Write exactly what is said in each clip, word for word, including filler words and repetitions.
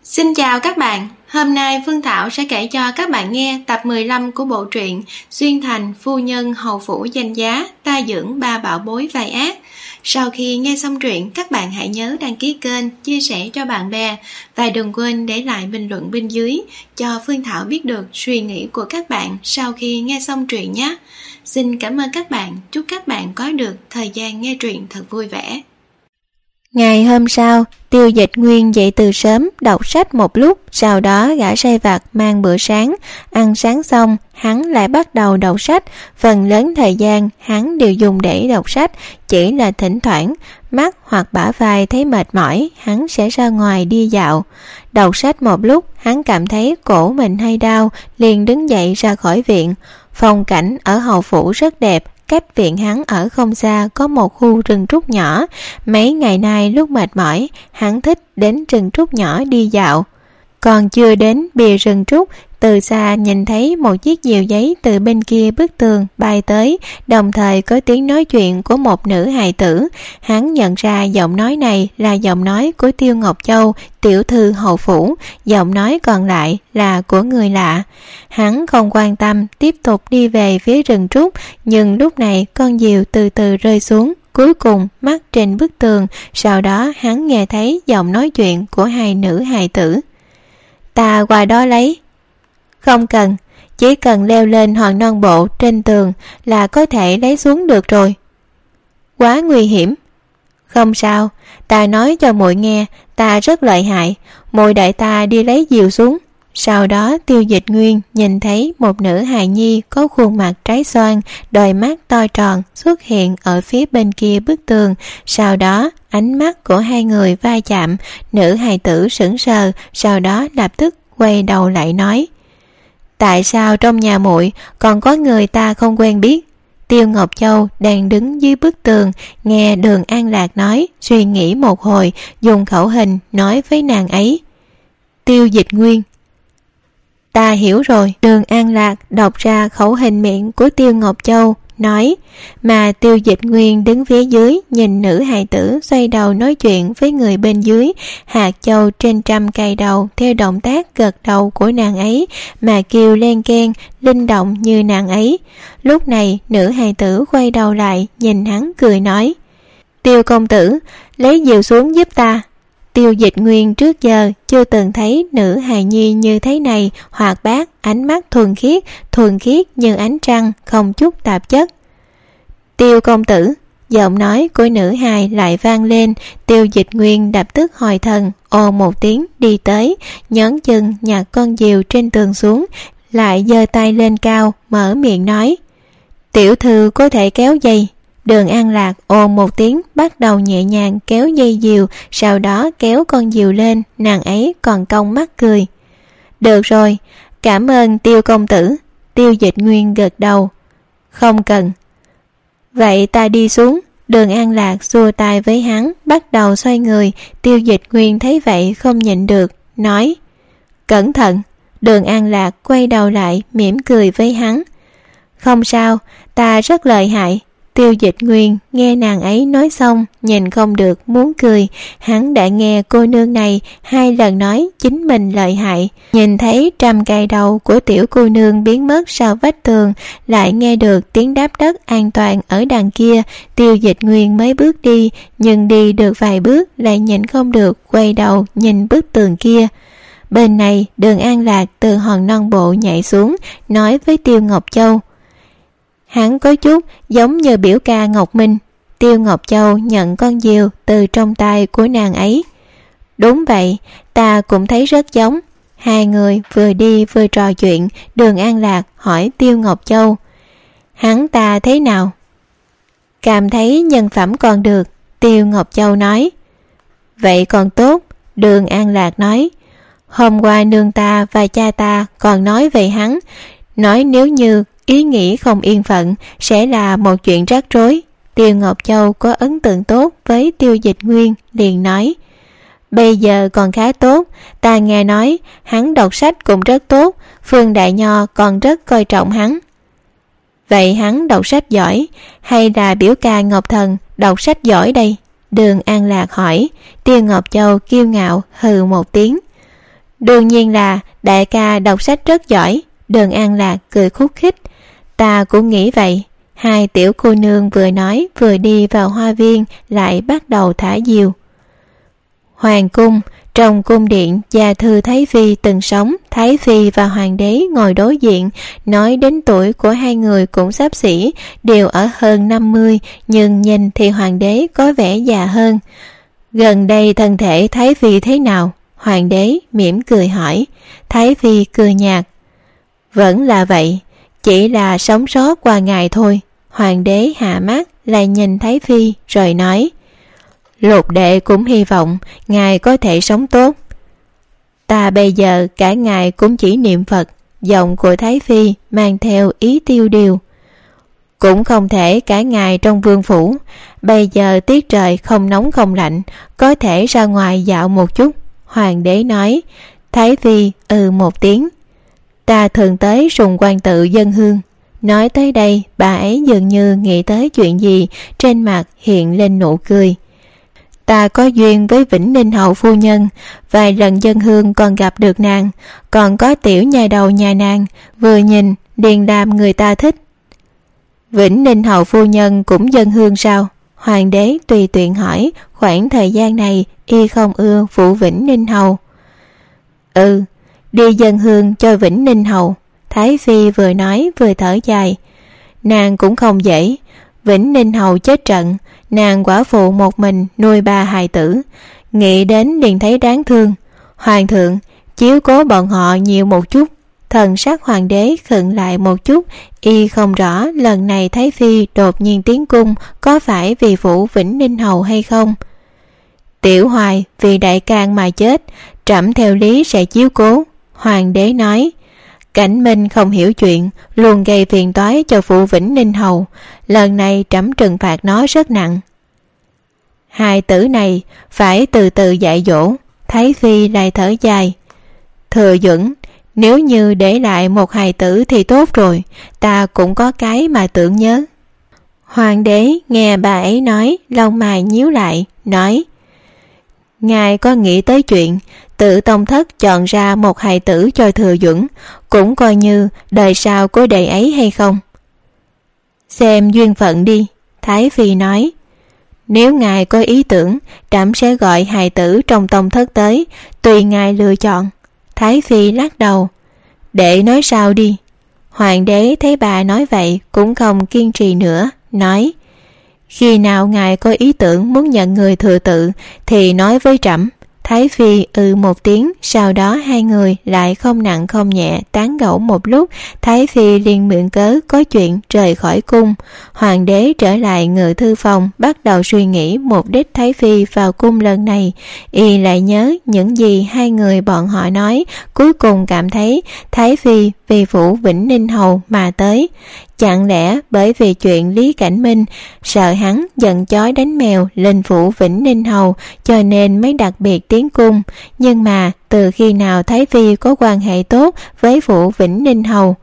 Xin chào các bạn, hôm nay Phương Thảo sẽ kể cho các bạn nghe tập mười lăm của bộ truyện Xuyên Thành Phu Nhân Hầu Phủ Danh Giá Ta Dưỡng Ba Bảo Bối Vai Ác. Sau khi nghe xong truyện, các bạn hãy nhớ đăng ký kênh, chia sẻ cho bạn bè và đừng quên để lại bình luận bên dưới cho Phương Thảo biết được suy nghĩ của các bạn sau khi nghe xong truyện nhé. Xin cảm ơn các bạn, chúc các bạn có được thời gian nghe truyện thật vui vẻ. Ngày hôm sau, Tiêu Dịch Nguyên dậy từ sớm đọc sách một lúc, sau đó gã sai vặt mang bữa sáng. Ăn sáng xong, hắn lại bắt đầu đọc sách. Phần lớn thời gian hắn đều dùng để đọc sách, chỉ là thỉnh thoảng mắt hoặc bả vai thấy mệt mỏi, hắn sẽ ra ngoài đi dạo. Đọc sách một lúc, hắn cảm thấy cổ mình hơi đau, liền đứng dậy ra khỏi viện. Phong cảnh ở hầu phủ rất đẹp. Cách viện hắn ở không xa có một khu rừng trúc nhỏ. Mấy ngày nay lúc mệt mỏi, hắn thích đến rừng trúc nhỏ đi dạo. Còn chưa đến bìa rừng trúc, từ xa nhìn thấy một chiếc diều giấy từ bên kia bức tường bay tới, đồng thời có tiếng nói chuyện của một nữ hài tử. Hắn nhận ra giọng nói này là giọng nói của Tiêu Ngọc Châu, tiểu thư hầu phủ, giọng nói còn lại là của người lạ. Hắn không quan tâm, tiếp tục đi về phía rừng trúc, nhưng lúc này con diều từ từ rơi xuống, cuối cùng mắc trên bức tường. Sau đó hắn nghe thấy giọng nói chuyện của hai nữ hài tử. Ta qua đó lấy. Không cần, chỉ cần leo lên hòn non bộ trên tường là có thể lấy xuống được rồi. Quá nguy hiểm. Không sao, ta nói cho muội nghe, ta rất lợi hại, muội đợi ta đi lấy diều xuống. Sau đó Tiêu Dịch Nguyên nhìn thấy một nữ hài nhi có khuôn mặt trái xoan, đôi mắt to tròn xuất hiện ở phía bên kia bức tường. Sau đó ánh mắt của hai người va chạm, nữ hài tử sững sờ, sau đó lập tức quay đầu lại nói: tại sao trong nhà muội còn có người ta không quen biết? Tiêu Ngọc Châu đang đứng dưới bức tường, nghe Đường An Lạc nói, suy nghĩ một hồi, dùng khẩu hình nói với nàng ấy. Tiêu Dịch Nguyên. Ta hiểu rồi. Đường An Lạc đọc ra khẩu hình miệng của Tiêu Ngọc Châu, nói, mà Tiêu Dịch Nguyên đứng phía dưới nhìn nữ hài tử xoay đầu nói chuyện với người bên dưới. Hạt châu trên trăm cây đầu theo động tác gật đầu của nàng ấy mà kêu len keng linh động như nàng ấy. Lúc này nữ hài tử quay đầu lại nhìn hắn cười nói: Tiêu công tử, lấy diều xuống giúp ta. Tiêu Dịch Nguyên trước giờ chưa từng thấy nữ hài nhi như thế này, hoạt bát, ánh mắt thuần khiết, thuần khiết như ánh trăng, không chút tạp chất. Tiêu công tử, giọng nói của nữ hài lại vang lên. Tiêu Dịch Nguyên lập tức hồi thần, ồ một tiếng đi tới, nhón chân nhặt con diều trên tường xuống, lại giơ tay lên cao, mở miệng nói: tiểu thư có thể kéo dây. Đường An Lạc ồ một tiếng, bắt đầu nhẹ nhàng kéo dây diều, sau đó kéo con diều lên, nàng ấy còn cong mắt cười. Được rồi, cảm ơn Tiêu công tử. Tiêu Dịch Nguyên gật đầu. Không cần. Vậy ta đi xuống. Đường An Lạc xua tay với hắn, bắt đầu xoay người. Tiêu Dịch Nguyên thấy vậy không nhịn được, nói: cẩn thận. Đường An Lạc quay đầu lại mỉm cười với hắn. Không sao, ta rất lợi hại. Tiêu Dịch Nguyên nghe nàng ấy nói xong, nhìn không được muốn cười. Hắn đã nghe cô nương này hai lần nói chính mình lợi hại. Nhìn thấy trăm cây đầu của tiểu cô nương biến mất sau vách tường, lại nghe được tiếng đáp đất an toàn ở đằng kia. Tiêu Dịch Nguyên mới bước đi, nhưng đi được vài bước lại nhìn không được, quay đầu nhìn bức tường kia. Bên này Đường An Lạc từ hòn non bộ nhảy xuống, nói với Tiêu Ngọc Châu. Hắn có chút giống như biểu ca Ngọc Minh. Tiêu Ngọc Châu nhận con diều từ trong tay của nàng ấy. Đúng vậy, ta cũng thấy rất giống. Hai người vừa đi vừa trò chuyện. Đường An Lạc hỏi Tiêu Ngọc Châu: hắn ta thế nào? Cảm thấy nhân phẩm còn được. Tiêu Ngọc Châu nói. Vậy còn tốt. Đường An Lạc nói. Hôm qua nương ta và cha ta còn nói về hắn, nói nếu như ý nghĩ không yên phận sẽ là một chuyện rắc rối. Tiêu Ngọc Châu có ấn tượng tốt với Tiêu Dịch Nguyên, liền nói: bây giờ còn khá tốt, ta nghe nói hắn đọc sách cũng rất tốt, Phương Đại Nho còn rất coi trọng hắn. Vậy hắn đọc sách giỏi hay là biểu ca Ngọc Thần đọc sách giỏi đây? Đường An Lạc hỏi. Tiêu Ngọc Châu kiêu ngạo hừ một tiếng. Đương nhiên là đại ca đọc sách rất giỏi. Đường An Lạc cười khúc khích. Ta cũng nghĩ vậy. Hai tiểu cô nương vừa nói vừa đi vào hoa viên, lại bắt đầu thả diều. Hoàng cung. Trong cung điện, gia thư Thái Phi từng sống. Thái Phi và hoàng đế ngồi đối diện. Nói đến tuổi của hai người cũng xấp xỉ, đều ở hơn năm mươi, nhưng nhìn thì hoàng đế có vẻ già hơn. Gần đây thân thể Thái Phi thế nào? Hoàng đế mỉm cười hỏi. Thái Phi cười nhạt. Vẫn là vậy, chỉ là sống sót qua ngày thôi. Hoàng đế hạ mắt lại nhìn Thái Phi rồi nói. Lục đệ cũng hy vọng ngài có thể sống tốt. Ta bây giờ cả ngày cũng chỉ niệm Phật. Giọng của Thái Phi mang theo ý tiêu điều. Cũng không thể cả ngày trong vương phủ. Bây giờ tiết trời không nóng không lạnh, có thể ra ngoài dạo một chút. Hoàng đế nói. Thái Phi ừ một tiếng. Ta thường tới Sùng Quan Tự dân hương. Nói tới đây, bà ấy dường như nghĩ tới chuyện gì, trên mặt hiện lên nụ cười. Ta có duyên với Vĩnh Ninh hậu phu nhân, vài lần dân hương còn gặp được nàng, còn có tiểu nhà đầu nhà nàng, vừa nhìn liền làm người ta thích. Vĩnh Ninh hậu phu nhân cũng dân hương sao? Hoàng đế tùy tiện hỏi. Khoảng thời gian này y không ưa phụ Vĩnh Ninh hầu. Ừ, đi dân hương cho Vĩnh Ninh hầu. Thái Phi vừa nói vừa thở dài. Nàng cũng không dễ. Vĩnh Ninh hầu chết trận, nàng quả phụ một mình nuôi ba hài tử, nghĩ đến liền thấy đáng thương. Hoàng thượng chiếu cố bọn họ nhiều một chút. Thần sắc hoàng đế khựng lại một chút, y không rõ lần này Thái Phi đột nhiên tiến cung có phải vì phụ Vĩnh Ninh hầu hay không. Tiểu Hoài vì đại can mà chết, trẫm theo lý sẽ chiếu cố. Hoàng đế nói. Cảnh Minh không hiểu chuyện, luôn gây phiền toái cho phụ Vĩnh Ninh hầu. Lần này trẫm trừng phạt nó rất nặng. Hai tử này phải từ từ dạy dỗ. Thái Phi lại thở dài. Thừa Duẩn, nếu như để lại một hài tử thì tốt rồi, ta cũng có cái mà tưởng nhớ. Hoàng đế nghe bà ấy nói, lông mày nhíu lại, nói. Ngài có nghĩ tới chuyện tự tông thất chọn ra một hài tử cho Thừa Duẩn, cũng coi như đời sau của đệ ấy hay không? Xem duyên phận đi. Thái Phi nói. Nếu ngài có ý tưởng, trẫm sẽ gọi hài tử trong tông thất tới, tùy ngài lựa chọn. Thái Phi lắc đầu. Để nói sao đi. Hoàng đế thấy bà nói vậy cũng không kiên trì nữa, nói. Khi nào ngài có ý tưởng muốn nhận người thừa tự thì nói với trẫm. Thái Phi ừ một tiếng, sau đó hai người lại không nặng không nhẹ tán gẫu một lúc. Thái Phi liền mượn cớ có chuyện rời khỏi cung. Hoàng đế trở lại ngự thư phòng, bắt đầu suy nghĩ mục đích Thái Phi vào cung lần này. Y lại nhớ những gì hai người bọn họ nói, cuối cùng cảm thấy Thái Phi vì phụ Vĩnh Ninh hầu mà tới. Chẳng lẽ bởi vì chuyện Lý Cảnh Minh, sợ hắn giận chó đánh mèo lên phụ Vĩnh Ninh hầu, cho nên mới đặc biệt tiến cung. Nhưng mà từ khi nào Thái Phi có quan hệ tốt với phụ Vĩnh Ninh hầu?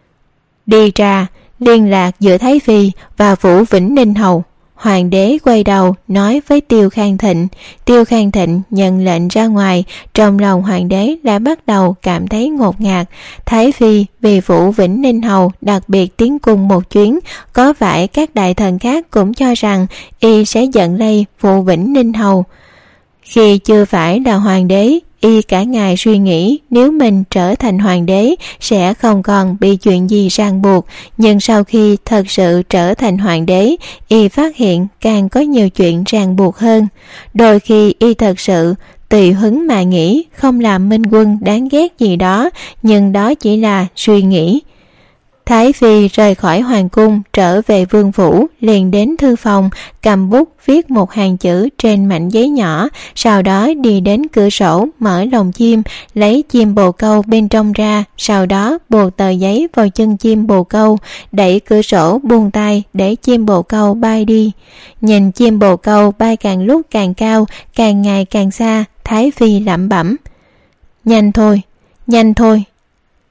Đi ra, liên lạc giữa Thái Phi và phụ Vĩnh Ninh hầu. Hoàng đế quay đầu nói với Tiêu Khang Thịnh. Tiêu Khang Thịnh nhận lệnh ra ngoài. Trong lòng hoàng đế đã bắt đầu cảm thấy ngột ngạt. Thái Phi vì phụ Vĩnh Ninh hầu đặc biệt tiến cung một chuyến, có phải các đại thần khác cũng cho rằng y sẽ giận lây phụ Vĩnh Ninh hầu? Khi chưa phải là hoàng đế, y cả ngày suy nghĩ nếu mình trở thành hoàng đế sẽ không còn bị chuyện gì ràng buộc. Nhưng sau khi thật sự trở thành hoàng đế, y phát hiện càng có nhiều chuyện ràng buộc hơn. Đôi khi y thật sự tùy hứng mà nghĩ không làm minh quân đáng ghét gì đó, nhưng đó chỉ là suy nghĩ. Thái Phi rời khỏi hoàng cung trở về vương phủ, liền đến thư phòng, cầm bút viết một hàng chữ trên mảnh giấy nhỏ, sau đó đi đến cửa sổ mở lồng chim, lấy chim bồ câu bên trong ra, sau đó buộc tờ giấy vào chân chim bồ câu, đẩy cửa sổ buông tay để chim bồ câu bay đi. Nhìn chim bồ câu bay càng lúc càng cao, càng ngày càng xa, Thái Phi lẩm bẩm. Nhanh thôi, nhanh thôi.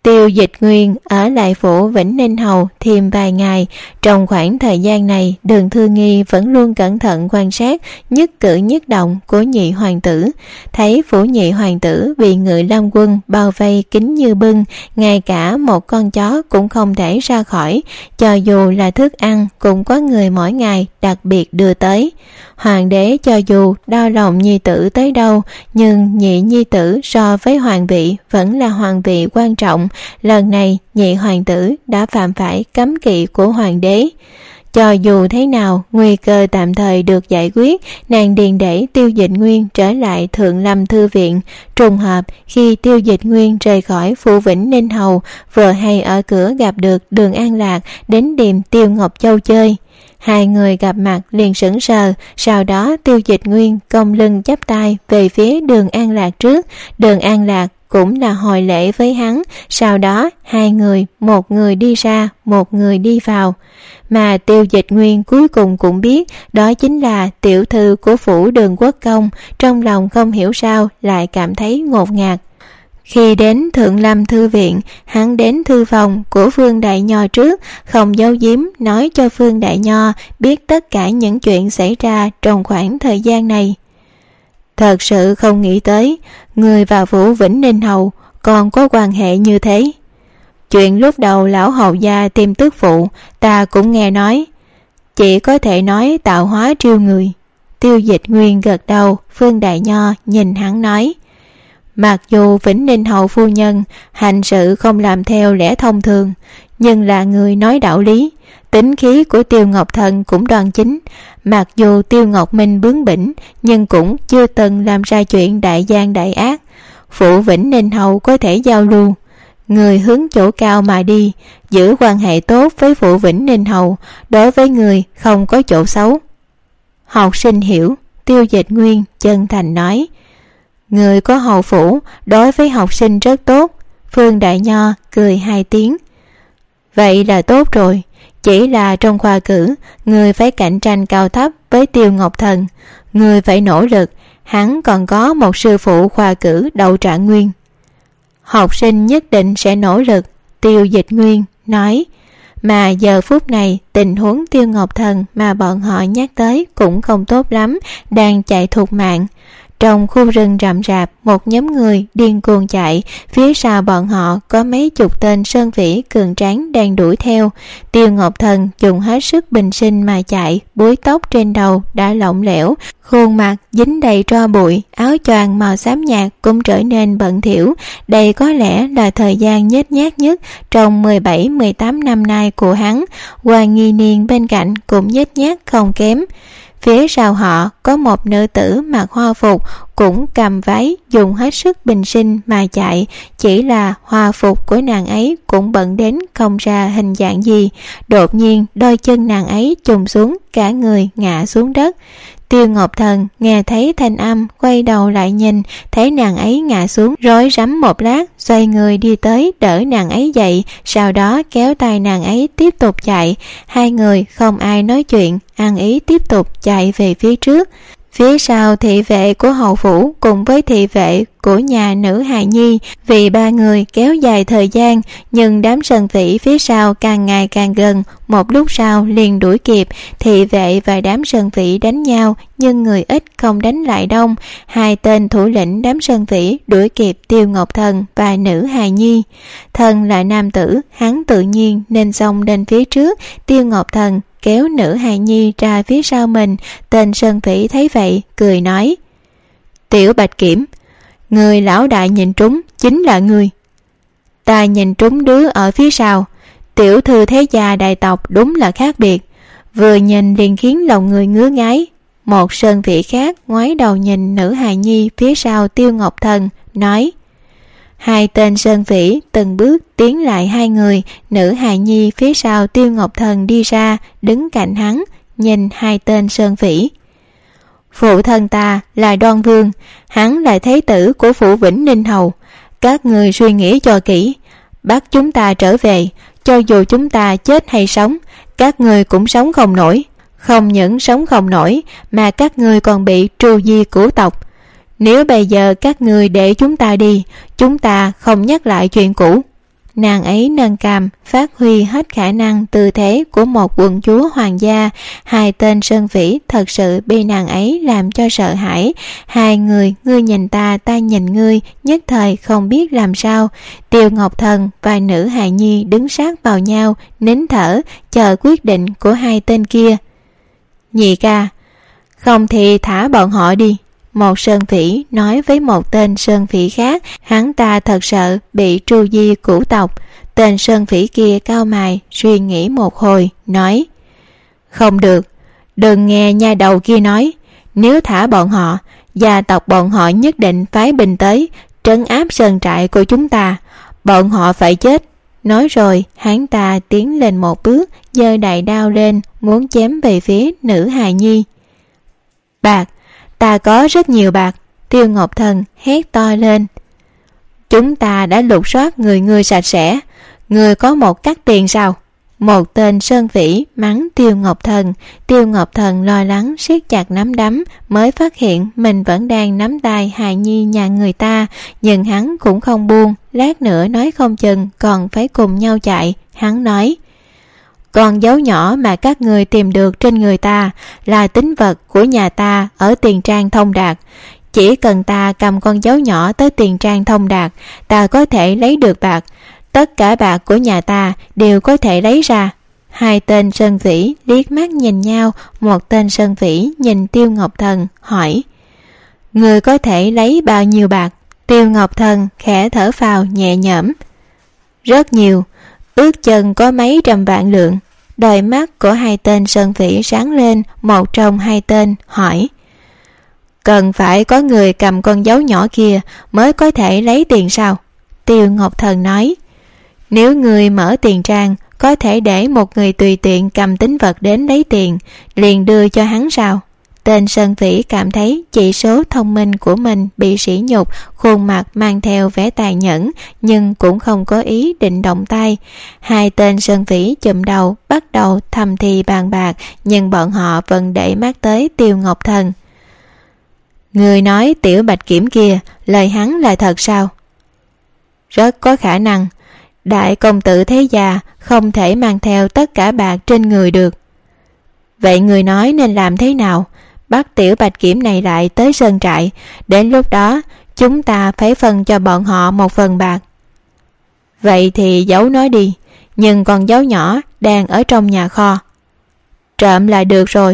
Tiêu Dịch Nguyên ở lại phủ Vĩnh Ninh Hầu thêm vài ngày. Trong khoảng thời gian này, Đường Thư Nghi vẫn luôn cẩn thận quan sát nhất cử nhất động của nhị hoàng tử. Thấy phủ nhị hoàng tử bị Ngự Lâm quân bao vây kín như bưng, ngay cả một con chó cũng không thể ra khỏi, cho dù là thức ăn cũng có người mỗi ngày đặc biệt đưa tới. Hoàng đế cho dù đau lòng nhi tử tới đâu, nhưng nhị nhi tử so với hoàng vị vẫn là hoàng vị quan trọng. Lần này nhị hoàng tử đã phạm phải cấm kỵ của hoàng đế. Cho dù thế nào, nguy cơ tạm thời được giải quyết, nàng điền để Tiêu Dịch Nguyên trở lại Thượng Lâm Thư viện. Trùng hợp khi Tiêu Dịch Nguyên rời khỏi phủ Vĩnh Ninh Hầu, vừa hay ở cửa gặp được Đường An Lạc đến điềm Tiêu Ngọc Châu chơi. Hai người gặp mặt liền sững sờ, sau đó Tiêu Dịch Nguyên cong lưng chắp tay về phía Đường An Lạc trước. Đường An Lạc cũng là hồi lễ với hắn, sau đó hai người, một người đi ra, một người đi vào. Mà Tiêu Dịch Nguyên cuối cùng cũng biết đó chính là tiểu thư của phủ Đường Quốc Công, trong lòng không hiểu sao lại cảm thấy ngột ngạt. Khi đến Thượng Lâm Thư viện, hắn đến thư phòng của Phương Đại Nho trước, không giấu giếm nói cho Phương Đại Nho biết tất cả những chuyện xảy ra trong khoảng thời gian này. Thật sự không nghĩ tới, người và phủ Vĩnh Ninh Hầu còn có quan hệ như thế. Chuyện lúc đầu lão hầu gia tìm tức phụ, ta cũng nghe nói. Chỉ có thể nói tạo hóa triêu người. Tiêu Dịch Nguyên gật đầu, Phương Đại Nho nhìn hắn nói. Mặc dù Vĩnh Ninh Hầu phu nhân hành sự không làm theo lẽ thông thường, nhưng là người nói đạo lý. Tính khí của Tiêu Ngọc Thần cũng đoan chính. Mặc dù Tiêu Ngọc Minh bướng bỉnh, nhưng cũng chưa từng làm ra chuyện đại gian đại ác. Phủ Vĩnh Ninh Hầu có thể giao lưu, người hướng chỗ cao mà đi, giữ quan hệ tốt với phủ Vĩnh Ninh Hầu, đối với người không có chỗ xấu. Học sinh hiểu. Tiêu Dịch Nguyên chân thành nói. Người có hầu phủ đối với học sinh rất tốt. Phương Đại Nho cười hai tiếng. Vậy là tốt rồi. Chỉ là trong khoa cử, người phải cạnh tranh cao thấp với Tiêu Ngọc Thần. Người phải nỗ lực. Hắn còn có một sư phụ khoa cử đậu trạng nguyên. Học sinh nhất định sẽ nỗ lực. Tiêu Dịch Nguyên nói. Mà giờ phút này tình huống Tiêu Ngọc Thần mà bọn họ nhắc tới cũng không tốt lắm, đang chạy thục mạng. Trong khu rừng rậm rạp, một nhóm người điên cuồng chạy, phía sau bọn họ có mấy chục tên sơn vĩ cường tráng đang đuổi theo. Tiêu Ngọc Thần dùng hết sức bình sinh mà chạy, búi tóc trên đầu đã lỏng lẻo, khuôn mặt dính đầy tro bụi, áo choàng màu xám nhạt cũng trở nên bẩn thỉu. Đây có lẽ là thời gian nhếch nhác nhất trong mười bảy mười tám năm nay của hắn. Hoàng Nghi Niên bên cạnh cũng nhếch nhác không kém. Phía sau họ có một nữ tử mặc hoa phục, cũng cầm váy dùng hết sức bình sinh mà chạy. Chỉ là hoa phục của nàng ấy cũng bận đến không ra hình dạng gì. Đột nhiên đôi chân nàng ấy chùng xuống, cả người ngã xuống đất. Tiêu Ngọc Thần nghe thấy thanh âm, quay đầu lại nhìn, thấy nàng ấy ngã xuống, rối rắm một lát, xoay người đi tới đỡ nàng ấy dậy, sau đó kéo tay nàng ấy tiếp tục chạy. Hai người không ai nói chuyện, ăn ý tiếp tục chạy về phía trước. Phía sau thị vệ của hầu phủ cùng với thị vệ của nhà nữ hài nhi, vì ba người kéo dài thời gian, nhưng đám sơn vĩ phía sau càng ngày càng gần, một lúc sau liền đuổi kịp. Thị vệ và đám sơn vĩ đánh nhau, nhưng người ít không đánh lại đông. Hai tên thủ lĩnh đám sơn vĩ đuổi kịp Tiêu Ngọc Thần và nữ hài nhi. Thần là nam tử, hắn tự nhiên nên xông lên phía trước. Tiêu Ngọc Thần kéo nữ hài nhi ra phía sau mình. Tên sơn vĩ thấy vậy cười nói. Tiểu Bạch Kiểm, người lão đại nhìn trúng chính là ngươi. Ta nhìn trúng đứa ở phía sau. Tiểu thư thế gia đại tộc đúng là khác biệt, vừa nhìn liền khiến lòng người ngứa ngáy. Một sơn vĩ khác ngoái đầu nhìn nữ hài nhi phía sau Tiêu Ngọc Thần, nói. Hai tên sơn vĩ từng bước tiến lại hai người. Nữ hài nhi phía sau Tiêu Ngọc Thần đi ra, đứng cạnh hắn, nhìn hai tên sơn vĩ. Phụ thân ta là Đoan Vương, hắn là thế tử của phủ Vĩnh Ninh Hầu. Các người suy nghĩ cho kỹ, bắt chúng ta trở về, cho dù chúng ta chết hay sống, các người cũng sống không nổi. Không những sống không nổi, mà các người còn bị tru di cửu tộc. Nếu bây giờ các người để chúng ta đi, chúng ta không nhắc lại chuyện cũ. nàng ấy nâng cằm, phát huy hết khả năng tư thế của một quận chúa hoàng gia. Hai tên sơn phỉ thật sự bị nàng ấy làm cho sợ hãi. Hai người, ngươi nhìn ta, ta nhìn ngươi, nhất thời không biết làm sao. Tiêu Ngọc Thần và nữ hài nhi đứng sát vào nhau, nín thở, chờ quyết định của hai tên kia. Nhị ca, không thì thả bọn họ đi. Một sơn phỉ nói với một tên sơn phỉ khác, hắn ta thật sợ bị tru di cửu tộc. Tên sơn phỉ kia cau mày, suy nghĩ một hồi, nói: Không được, đừng nghe nha đầu kia nói. Nếu thả bọn họ, gia tộc bọn họ nhất định phái binh tới, trấn áp sơn trại của chúng ta. Bọn họ phải chết. Nói rồi, hắn ta tiến lên một bước, giơ đại đao lên, muốn chém về phía nữ hài nhi. Bạc, ta có rất nhiều bạc. Tiêu Ngọc Thần hét to lên. Chúng ta đã lục soát người ngươi sạch sẽ, ngươi có một cắt tiền sao? Một tên sơn phỉ mắng Tiêu Ngọc Thần. Tiêu Ngọc Thần lo lắng siết chặt nắm đấm, mới phát hiện mình vẫn đang nắm tay hài nhi nhà người ta, nhưng hắn cũng không buông. Lát nữa nói không chừng còn phải cùng nhau chạy. Hắn nói: Con dấu nhỏ mà các người tìm được trên người ta là tín vật của nhà ta ở Tiền Trang Thông Đạt. Chỉ cần ta cầm con dấu nhỏ tới Tiền Trang Thông Đạt, ta có thể lấy được bạc. Tất cả bạc của nhà ta đều có thể lấy ra. Hai tên sơn phỉ liếc mắt nhìn nhau. Một tên sơn phỉ nhìn Tiêu Ngọc Thần hỏi: Người có thể lấy bao nhiêu bạc? Tiêu Ngọc Thần khẽ thở phào nhẹ nhõm: Rất nhiều, ước chừng có mấy trăm vạn lượng. Đôi mắt của hai tên sơn phỉ sáng lên. Một trong hai tên hỏi: Cần phải có người cầm con dấu nhỏ kia mới có thể lấy tiền sao? Tiêu Ngọc Thần nói: Nếu người mở tiền trang, có thể để một người tùy tiện cầm tín vật đến lấy tiền, liền đưa cho hắn sao? Tên sơn phỉ cảm thấy chỉ số thông minh của mình bị sỉ nhục, khuôn mặt mang theo vẻ tàn nhẫn, nhưng cũng không có ý định động tay. Hai tên sơn phỉ chụm đầu, bắt đầu thầm thì bàn bạc, nhưng bọn họ vẫn để mắt tới Tiêu Ngọc Thần. Người nói tiểu bạch kiểm kia, lời hắn là thật sao? Rất có khả năng. Đại công tử thế già không thể mang theo tất cả bạc trên người được. Vậy người nói nên làm thế nào? Bắt tiểu bạch kiểm này lại tới sơn trại. Đến lúc đó chúng ta phải phân cho bọn họ một phần bạc. Vậy thì giấu nó đi, nhưng con dấu nhỏ đang ở trong nhà kho. Trộm là được rồi.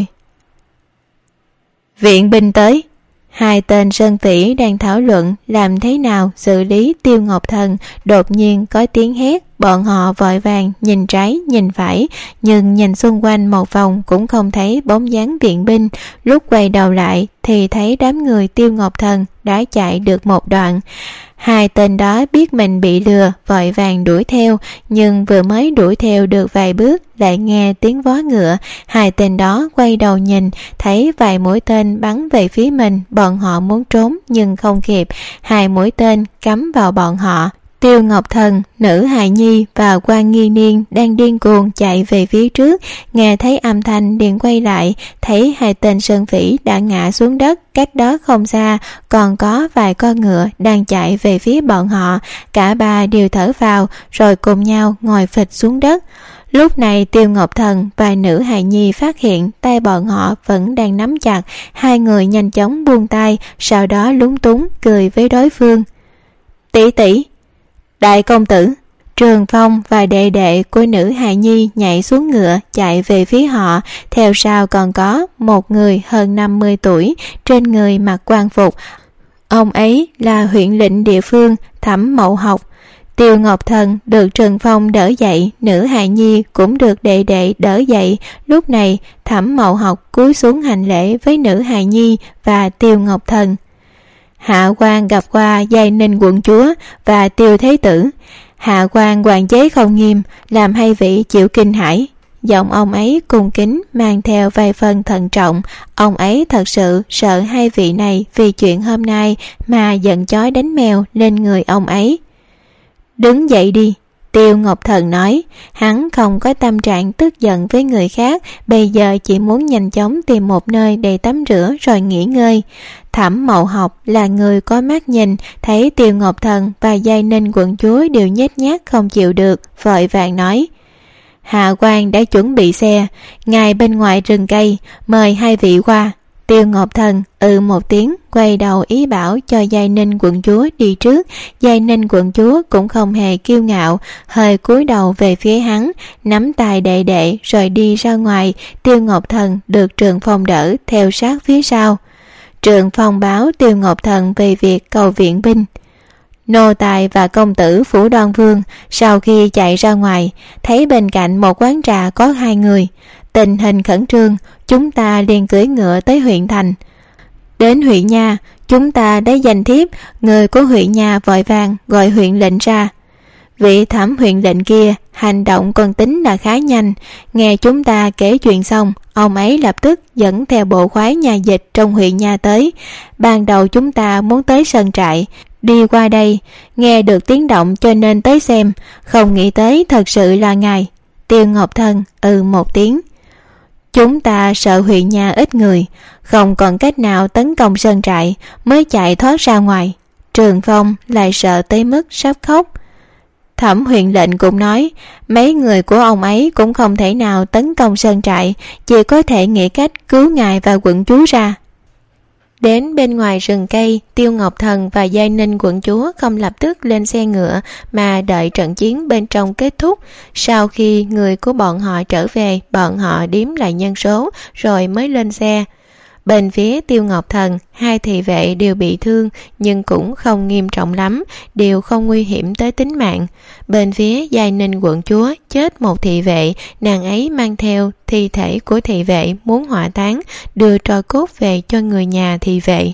Viện binh tới. Hai tên sơn phỉ đang thảo luận làm thế nào xử lý Tiêu Ngọc Thần. Đột nhiên có tiếng hét. Bọn họ vội vàng nhìn trái nhìn phải, nhưng nhìn xung quanh một vòng cũng không thấy bóng dáng viện binh. Lúc quay đầu lại thì thấy đám người Tiêu Ngọc Thần đã chạy được một đoạn. Hai tên đó biết mình bị lừa, vội vàng đuổi theo, nhưng vừa mới đuổi theo được vài bước lại nghe tiếng vó ngựa. Hai tên đó quay đầu nhìn, thấy vài mũi tên bắn về phía mình. Bọn họ muốn trốn nhưng không kịp, hai mũi tên cắm vào bọn họ. Tiêu Ngọc Thần, nữ hài nhi và Quan Nghi Niên đang điên cuồng chạy về phía trước, nghe thấy âm thanh liền quay lại, thấy hai tên sơn phỉ đã ngã xuống đất. Cách đó không xa còn có vài con ngựa đang chạy về phía bọn họ. Cả ba đều thở vào rồi cùng nhau ngồi phịch xuống đất. Lúc này Tiêu Ngọc Thần và nữ hài nhi phát hiện tay bọn họ vẫn đang nắm chặt. Hai người nhanh chóng buông tay, sau đó lúng túng cười với đối phương. Tỷ tỷ, đại công tử. Trường Phong và đệ đệ của nữ hài nhi nhảy xuống ngựa chạy về phía họ. Theo sau còn có một người hơn năm mươi tuổi, trên người mặc quan phục. Ông ấy là huyện lệnh địa phương Thẩm Mậu Học. Tiêu Ngọc Thần được Trường Phong đỡ dậy, nữ hài nhi cũng được đệ đệ đỡ dậy. Lúc này Thẩm Mậu Học cúi xuống hành lễ với nữ hài nhi và Tiêu Ngọc Thần. Hạ quan gặp qua Giai Ninh quận chúa và Tiêu thế tử. Hạ quan hoàng chế không nghiêm, làm hai vị chịu kinh hãi. Giọng ông ấy cung kính mang theo vài phần thận trọng. Ông ấy thật sự sợ hai vị này vì chuyện hôm nay mà giận chó đánh mèo lên người ông ấy. Đứng dậy đi. Tiêu Ngọc Thần nói, hắn không có tâm trạng tức giận với người khác, bây giờ chỉ muốn nhanh chóng tìm một nơi để tắm rửa rồi nghỉ ngơi. Thẩm Mậu Học là người có mắt nhìn, thấy Tiêu Ngọc Thần và Giai Ninh quận chúa đều nhếch nhác không chịu được, vội vàng nói: Hạ quan đã chuẩn bị xe, ngài bên ngoài rừng cây, mời hai vị qua. Tiêu Ngọc Thần ừ một tiếng, quay đầu ý bảo cho Giai Ninh quận chúa đi trước. Giai Ninh quận chúa cũng không hề kiêu ngạo, hơi cúi đầu về phía hắn, nắm tay đệ đệ rồi đi ra ngoài. Tiêu Ngọc Thần được Trường Phong đỡ theo sát phía sau. Trường Phong báo Tiêu Ngọc Thần về việc cầu viện binh. Nô tài và công tử phủ Đoan Vương sau khi chạy ra ngoài, thấy bên cạnh một quán trà có hai người. Tình hình khẩn trương, chúng ta liền cưỡi ngựa tới huyện thành. Đến huyện nha, chúng ta đã giành thiếp, người của huyện nha vội vàng gọi huyện lệnh ra. Vị Thẩm huyện lệnh kia hành động còn tính là khá nhanh, nghe chúng ta kể chuyện xong, ông ấy lập tức dẫn theo bộ khoái nhà dịch trong huyện nha tới. Ban đầu chúng ta muốn tới sơn trại, đi qua đây, nghe được tiếng động cho nên tới xem, không nghĩ tới thật sự là ngài. Tiêu Ngọc Thần ừ một tiếng. Chúng ta sợ huyện nhà ít người, không còn cách nào tấn công sơn trại, mới chạy thoát ra ngoài. Trường Phong lại sợ tới mức sắp khóc. Thẩm huyện lệnh cũng nói, mấy người của ông ấy cũng không thể nào tấn công sơn trại, chỉ có thể nghĩ cách cứu ngài và quận chúa ra. Đến bên ngoài rừng cây, Tiêu Ngọc Thần và Giai Ninh quận chúa không lập tức lên xe ngựa mà đợi trận chiến bên trong kết thúc. Sau khi người của bọn họ trở về, bọn họ đếm lại nhân số rồi mới lên xe. Bên phía Tiêu Ngọc Thần, hai thị vệ đều bị thương nhưng cũng không nghiêm trọng lắm, đều không nguy hiểm tới tính mạng. Bên phía Giai Ninh quận chúa chết một thị vệ, nàng ấy mang theo thi thể của thị vệ muốn hỏa táng, đưa tro cốt về cho người nhà thị vệ.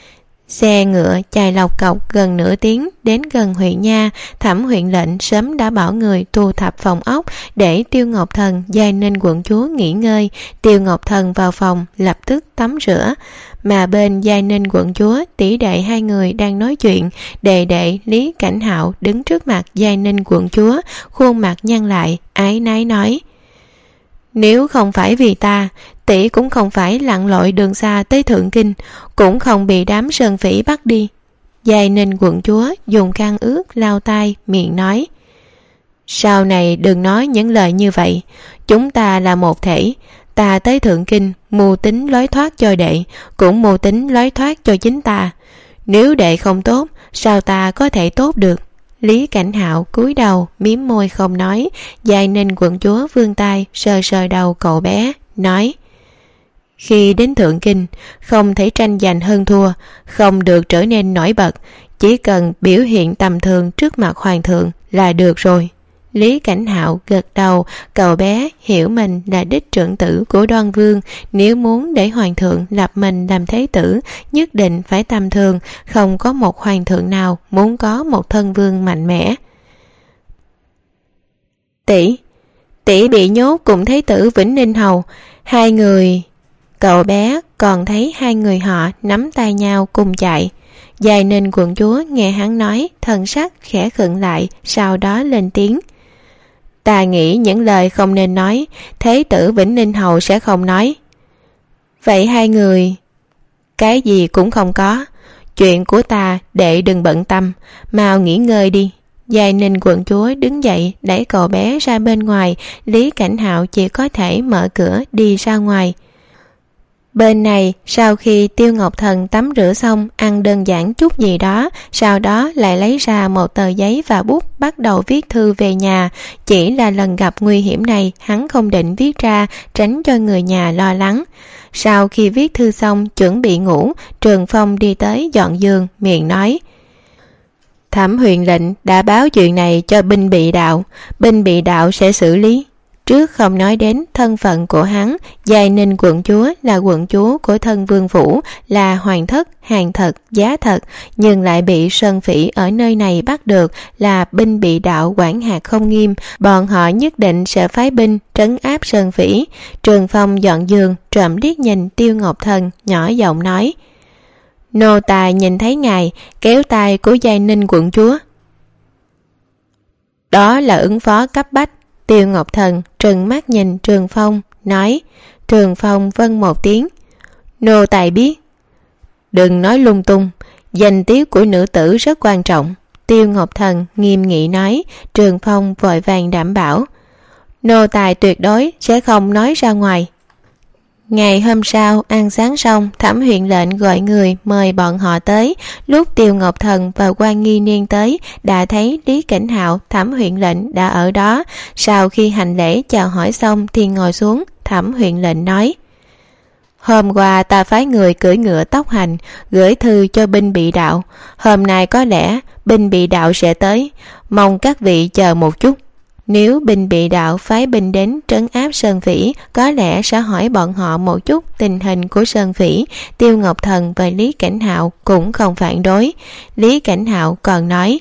Xe ngựa chạy lọc cọc gần nửa tiếng đến gần huyện nha. Thẩm huyện lệnh sớm đã bảo người thu thập phòng ốc để Tiêu Ngọc Thần, Giai Ninh quận chúa nghỉ ngơi. Tiêu Ngọc Thần vào phòng lập tức tắm rửa, mà bên Giai Ninh quận chúa tỷ đệ hai người đang nói chuyện. Đệ đệ Lý Cảnh Hạo đứng trước mặt Giai Ninh quận chúa, khuôn mặt nhăn lại, ái nái nói: Nếu không phải vì ta, tỷ cũng không phải lặn lội đường xa tới Thượng Kinh, cũng không bị đám sơn phỉ bắt đi. Giai Ninh quận chúa dùng khăn ướt lau tay, miệng nói: Sau này đừng nói những lời như vậy, chúng ta là một thể. Ta tới Thượng Kinh mưu tính lối thoát cho đệ, cũng mưu tính lối thoát cho chính ta. Nếu đệ không tốt, sao ta có thể tốt được? Lý Cảnh Hạo cúi đầu mím môi không nói. Giai Ninh quận chúa vươn tay sờ sờ đầu cậu bé, nói: Khi đến Thượng Kinh, không thể tranh giành hơn thua, không được trở nên nổi bật, chỉ cần biểu hiện tầm thường trước mặt hoàng thượng là được rồi. Lý Cảnh Hạo gật đầu, cậu bé hiểu mình là đích trưởng tử của Đoan Vương, nếu muốn để hoàng thượng lập mình làm thế tử, nhất định phải tầm thường, không có một hoàng thượng nào muốn có một thân vương mạnh mẽ. Tỷ, tỷ bị nhốt cùng thế tử Vĩnh Ninh Hầu, hai người... Cậu bé còn thấy hai người họ nắm tay nhau cùng chạy. Giai Ninh quận chúa nghe hắn nói, thần sắc khẽ khựng lại, sau đó lên tiếng: Ta nghĩ những lời không nên nói, thế tử Vĩnh Ninh Hầu sẽ không nói. Vậy hai người... Cái gì cũng không có, chuyện của ta đệ đừng bận tâm, mau nghỉ ngơi đi. Giai Ninh quận chúa đứng dậy đẩy cậu bé ra bên ngoài. Lý Cảnh Hạo chỉ có thể mở cửa đi ra ngoài. Bên này, sau khi Tiêu Ngọc Thần tắm rửa xong, ăn đơn giản chút gì đó, sau đó lại lấy ra một tờ giấy và bút bắt đầu viết thư về nhà. Chỉ là lần gặp nguy hiểm này hắn không định viết ra, tránh cho người nhà lo lắng. Sau khi viết thư xong chuẩn bị ngủ, Trường Phong đi tới dọn giường, miệng nói: Thẩm huyện lệnh đã báo chuyện này cho binh bị đạo, binh bị đạo sẽ xử lý. Trước không nói đến thân phận của hắn, Giai Ninh quận chúa là quận chúa của thân vương phủ, là hoàng thất, hàng thật, giá thật, nhưng lại bị sơn phỉ ở nơi này bắt được, là binh bị đạo quản hạt không nghiêm, bọn họ nhất định sẽ phái binh trấn áp sơn phỉ. Trường Phong dọn giường, trộm liếc nhìn Tiêu Ngọc Thần, nhỏ giọng nói: Nô tài nhìn thấy ngài kéo tay của Giai Ninh quận chúa. Đó là ứng phó cấp bách. Tiêu Ngọc Thần trừng mắt nhìn Trường Phong, nói. Trường Phong vâng một tiếng. Nô tài biết. Đừng nói lung tung, danh tiết của nữ tử rất quan trọng. Tiêu Ngọc Thần nghiêm nghị nói. Trường Phong vội vàng đảm bảo. Nô tài tuyệt đối sẽ không nói ra ngoài. Ngày hôm sau ăn sáng xong, Thẩm huyện lệnh gọi người mời bọn họ tới. Lúc Tiêu Ngọc Thần và Quan Nghi Niên tới, đã thấy Lý Cảnh Hạo, Thẩm huyện lệnh đã ở đó. Sau khi hành lễ chào hỏi xong thì ngồi xuống. Thẩm huyện lệnh nói. Hôm qua ta phái người cưỡi ngựa tốc hành, gửi thư cho binh bị đạo. Hôm nay có lẽ binh bị đạo sẽ tới, mong các vị chờ một chút. Nếu binh bị đạo phái binh đến trấn áp Sơn Phỉ, có lẽ sẽ hỏi bọn họ một chút tình hình của Sơn Phỉ. Tiêu Ngọc Thần và Lý Cảnh Hạo cũng không phản đối. Lý Cảnh Hạo còn nói.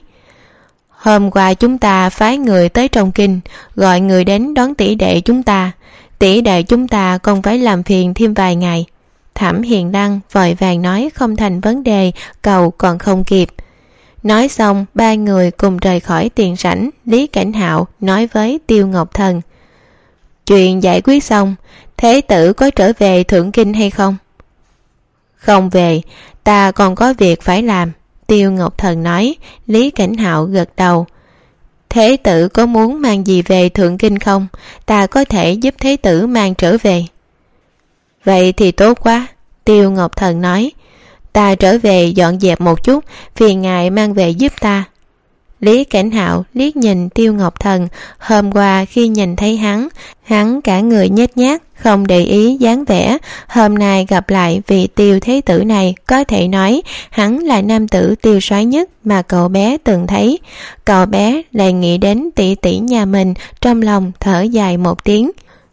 Hôm qua chúng ta phái người tới trong kinh, gọi người đến đón tỷ đệ chúng ta. Tỷ đệ chúng ta còn phải làm phiền thêm vài ngày. Thẩm Hiền Đăng vội vàng nói không thành vấn đề, cầu còn không kịp. Nói xong, ba người cùng rời khỏi tiền sảnh. Lý Cảnh Hạo nói với Tiêu Ngọc Thần. Chuyện giải quyết xong, thế tử có trở về Thượng Kinh hay không? Không về, ta còn có việc phải làm. Tiêu Ngọc Thần nói. Lý Cảnh Hạo gật đầu. Thế tử có muốn mang gì về Thượng Kinh không? Ta có thể giúp thế tử mang trở về. Vậy thì tốt quá. Tiêu Ngọc Thần nói. Ta trở về dọn dẹp một chút, phiền ngài mang về giúp ta. Lý Cảnh Hạo liếc nhìn Tiêu Ngọc Thần. Hôm qua khi nhìn thấy hắn, hắn cả người nhếch nhác, không để ý dáng vẻ. Hôm nay gặp lại vị Tiêu thế tử này, có thể nói hắn là nam tử tiêu sái nhất mà cậu bé từng thấy. Cậu bé lại nghĩ đến tỷ tỷ nhà mình, trong lòng thở dài một tiếng.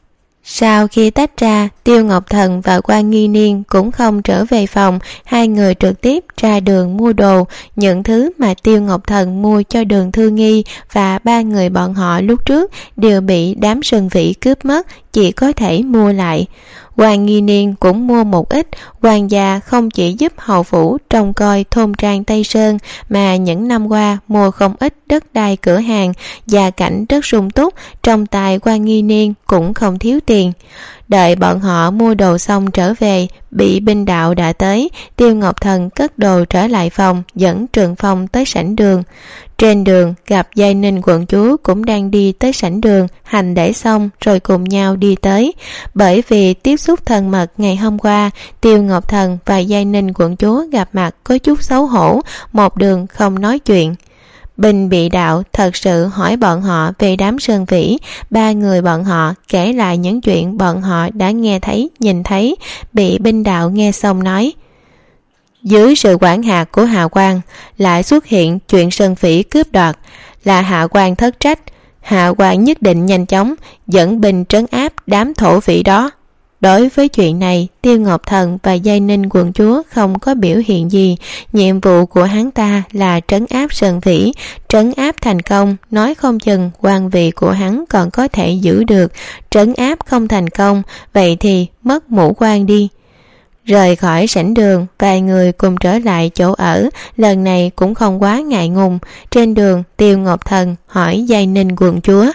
Sau khi tách ra, Tiêu Ngọc Thần và Quan Nghi Niên cũng không trở về phòng. Hai người trực tiếp ra đường mua đồ. Những thứ mà Tiêu Ngọc Thần mua cho Đường Thư Nghi và ba người bọn họ lúc trước đều bị đám Sơn Vĩ cướp mất, chỉ có thể mua lại. Quan Nghi Niên cũng mua một ít. Quan gia không chỉ giúp hầu phủ trông coi thôn trang Tây Sơn, mà những năm qua mua không ít đất đai cửa hàng, gia cảnh rất sung túc. Trong tay Quan Nghi Niên cũng không thiếu tiền. Đợi bọn họ mua đồ xong trở về, bị binh đạo đã tới. Tiêu Ngọc Thần cất đồ trở lại phòng, dẫn Trường Phong tới sảnh đường. Trên đường gặp Giai Ninh quận chúa cũng đang đi tới sảnh đường, hành lễ xong rồi cùng nhau đi tới. Bởi vì tiếp xúc thân mật ngày hôm qua, Tiêu Ngọc Thần và Giai Ninh quận chúa gặp mặt có chút xấu hổ, một đường không nói chuyện. Binh bị đạo thật sự hỏi bọn họ về đám Sơn Vĩ. Ba người bọn họ kể lại những chuyện bọn họ đã nghe thấy, nhìn thấy. Bị binh đạo nghe xong nói. Dưới sự quản hạt của Hạ Quan lại xuất hiện chuyện Sơn Phỉ cướp đoạt, là Hạ Quan thất trách. Hạ Quan nhất định nhanh chóng dẫn binh trấn áp đám thổ phỉ đó. Đối với chuyện này, Tiêu Ngọc Thần và Giai Ninh quận chúa không có biểu hiện gì. Nhiệm vụ của hắn ta là trấn áp Sơn Vĩ. Trấn áp thành công, nói không chừng quan vị của hắn còn có thể giữ được. Trấn áp không thành công, vậy thì mất mũ quan đi. Rời khỏi sảnh đường, vài người cùng trở lại chỗ ở. Lần này cũng không quá ngại ngùng. Trên đường, Tiêu Ngọc Thần hỏi Giai Ninh quận chúa.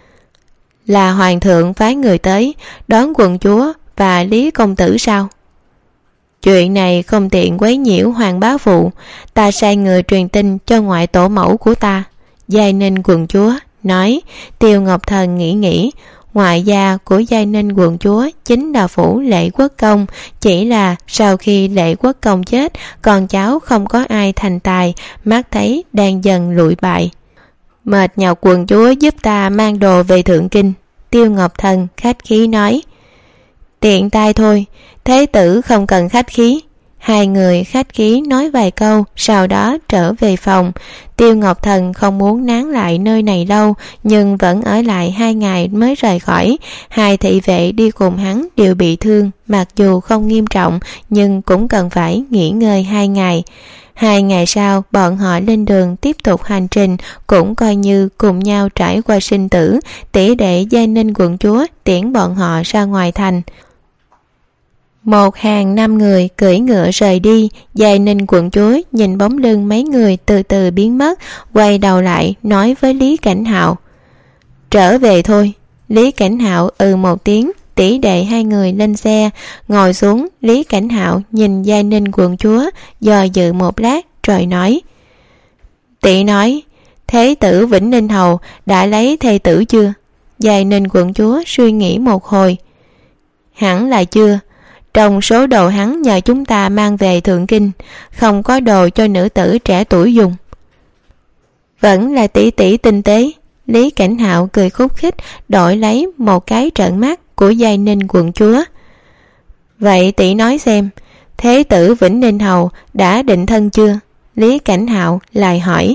Là hoàng thượng phái người tới đón quận chúa và Lý công tử sao? Chuyện này không tiện quấy nhiễu hoàng bá phụ, ta sai người truyền tin cho ngoại tổ mẫu của ta. Giai Ninh quận chúa nói. Tiêu Ngọc Thần nghĩ nghĩ. Ngoại gia của Giai Ninh quận chúa chính là phủ Lệ Quốc Công. Chỉ là sau khi Lệ Quốc Công chết, con cháu không có ai thành tài, mắt thấy đang dần lụi bại. Mệt nhọc quận chúa giúp ta mang đồ về Thượng Kinh. Tiêu Ngọc Thần khách khí nói. Tiện tay thôi, thế tử không cần khách khí. Hai người khách khí nói vài câu, sau đó trở về phòng. Tiêu Ngọc Thần không muốn nán lại nơi này lâu, nhưng vẫn ở lại hai ngày mới rời khỏi. Hai thị vệ đi cùng hắn đều bị thương, mặc dù không nghiêm trọng, nhưng cũng cần phải nghỉ ngơi hai ngày. Hai ngày sau, bọn họ lên đường tiếp tục hành trình, cũng coi như cùng nhau trải qua sinh tử. Tỷ đệ Giai Ninh quận chúa tiễn bọn họ ra ngoài thành. Một hàng năm người cưỡi ngựa rời đi. Giai Ninh quận chúa nhìn bóng lưng mấy người từ từ biến mất, quay đầu lại nói với Lý Cảnh Hạo: trở về thôi. Lý Cảnh Hạo ừ một tiếng, tỷ đệ hai người lên xe ngồi xuống. Lý Cảnh Hạo nhìn Giai Ninh quận chúa dò dự một lát rồi nói: tỷ nói thế tử Vĩnh Ninh Hầu đã lấy thê tử chưa? Giai Ninh quận chúa suy nghĩ một hồi: hẳn là chưa. Trong số đồ hắn nhờ chúng ta mang về Thượng Kinh, không có đồ cho nữ tử trẻ tuổi dùng. Vẫn là tỷ tỷ tinh tế. Lý Cảnh Hạo cười khúc khích đổi lấy một cái trợn mắt của Giai Ninh quận chúa. Vậy tỷ nói xem, thế tử Vĩnh Ninh Hầu đã định thân chưa? Lý Cảnh Hạo lại hỏi.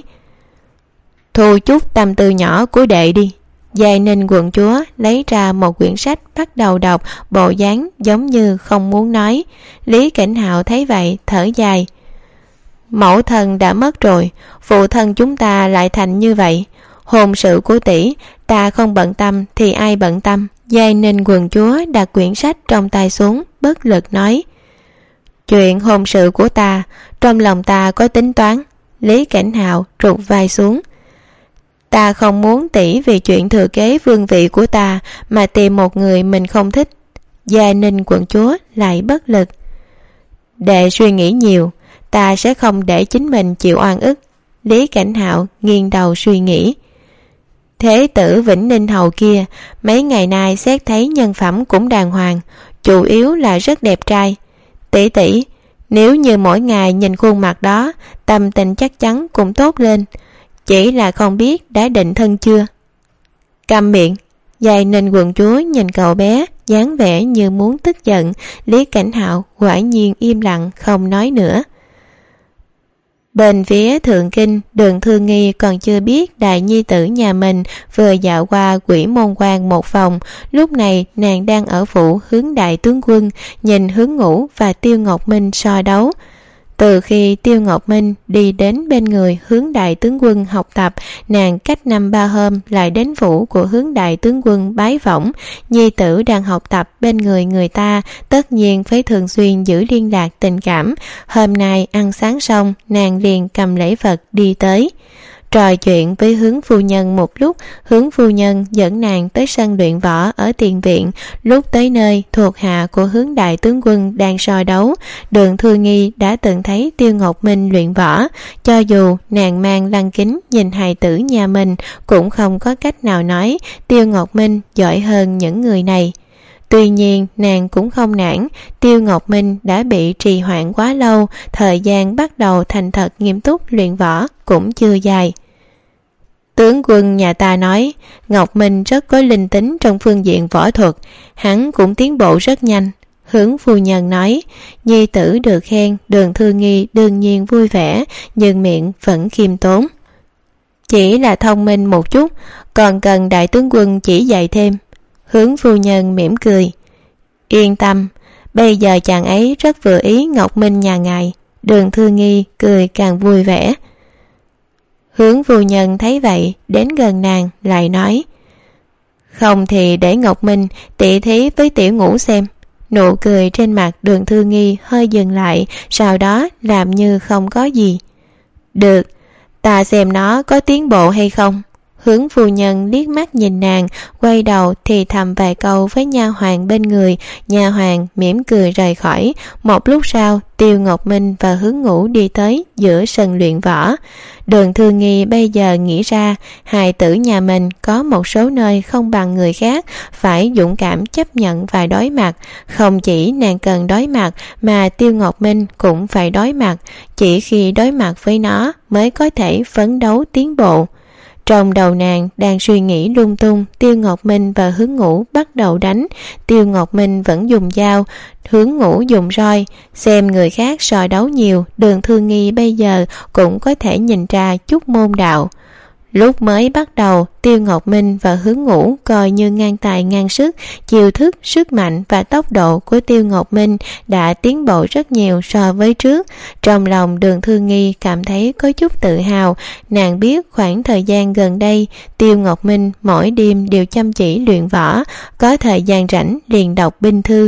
Thu chút tâm tư nhỏ của đệ đi. Giai Ninh quận chúa lấy ra một quyển sách bắt đầu đọc, bộ dáng giống như không muốn nói. Lý Cảnh Hạo thấy vậy thở dài. Mẫu thân đã mất rồi, phụ thân chúng ta lại thành như vậy. Hôn sự của tỷ ta không bận tâm thì ai bận tâm? Giai Ninh quận chúa đặt quyển sách trong tay xuống, bất lực nói. Chuyện hôn sự của ta, trong lòng ta có tính toán. Lý Cảnh Hạo rụt vai xuống. Ta không muốn tỷ vì chuyện thừa kế vương vị của ta mà tìm một người mình không thích. Giai Ninh quận chúa lại bất lực. Đệ suy nghĩ nhiều, ta sẽ không để chính mình chịu oan ức. Lý Cảnh Hạo nghiêng đầu suy nghĩ. Thế tử Vĩnh Ninh Hầu kia mấy ngày nay xét thấy nhân phẩm cũng đàng hoàng, chủ yếu là rất đẹp trai. Tỷ tỷ, nếu như mỗi ngày nhìn khuôn mặt đó, tâm tình chắc chắn cũng tốt lên. Chỉ là không biết đã định thân chưa? Câm miệng. Giai Ninh quận chúa nhìn cậu bé dáng vẻ như muốn tức giận. Lý Cảnh Hạo quả nhiên im lặng không nói nữa. Bên phía Thượng Kinh, Đường Thư Nghi còn chưa biết đại nhi tử nhà mình vừa dạo qua Quỷ Môn Quan một vòng. Lúc này nàng đang ở phủ Hướng Đại tướng quân, nhìn Hướng Ngũ và Tiêu Ngọc Minh so đấu. Từ khi Tiêu Ngọc Minh đi đến bên người Hướng Đại tướng quân học tập, nàng cách năm ba hôm lại đến phủ của Hướng Đại tướng quân bái phỏng. Nhi tử đang học tập bên người người ta, tất nhiên phải thường xuyên giữ liên lạc tình cảm. Hôm nay ăn sáng xong, nàng liền cầm lễ vật đi tới. Trò chuyện với Hướng phu nhân một lúc, Hướng phu nhân dẫn nàng tới sân luyện võ ở tiền viện. Lúc tới nơi, thuộc hạ của Hướng Đại tướng quân đang so đấu. Đường Thư Nghi đã từng thấy Tiêu Ngọc Minh luyện võ, cho dù nàng mang lăng kính nhìn hài tử nhà mình cũng không có cách nào nói Tiêu Ngọc Minh giỏi hơn những người này. Tuy nhiên nàng cũng không nản, Tiêu Ngọc Minh đã bị trì hoãn quá lâu, thời gian bắt đầu thành thật nghiêm túc luyện võ cũng chưa dài. Tướng quân nhà ta nói Ngọc Minh rất có linh tính trong phương diện võ thuật, hắn cũng tiến bộ rất nhanh. Hướng phu nhân nói. Nhi tử được khen, Đường Thư Nghi đương nhiên vui vẻ, nhưng miệng vẫn khiêm tốn. Chỉ là thông minh một chút, còn cần đại tướng quân chỉ dạy thêm. Hướng phu nhân mỉm cười. Yên tâm, bây giờ chàng ấy rất vừa ý Ngọc Minh nhà ngài. Đường Thư Nghi cười càng vui vẻ. Hướng phu nhân thấy vậy, đến gần nàng lại nói. Không thì để Ngọc Minh tỉ thí với Tiểu Ngũ xem. Nụ cười trên mặt Đường Thư Nghi hơi dừng lại, sau đó làm như không có gì. Được, ta xem nó có tiến bộ hay không. Hướng phu nhân liếc mắt nhìn nàng, quay đầu thì thầm vài câu với nha hoàn bên người. Nha hoàn mỉm cười rời khỏi. Một lúc sau, Tiêu Ngọc Minh và Hướng Ngũ đi tới giữa sân luyện võ. Đường Thư Nghi bây giờ nghĩ ra hài tử nhà mình có một số nơi không bằng người khác, phải dũng cảm chấp nhận và đối mặt. Không chỉ nàng cần đối mặt mà Tiêu Ngọc Minh cũng phải đối mặt. Chỉ khi đối mặt với nó mới có thể phấn đấu tiến bộ. Trong đầu nàng đang suy nghĩ lung tung, Tiêu Ngọc Minh và Hướng Ngũ bắt đầu đánh. Tiêu Ngọc Minh vẫn dùng dao, Hướng Ngũ dùng roi. Xem người khác so đấu nhiều, Đường Thư Nghi bây giờ cũng có thể nhìn ra chút môn đạo. Lúc mới bắt đầu, Tiêu Ngọc Minh và Hướng Ngũ coi như ngang tài ngang sức. Chiêu thức, sức mạnh và tốc độ của Tiêu Ngọc Minh đã tiến bộ rất nhiều so với trước. Trong lòng Đường Thư Nghi cảm thấy có chút tự hào. Nàng biết khoảng thời gian gần đây, Tiêu Ngọc Minh mỗi đêm đều chăm chỉ luyện võ, có thời gian rảnh liền đọc binh thư.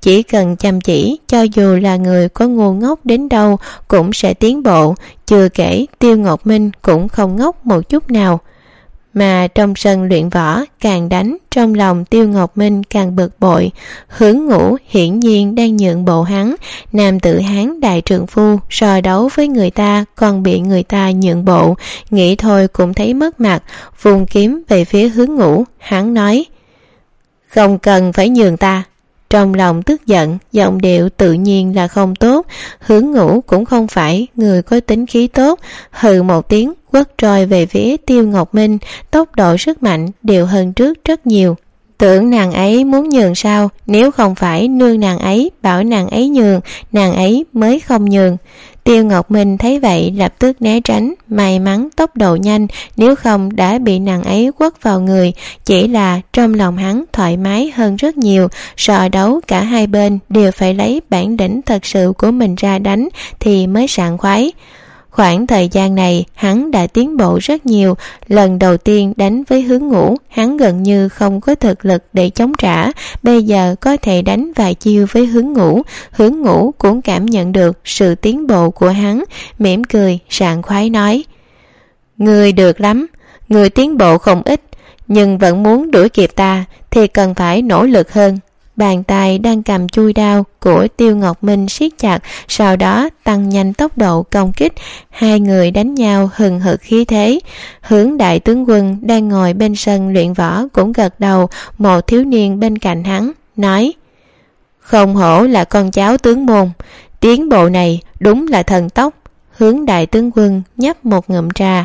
chỉ cần chăm chỉ, cho dù là người có ngu ngốc đến đâu cũng sẽ tiến bộ. Chưa kể Tiêu Ngọc Minh cũng không ngốc một chút nào. Mà trong sân luyện võ, càng đánh, trong lòng Tiêu Ngọc Minh càng bực bội. Hướng Ngũ hiển nhiên đang nhượng bộ hắn. Nam tử Hán đại trượng phu so đấu với người ta còn bị người ta nhượng bộ, nghĩ thôi cũng thấy mất mặt. Vung kiếm về phía Hướng Ngũ, hắn nói: không cần phải nhường ta. Trong lòng tức giận, giọng điệu tự nhiên là không tốt. Hướng Ngũ cũng không phải người có tính khí tốt, hừ một tiếng quất roi về phía Tiêu Ngọc Minh, tốc độ sức mạnh đều hơn trước rất nhiều. Tưởng nàng ấy muốn nhường sao? Nếu không phải nương nàng ấy bảo nàng ấy nhường, nàng ấy mới không nhường. Tiêu Ngọc Minh thấy vậy lập tức né tránh, may mắn tốc độ nhanh, nếu không đã bị nàng ấy quất vào người. Chỉ là trong lòng hắn thoải mái hơn rất nhiều, so đấu cả hai bên đều phải lấy bản lĩnh thật sự của mình ra đánh thì mới sảng khoái. Khoảng thời gian này hắn đã tiến bộ rất nhiều. Lần đầu tiên đánh với Hướng Ngũ, hắn gần như không có thực lực để chống trả. Bây giờ có thể đánh vài chiêu với Hướng Ngũ. Hướng Ngũ cũng cảm nhận được sự tiến bộ của hắn, mỉm cười sảng khoái nói: người được lắm, người tiến bộ không ít, nhưng vẫn muốn đuổi kịp ta thì cần phải nỗ lực hơn. Bàn tay đang cầm chui đao của Tiêu Ngọc Minh siết chặt, sau đó tăng nhanh tốc độ công kích. Hai người đánh nhau hừng hực khí thế. Hướng đại tướng quân đang ngồi bên sân luyện võ cũng gật đầu. Một thiếu niên bên cạnh hắn nói: không hổ là con cháu tướng môn, tiến bộ này đúng là thần tốc. Hướng đại tướng quân nhấp một ngụm trà: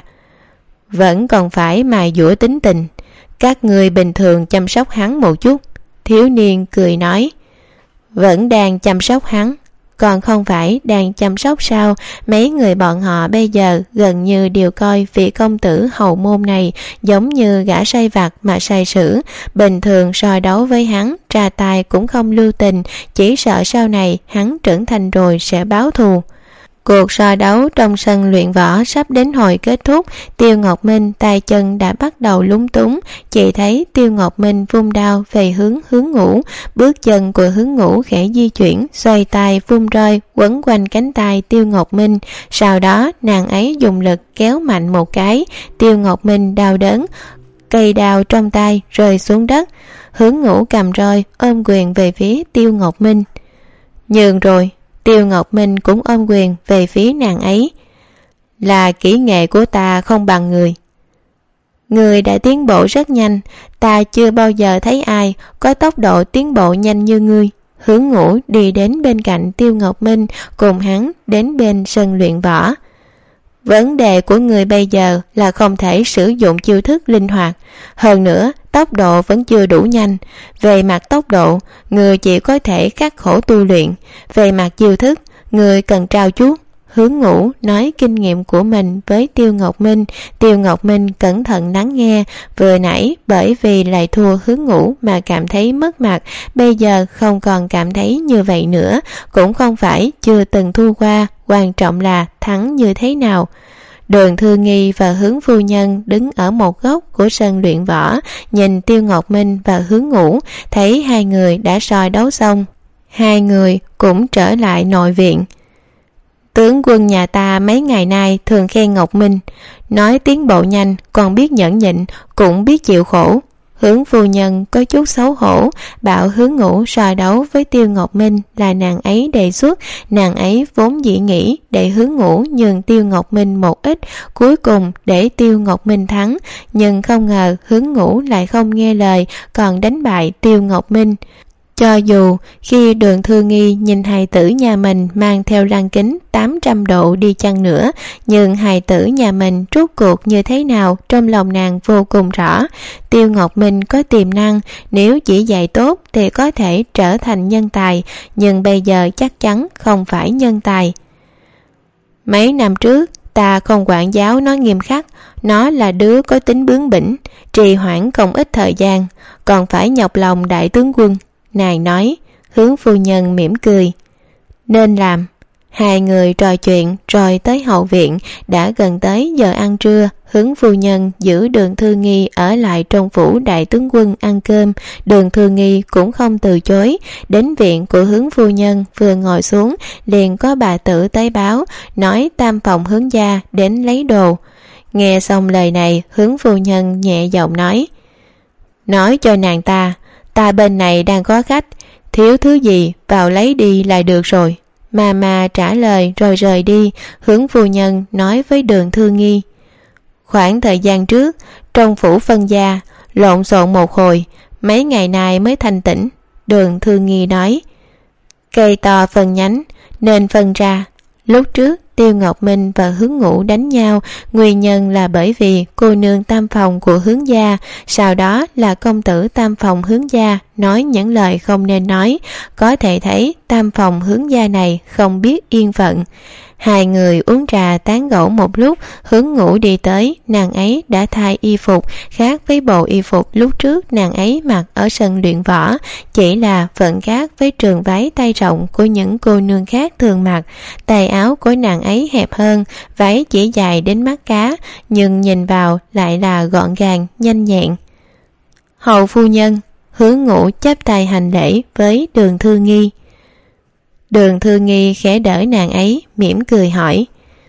vẫn còn phải mài dũa tính tình, các người bình thường chăm sóc hắn một chút. Thiếu niên cười nói: vẫn đang chăm sóc hắn, còn không phải đang chăm sóc sao? Mấy người bọn họ bây giờ gần như đều coi vị công tử hầu môn này giống như gã sai vặt mà sai sử. Bình thường so đấu với hắn, ra tay cũng không lưu tình, chỉ sợ sau này hắn trưởng thành rồi sẽ báo thù. Cuộc so đấu trong sân luyện võ sắp đến hồi kết thúc. Tiêu Ngọc Minh tay chân đã bắt đầu lúng túng. Chỉ thấy Tiêu Ngọc Minh vung đao về hướng Hướng Ngũ. Bước chân của Hướng Ngũ khẽ di chuyển, xoay tay vung roi quấn quanh cánh tay Tiêu Ngọc Minh. Sau đó nàng ấy dùng lực kéo mạnh một cái. Tiêu Ngọc Minh đau đớn, cây đao trong tay rơi xuống đất. Hướng Ngũ cầm roi ôm quyền về phía Tiêu Ngọc Minh. Nhường rồi. Tiêu Ngọc Minh cũng ôm quyền về phía nàng ấy. Là kỹ nghệ của ta không bằng người. Người đã tiến bộ rất nhanh, ta chưa bao giờ thấy ai có tốc độ tiến bộ nhanh như ngươi. Hướng Ngũ đi đến bên cạnh Tiêu Ngọc Minh, cùng hắn đến bên sân luyện võ. Vấn đề của người bây giờ là không thể sử dụng chiêu thức linh hoạt, hơn nữa tốc độ vẫn chưa đủ nhanh. Về mặt tốc độ, người chỉ có thể khắc khổ tu luyện. Về mặt chiêu thức, người cần trao chuốt. Hướng Ngũ nói kinh nghiệm của mình với Tiêu Ngọc Minh. Tiêu Ngọc Minh cẩn thận lắng nghe. Vừa nãy bởi vì lại thua Hướng Ngũ mà cảm thấy mất mặt, bây giờ không còn cảm thấy như vậy nữa. Cũng không phải chưa từng thua qua, quan trọng là thắng như thế nào. Đường Thư Nghi và Hướng phu nhân đứng ở một góc của sân luyện võ, nhìn Tiêu Ngọc Minh và Hướng Ngũ, thấy hai người đã soi đấu xong. Hai người cũng trở lại nội viện. Tướng quân nhà ta mấy ngày nay thường khen Ngọc Minh, nói tiến bộ nhanh, còn biết nhẫn nhịn, cũng biết chịu khổ. Hướng phu nhân có chút xấu hổ, bảo Hướng Ngũ so đấu với Tiêu Ngọc Minh là nàng ấy đề xuất. Nàng ấy vốn dĩ nghĩ để Hướng Ngũ nhường Tiêu Ngọc Minh một ít, cuối cùng để Tiêu Ngọc Minh thắng, nhưng không ngờ Hướng Ngũ lại không nghe lời, còn đánh bại Tiêu Ngọc Minh. Cho dù khi Đường Thư Nghi nhìn hài tử nhà mình mang theo lăng kính tám trăm độ đi chăng nữa, nhưng hài tử nhà mình rốt cuộc như thế nào trong lòng nàng vô cùng rõ. Tiêu Ngọc Minh có tiềm năng, nếu chỉ dạy tốt thì có thể trở thành nhân tài, nhưng bây giờ chắc chắn không phải nhân tài. Mấy năm trước ta không quản giáo nó nghiêm khắc, nó là đứa có tính bướng bỉnh, trì hoãn không ít thời gian, còn phải nhọc lòng đại tướng quân. Nàng nói. Hướng phu nhân mỉm cười. Nên làm. Hai người trò chuyện rồi tới hậu viện. Đã gần tới giờ ăn trưa, Hướng phu nhân giữ Đường Thư Nghi ở lại trong phủ đại tướng quân ăn cơm. Đường Thư Nghi cũng không từ chối. Đến viện của Hướng phu nhân, vừa ngồi xuống liền có bà tử tới báo, nói tam phòng Hướng gia đến lấy đồ. Nghe xong lời này, Hướng phu nhân nhẹ giọng nói: nói cho nàng ta, ta bên này đang có khách, thiếu thứ gì vào lấy đi là được rồi. Mà mà trả lời rồi rời đi. Hướng phu nhân nói với Đường Thư Nghi: khoảng thời gian trước trong phủ phân gia lộn xộn một hồi, mấy ngày nay mới thanh tĩnh. Đường Thư Nghi nói: cây to phân nhánh nên phân ra. Lúc trước Tiêu Ngọc Minh và Hướng Ngũ đánh nhau, nguyên nhân là bởi vì cô nương tam phòng của Hướng gia, sau đó là công tử tam phòng Hướng gia nói những lời không nên nói. Có thể thấy tam phòng Hướng gia này không biết yên phận. Hai người uống trà tán gẫu một lúc, Hướng Ngũ đi tới. Nàng ấy đã thay y phục, khác với bộ y phục lúc trước nàng ấy mặc ở sân luyện võ, chỉ là vẫn khác với trường váy tay rộng của những cô nương khác thường mặc. Tay áo của nàng ấy hẹp hơn, váy chỉ dài đến mắt cá, nhưng nhìn vào lại là gọn gàng, nhanh nhẹn. Hầu phu nhân. Hướng Ngũ chắp tay hành lễ với Đường Thư Nghi. Đường Thư Nghi khẽ đỡ nàng ấy, mỉm cười hỏi: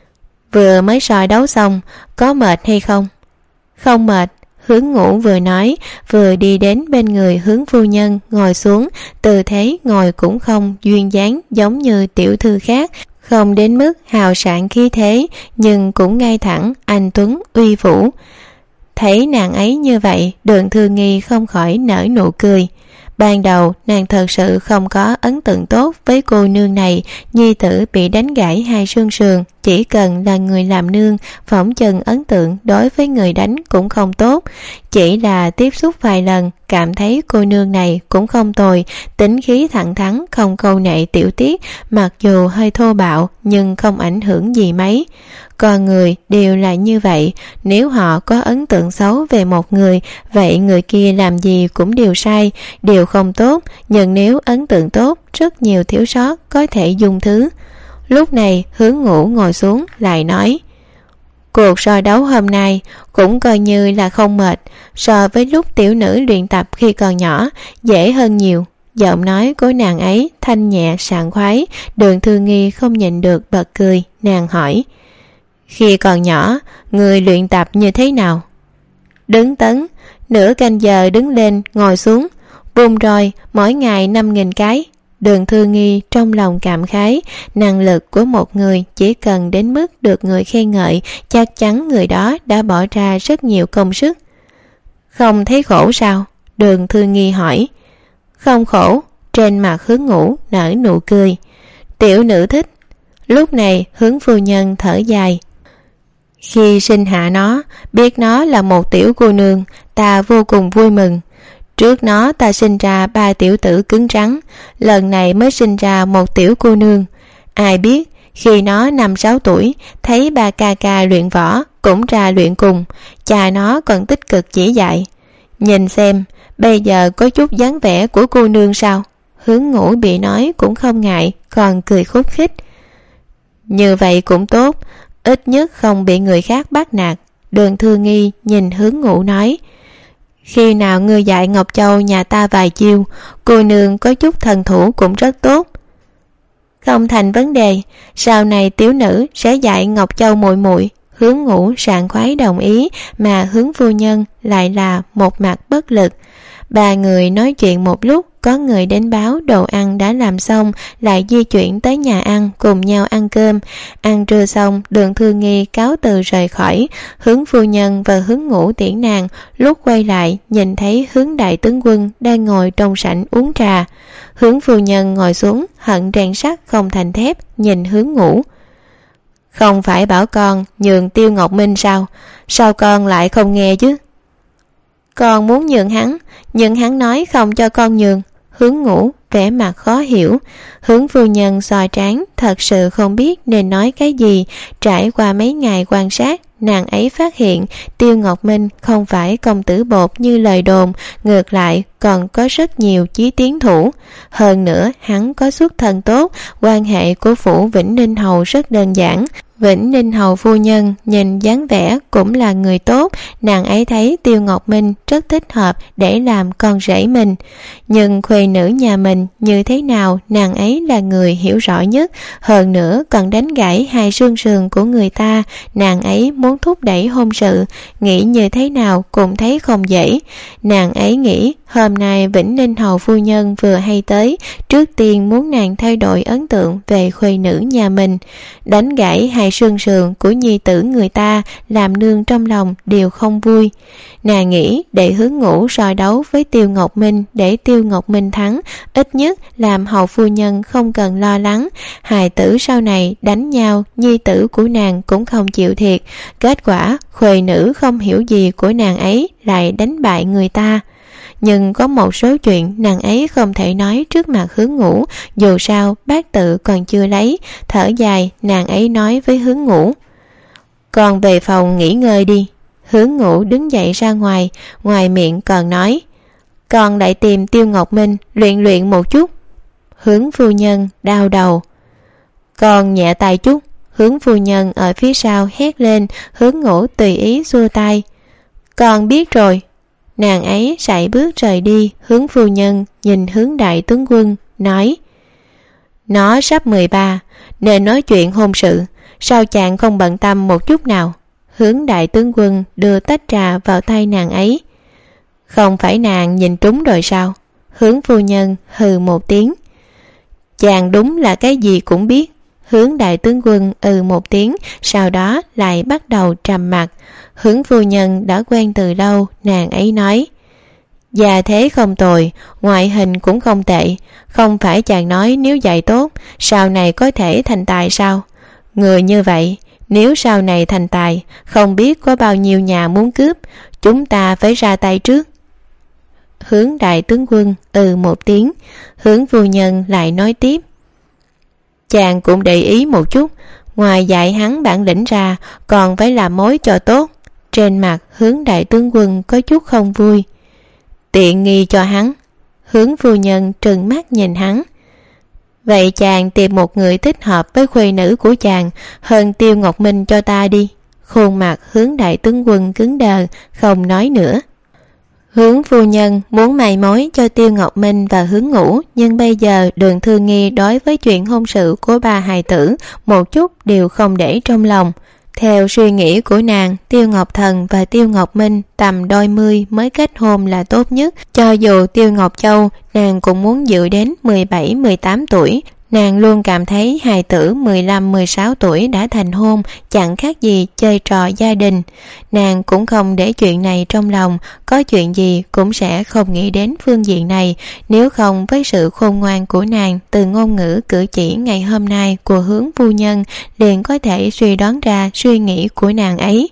vừa mới soi đấu xong, có mệt hay không? Không mệt. Hướng Ngũ vừa nói vừa đi đến bên người Hướng phu nhân ngồi xuống. Tư thế ngồi cũng không duyên dáng giống như tiểu thư khác, không đến mức hào sảng khí thế, nhưng cũng ngay thẳng, anh tuấn, uy vũ. Thấy nàng ấy như vậy, Đường Thư Nghi không khỏi nở nụ cười. Ban đầu nàng thật sự không có ấn tượng tốt với cô nương này. Nhi tử bị đánh gãy hai xương sườn, chỉ cần là người làm nương, phỏng chừng ấn tượng đối với người đánh cũng không tốt. Chỉ là tiếp xúc vài lần, cảm thấy cô nương này cũng không tồi, tính khí thẳng thắn, không câu nệ tiểu tiết, mặc dù hơi thô bạo nhưng không ảnh hưởng gì mấy. Con người đều là như vậy, nếu họ có ấn tượng xấu về một người, vậy người kia làm gì cũng đều sai, đều không tốt. Nhưng nếu ấn tượng tốt, rất nhiều thiếu sót có thể dung thứ. Lúc này Hướng Ngũ ngồi xuống lại nói: cuộc soi đấu hôm nay cũng coi như là không mệt, so với lúc tiểu nữ luyện tập khi còn nhỏ dễ hơn nhiều. Giọng nói của nàng ấy thanh nhẹ sảng khoái. Đường Thư Nghi không nhịn được bật cười. Nàng hỏi: khi còn nhỏ người luyện tập như thế nào? Đứng tấn, nửa canh giờ đứng lên ngồi xuống, bùm rồi mỗi ngày năm nghìn cái. Đường Thư Nghi trong lòng cảm khái, năng lực của một người chỉ cần đến mức được người khen ngợi, chắc chắn người đó đã bỏ ra rất nhiều công sức. Không thấy khổ sao? Đường Thư Nghi hỏi. Không khổ. Trên mặt Hướng Ngũ nở nụ cười. Tiểu nữ thích. Lúc này Hướng phu nhân thở dài. Khi sinh hạ nó, biết nó là một tiểu cô nương, ta vô cùng vui mừng. Trước nó ta sinh ra ba tiểu tử cứng rắn, lần này mới sinh ra một tiểu cô nương. Ai biết khi nó năm sáu tuổi, thấy ba ca ca luyện võ cũng ra luyện cùng, cha nó còn tích cực chỉ dạy. Nhìn xem bây giờ có chút dáng vẻ của cô nương sao? Hướng Ngũ bị nói cũng không ngại, còn cười khúc khích. Như vậy cũng tốt, ít nhất không bị người khác bắt nạt. Đường Thư Nghi nhìn Hướng Ngũ nói: khi nào ngươi dạy Ngọc Châu nhà ta vài chiêu, cô nương có chút thần thủ cũng rất tốt. Không thành vấn đề, sau này tiểu nữ sẽ dạy Ngọc Châu muội muội. Hướng Ngũ sảng khoái đồng ý, mà Hướng phu nhân lại là một mặt bất lực. Ba người nói chuyện một lúc, có người đến báo đồ ăn đã làm xong, lại di chuyển tới nhà ăn cùng nhau ăn cơm. Ăn trưa xong, Đường Thư Nghi cáo từ rời khỏi. Hướng phu nhân và Hướng Ngũ tiễn nàng. Lúc quay lại nhìn thấy Hướng đại tướng quân đang ngồi trong sảnh uống trà. Hướng phu nhân ngồi xuống, hận rèn sắt không thành thép, nhìn Hướng Ngũ. Không phải bảo con nhường Tiêu Ngọc Minh sao? Sao con lại không nghe chứ? Con muốn nhường hắn, nhưng hắn nói không cho con nhường. Hướng Ngũ vẻ mặt khó hiểu. Hướng phu nhân soi trán, thật sự không biết nên nói cái gì. Trải qua mấy ngày quan sát, nàng ấy phát hiện Tiêu Ngọc Minh không phải công tử bột như lời đồn, ngược lại còn có rất nhiều chí tiến thủ. Hơn nữa hắn có xuất thân tốt, quan hệ của phủ Vĩnh Ninh Hầu rất đơn giản. Vĩnh Ninh Hầu phu nhân nhìn dáng vẻ cũng là người tốt, nàng ấy thấy Tiêu Ngọc Minh rất thích hợp để làm con rể mình. Nhưng khuê nữ nhà mình như thế nào nàng ấy là người hiểu rõ nhất, hơn nữa còn đánh gãy hai xương sườn của người ta, nàng ấy muốn thúc đẩy hôn sự, nghĩ như thế nào cũng thấy không dễ. Nàng ấy nghĩ hôm nay Vĩnh Ninh Hầu phu nhân vừa hay tới, trước tiên muốn nàng thay đổi ấn tượng về khuê nữ nhà mình. Đánh gãy hai sương sườn của nhi tử người ta làm nương trong lòng đều không vui. Nàng nghĩ để Hướng Ngũ so đấu với Tiêu Ngọc Minh, để Tiêu Ngọc Minh thắng, ít nhất làm hầu phu nhân không cần lo lắng. Hài tử sau này đánh nhau, nhi tử của nàng cũng không chịu thiệt. Kết quả khuê nữ không hiểu gì của nàng ấy lại đánh bại người ta. Nhưng có một số chuyện nàng ấy không thể nói trước mặt Hướng Ngũ, dù sao bát tự còn chưa lấy. Thở dài, nàng ấy nói với Hướng Ngũ: "Con về phòng nghỉ ngơi đi." Hướng Ngũ đứng dậy ra ngoài, ngoài miệng còn nói: "Con lại tìm Tiêu Ngọc Minh luyện luyện một chút." Hướng phu nhân đau đầu: "Con nhẹ tay chút." Hướng phu nhân ở phía sau hét lên. Hướng Ngũ tùy ý xua tay: "Con biết rồi." Nàng ấy sải bước rời đi. Hướng phu nhân nhìn Hướng đại tướng quân nói: "Nó sắp mười ba, nên nói chuyện hôn sự, sao chàng không bận tâm một chút nào?" Hướng đại tướng quân đưa tách trà vào tay nàng ấy: "Không phải nàng nhìn trúng rồi sao?" Hướng phu nhân hừ một tiếng: "Chàng đúng là cái gì cũng biết." Hướng đại tướng quân ừ một tiếng, sau đó lại bắt đầu trầm mặc. Hướng phu nhân đã quen từ lâu, nàng ấy nói: "Già thế không tồi, ngoại hình cũng không tệ. Không phải chàng nói nếu dạy tốt, sau này có thể thành tài sao? Người như vậy, nếu sau này thành tài, không biết có bao nhiêu nhà muốn cướp, chúng ta phải ra tay trước." Hướng đại tướng quân ừ một tiếng. Hướng phu nhân lại nói tiếp: "Chàng cũng để ý một chút, ngoài dạy hắn bản lĩnh ra, còn phải làm mối cho tốt." Trên mặt Hướng đại tướng quân có chút không vui: "Tiện nghi cho hắn." Hướng phu nhân trừng mắt nhìn hắn: "Vậy chàng tìm một người thích hợp với khuê nữ của chàng hơn Tiêu Ngọc Minh cho ta đi." Khuôn mặt Hướng đại tướng quân cứng đờ, không nói nữa. Hướng phu nhân muốn mày mối cho Tiêu Ngọc Minh và Hướng Ngũ, nhưng bây giờ Đường Thư Nghi đối với chuyện hôn sự của ba hài tử một chút đều không để trong lòng. Theo suy nghĩ của nàng, Tiêu Ngọc Thần và Tiêu Ngọc Minh tầm đôi mươi mới kết hôn là tốt nhất. Cho dù Tiêu Ngọc Châu, nàng cũng muốn dự đến mười bảy mười tám tuổi. Nàng luôn cảm thấy hài tử mười lăm mười sáu tuổi đã thành hôn chẳng khác gì chơi trò gia đình. Nàng cũng không để chuyện này trong lòng, có chuyện gì cũng sẽ không nghĩ đến phương diện này. Nếu không với sự khôn ngoan của nàng, từ ngôn ngữ cử chỉ ngày hôm nay của Hướng phu nhân liền có thể suy đoán ra suy nghĩ của nàng ấy.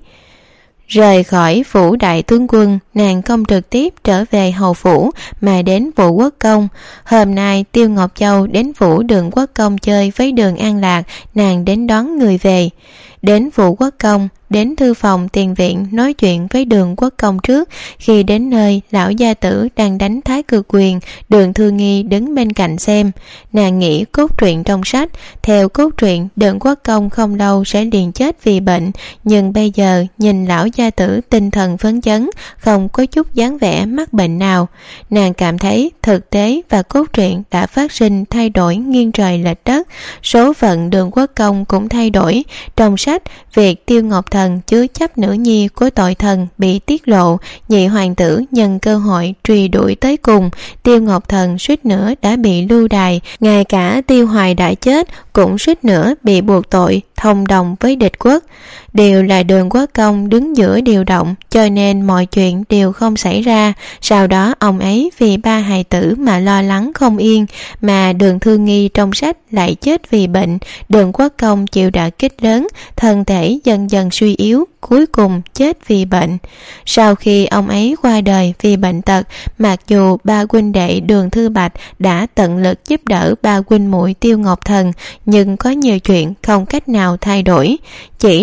Rời khỏi phủ đại tướng quân, nàng không trực tiếp trở về hầu phủ mà đến Vũ Quốc Công. Hôm nay Tiêu Ngọc Châu đến phủ Đường Quốc Công chơi với Đường An Lạc, nàng đến đón người về. Đến Vũ Quốc Công, đến thư phòng tiền viện nói chuyện với Đường Quốc Công trước. Khi đến nơi, lão gia tử đang đánh thái cực quyền, Đường Thư Nghi đứng bên cạnh xem. Nàng nghĩ cốt truyện trong sách, theo cốt truyện Đường Quốc Công không lâu sẽ liền chết vì bệnh, nhưng bây giờ nhìn lão gia tử tinh thần phấn chấn, không có chút dáng vẻ mắc bệnh nào. Nàng cảm thấy thực tế và cốt truyện đã phát sinh thay đổi nghiêng trời lệch đất. Số phận Đường Quốc Công cũng thay đổi. Trong sách, việc Tiêu Ngọc Thần chứa chấp nữ nhi của tội thần bị tiết lộ, nhị hoàng tử nhân cơ hội truy đuổi tới cùng. Tiêu Ngọc Thần suýt nữa đã bị lưu đày, ngay cả Tiêu Hoài đã chết cũng suýt nữa bị buộc tội thông đồng với địch quốc. Đều là Đường Quốc Công đứng giữa điều động, cho nên mọi chuyện đều không xảy ra. Sau đó ông ấy vì ba hài tử mà lo lắng không yên, mà Đường Thư Nghi trong sách lại chết vì bệnh. Đường Quốc Công chịu đả kích lớn, thân thể dần dần suy yếu, cuối cùng chết vì bệnh. Sau khi ông ấy qua đời vì bệnh tật, mặc dù ba huynh đệ Đường Thư Bạch đã tận lực giúp đỡ ba huynh muội Tiêu Ngọc Thần, nhưng có nhiều chuyện không cách nào thay đổi. Chỉ là bây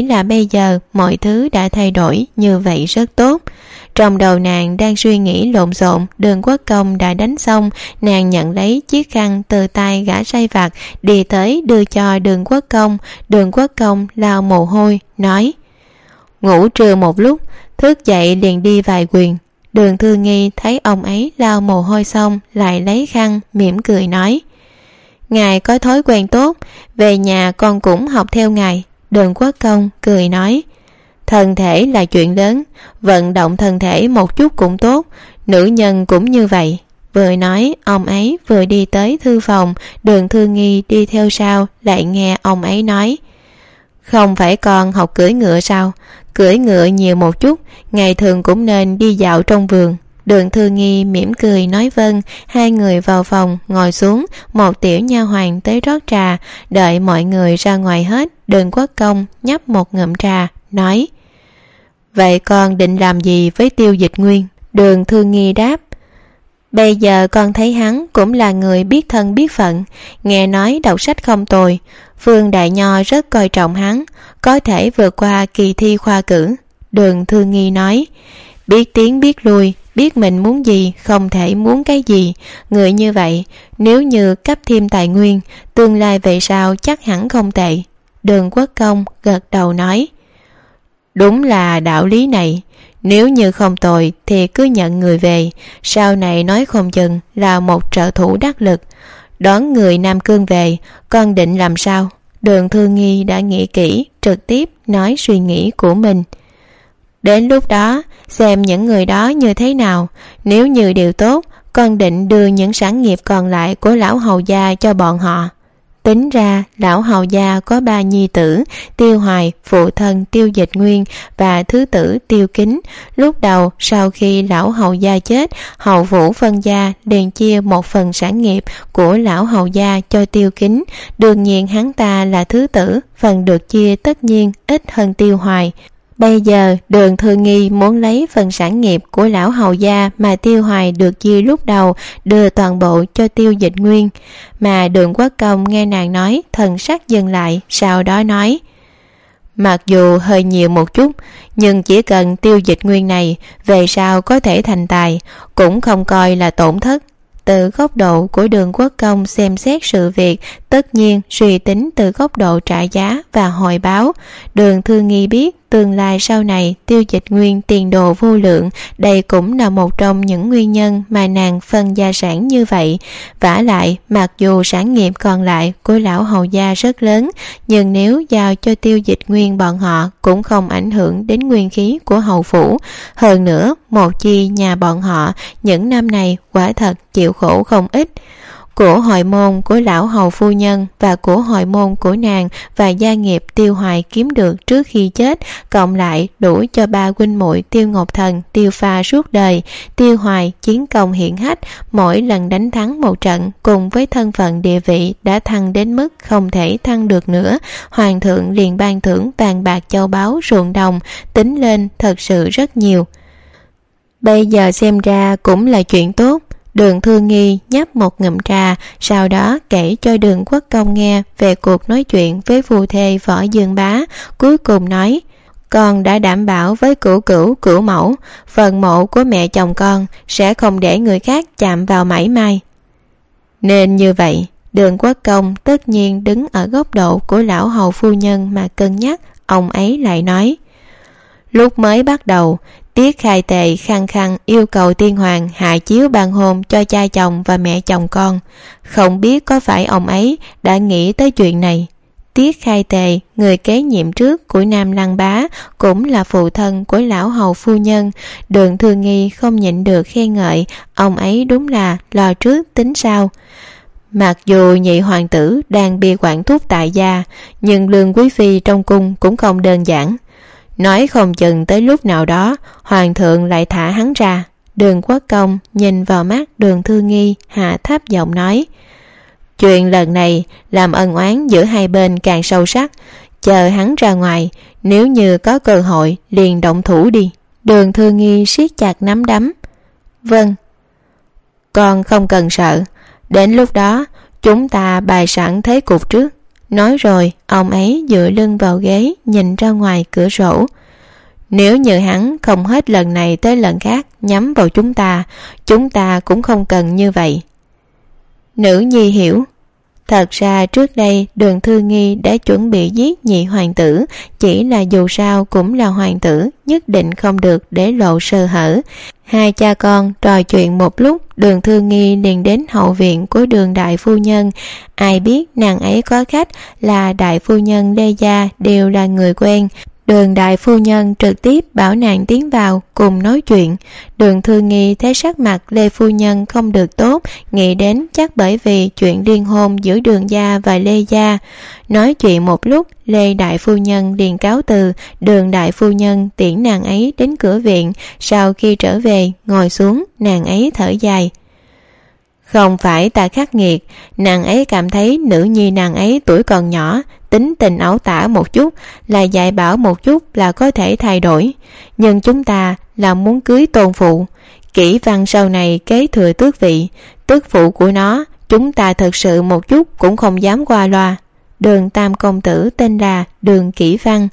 bây giờ mọi thứ đã thay đổi như vậy rất tốt. Trong đầu nàng đang suy nghĩ lộn xộn, Đường Quốc Công đã đánh xong. Nàng nhận lấy chiếc khăn từ tay gã sai vặt, đi tới đưa cho Đường Quốc Công. Đường Quốc Công lau mồ hôi, nói: ngủ trưa một lúc, thức dậy liền đi vài quyền. Đường Thư Nghi thấy ông ấy lau mồ hôi xong, lại lấy khăn, mỉm cười nói: ngài có thói quen tốt, về nhà con cũng học theo ngài. Đường Quốc Công cười nói: thân thể là chuyện lớn, vận động thân thể một chút cũng tốt, nữ nhân cũng như vậy. Vừa nói, ông ấy vừa đi tới thư phòng. Đường Thư Nghi đi theo sau, lại nghe ông ấy nói: không phải con học cưỡi ngựa sao? Cưỡi ngựa nhiều một chút, ngày thường cũng nên đi dạo trong vườn. Đường Thư Nghi mỉm cười nói vâng. Hai người vào phòng ngồi xuống. Một tiểu nha hoàn tới rót trà. Đợi mọi người ra ngoài hết, Đường Quốc Công nhấp một ngụm trà, nói: vậy con định làm gì với Tiêu Dịch Nguyên? Đường Thư Nghi đáp: bây giờ con thấy hắn cũng là người biết thân biết phận, nghe nói đọc sách không tồi. Phương Đại Nho rất coi trọng hắn, có thể vượt qua kỳ thi khoa cử. Đường Thư Nghi nói: biết tiến biết lui, biết mình muốn gì, không thể muốn cái gì. Người như vậy, nếu như cấp thêm tài nguyên, tương lai về sau chắc hẳn không tệ. Đường Quốc Công gật đầu nói: đúng là đạo lý này, nếu như không tồi thì cứ nhận người về, sau này nói không chừng là một trợ thủ đắc lực. Đón người Nam Cương về, con định làm sao? Đường Thư Nghi đã nghĩ kỹ, trực tiếp nói suy nghĩ của mình. Đến lúc đó xem những người đó như thế nào, nếu như đều tốt, con định đưa những sản nghiệp còn lại của lão hầu gia cho bọn họ. Tính ra lão hầu gia có ba nhi tử, Tiêu Hoài, phụ thân Tiêu Dịch Nguyên và thứ tử Tiêu Kính. Lúc đầu sau khi lão hầu gia chết, hầu phủ phân gia liền chia một phần sản nghiệp của lão hầu gia cho Tiêu Kính. Đương nhiên hắn ta là thứ tử, phần được chia tất nhiên ít hơn Tiêu Hoài. Bây giờ Đường Thư Nghi muốn lấy phần sản nghiệp của lão hầu gia mà Tiêu Hoài được chia lúc đầu, đưa toàn bộ cho Tiêu Dịch Nguyên. Mà Đường Quốc Công nghe nàng nói, thần sắc dừng lại, sau đó nói: mặc dù hơi nhiều một chút, nhưng chỉ cần Tiêu Dịch Nguyên này về sau có thể thành tài, cũng không coi là tổn thất. Từ góc độ của Đường Quốc Công xem xét sự việc, tất nhiên suy tính từ góc độ trả giá và hồi báo. Đường Thư Nghi biết tương lai sau này Tiêu Dịch Nguyên tiền đồ vô lượng, đây cũng là một trong những nguyên nhân mà nàng phân gia sản như vậy. Vả lại, mặc dù sản nghiệp còn lại của lão hầu gia rất lớn, nhưng nếu giao cho Tiêu Dịch Nguyên bọn họ cũng không ảnh hưởng đến nguyên khí của hầu phủ. Hơn nữa, một chi nhà bọn họ những năm này quả thật chịu khổ không ít. Của hội môn của lão hầu phu nhân và của hội môn của nàng và gia nghiệp Tiêu Hoài kiếm được trước khi chết, cộng lại đủ cho ba huynh muội Tiêu Ngọc Thần tiêu pha suốt đời. Tiêu Hoài chiến công hiển hách, mỗi lần đánh thắng một trận, cùng với thân phận địa vị đã thăng đến mức không thể thăng được nữa. Hoàng thượng liền ban thưởng vàng bạc châu báu ruộng đồng, tính lên thật sự rất nhiều. Bây giờ xem ra cũng là chuyện tốt. Đường Thư Nghi nhấp một ngụm trà, sau đó kể cho Đường Quốc Công nghe về cuộc nói chuyện với phu thê Võ Dương Bá. Cuối cùng nói: con đã đảm bảo với cửu cửu cửu mẫu, phần mộ của mẹ chồng con sẽ không để người khác chạm vào mảy may. Nên như vậy, Đường Quốc Công tất nhiên đứng ở góc độ của lão hầu phu nhân mà cân nhắc. Ông ấy lại nói: lúc mới bắt đầu, Tiết Khai Tề khăng khăng yêu cầu tiên hoàng hạ chiếu ban hôn cho cha chồng và mẹ chồng con. Không biết có phải ông ấy đã nghĩ tới chuyện này. Tiết Khai Tề, người kế nhiệm trước của Nam Lăng Bá, cũng là phụ thân của lão hầu phu nhân. Đường Thư Nghi không nhịn được khen ngợi, ông ấy đúng là lo trước tính sau. Mặc dù nhị hoàng tử đang bị quản thúc tại gia, nhưng lương quý phi trong cung cũng không đơn giản. Nói không chừng tới lúc nào đó hoàng thượng lại thả hắn ra. Đường Quốc Công nhìn vào mắt Đường Thư Nghi, hạ thấp giọng nói: chuyện lần này làm ân oán giữa hai bên càng sâu sắc, chờ hắn ra ngoài, nếu như có cơ hội liền động thủ đi. Đường Thư Nghi siết chặt nắm đấm: vâng, con không cần sợ, đến lúc đó chúng ta bày sẵn thế cục trước, Nói rồi, ông ấy dựa lưng vào ghế, nhìn ra ngoài cửa sổ. Nếu như hắn không hết lần này tới lần khác nhắm vào chúng ta, chúng ta cũng không cần như vậy. Nữ nhi hiểu. Thật ra trước đây Đường Thư Nghi đã chuẩn bị giết nhị hoàng tử, chỉ là dù sao cũng là hoàng tử, nhất định không được để lộ sơ hở. Hai cha con trò chuyện một lúc, Đường Thư Nghi liền đến hậu viện của Đường đại phu nhân. Ai biết nàng ấy có khách là đại phu nhân Lê Gia, đều là người quen. Đường đại phu nhân trực tiếp bảo nàng tiến vào cùng nói chuyện. Đường Thư Nghi thấy sắc mặt Lê phu nhân không được tốt, nghĩ đến chắc bởi vì chuyện liên hôn giữa Đường gia và Lê gia. Nói chuyện một lúc, Lê đại phu nhân liền cáo từ. Đường đại phu nhân tiễn nàng ấy đến cửa viện. Sau khi trở về, ngồi xuống, nàng ấy thở dài. Không phải ta khắc nghiệt, nàng ấy cảm thấy nữ nhi nàng ấy tuổi còn nhỏ, tính tình ẩu tả một chút, là dạy bảo một chút là có thể thay đổi. Nhưng chúng ta là muốn cưới tôn phụ, Kỷ Văn sau này kế thừa tước vị, tước phụ của nó, chúng ta thật sự một chút cũng không dám qua loa. Đường tam công tử tên là Đường Kỷ Văn.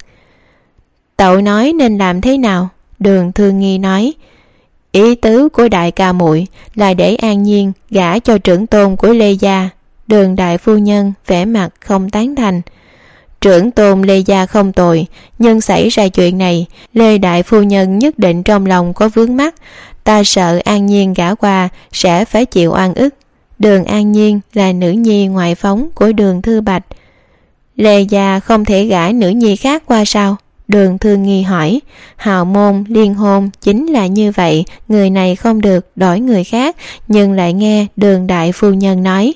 Cậu nói nên làm thế nào? Đường Thư Nghi nói. Ý tứ của đại ca muội là để An Nhiên gả cho trưởng tôn của Lê gia. Đường đại phu nhân vẻ mặt không tán thành. Trưởng tôn Lê gia không tồi, nhưng xảy ra chuyện này, Lê đại phu nhân nhất định trong lòng có vướng mắc. Ta sợ An Nhiên gả qua sẽ phải chịu oan ức. Đường An Nhiên là nữ nhi ngoại phóng của Đường Thư Bạch. Lê gia không thể gả nữ nhi khác qua sao? Đường Thư Nghi hỏi. Hào môn liên hôn chính là như vậy, người này không được đổi người khác, nhưng lại nghe Đường đại phu nhân nói.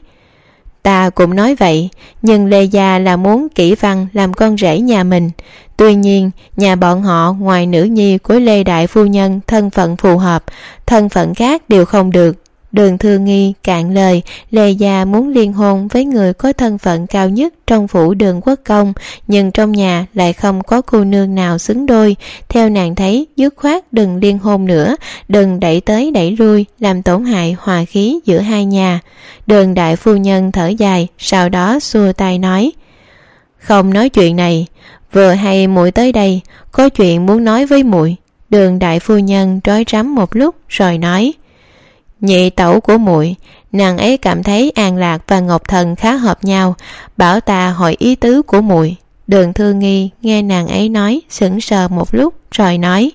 Ta cũng nói vậy, nhưng Lê gia là muốn Kỷ Văn làm con rể nhà mình. Tuy nhiên, nhà bọn họ ngoài nữ nhi của Lê đại phu nhân thân phận phù hợp, thân phận khác đều không được. Đường Thư Nghi cạn lời, Lê gia muốn liên hôn với người có thân phận cao nhất trong phủ Đường Quốc công, nhưng trong nhà lại không có cô nương nào xứng đôi. Theo nàng thấy, dứt khoát đừng liên hôn nữa, đừng đẩy tới đẩy lui, làm tổn hại hòa khí giữa hai nhà. Đường đại phu nhân thở dài, sau đó xua tay nói. Không nói chuyện này, vừa hay muội tới đây, có chuyện muốn nói với muội. Đường đại phu nhân rối rắm một lúc rồi nói. Nhị tẩu của muội, nàng ấy cảm thấy An Lạc và Ngọc Thần khá hợp nhau, bảo ta hỏi ý tứ của muội. Đường Thư Nghi nghe nàng ấy nói, sững sờ một lúc rồi nói.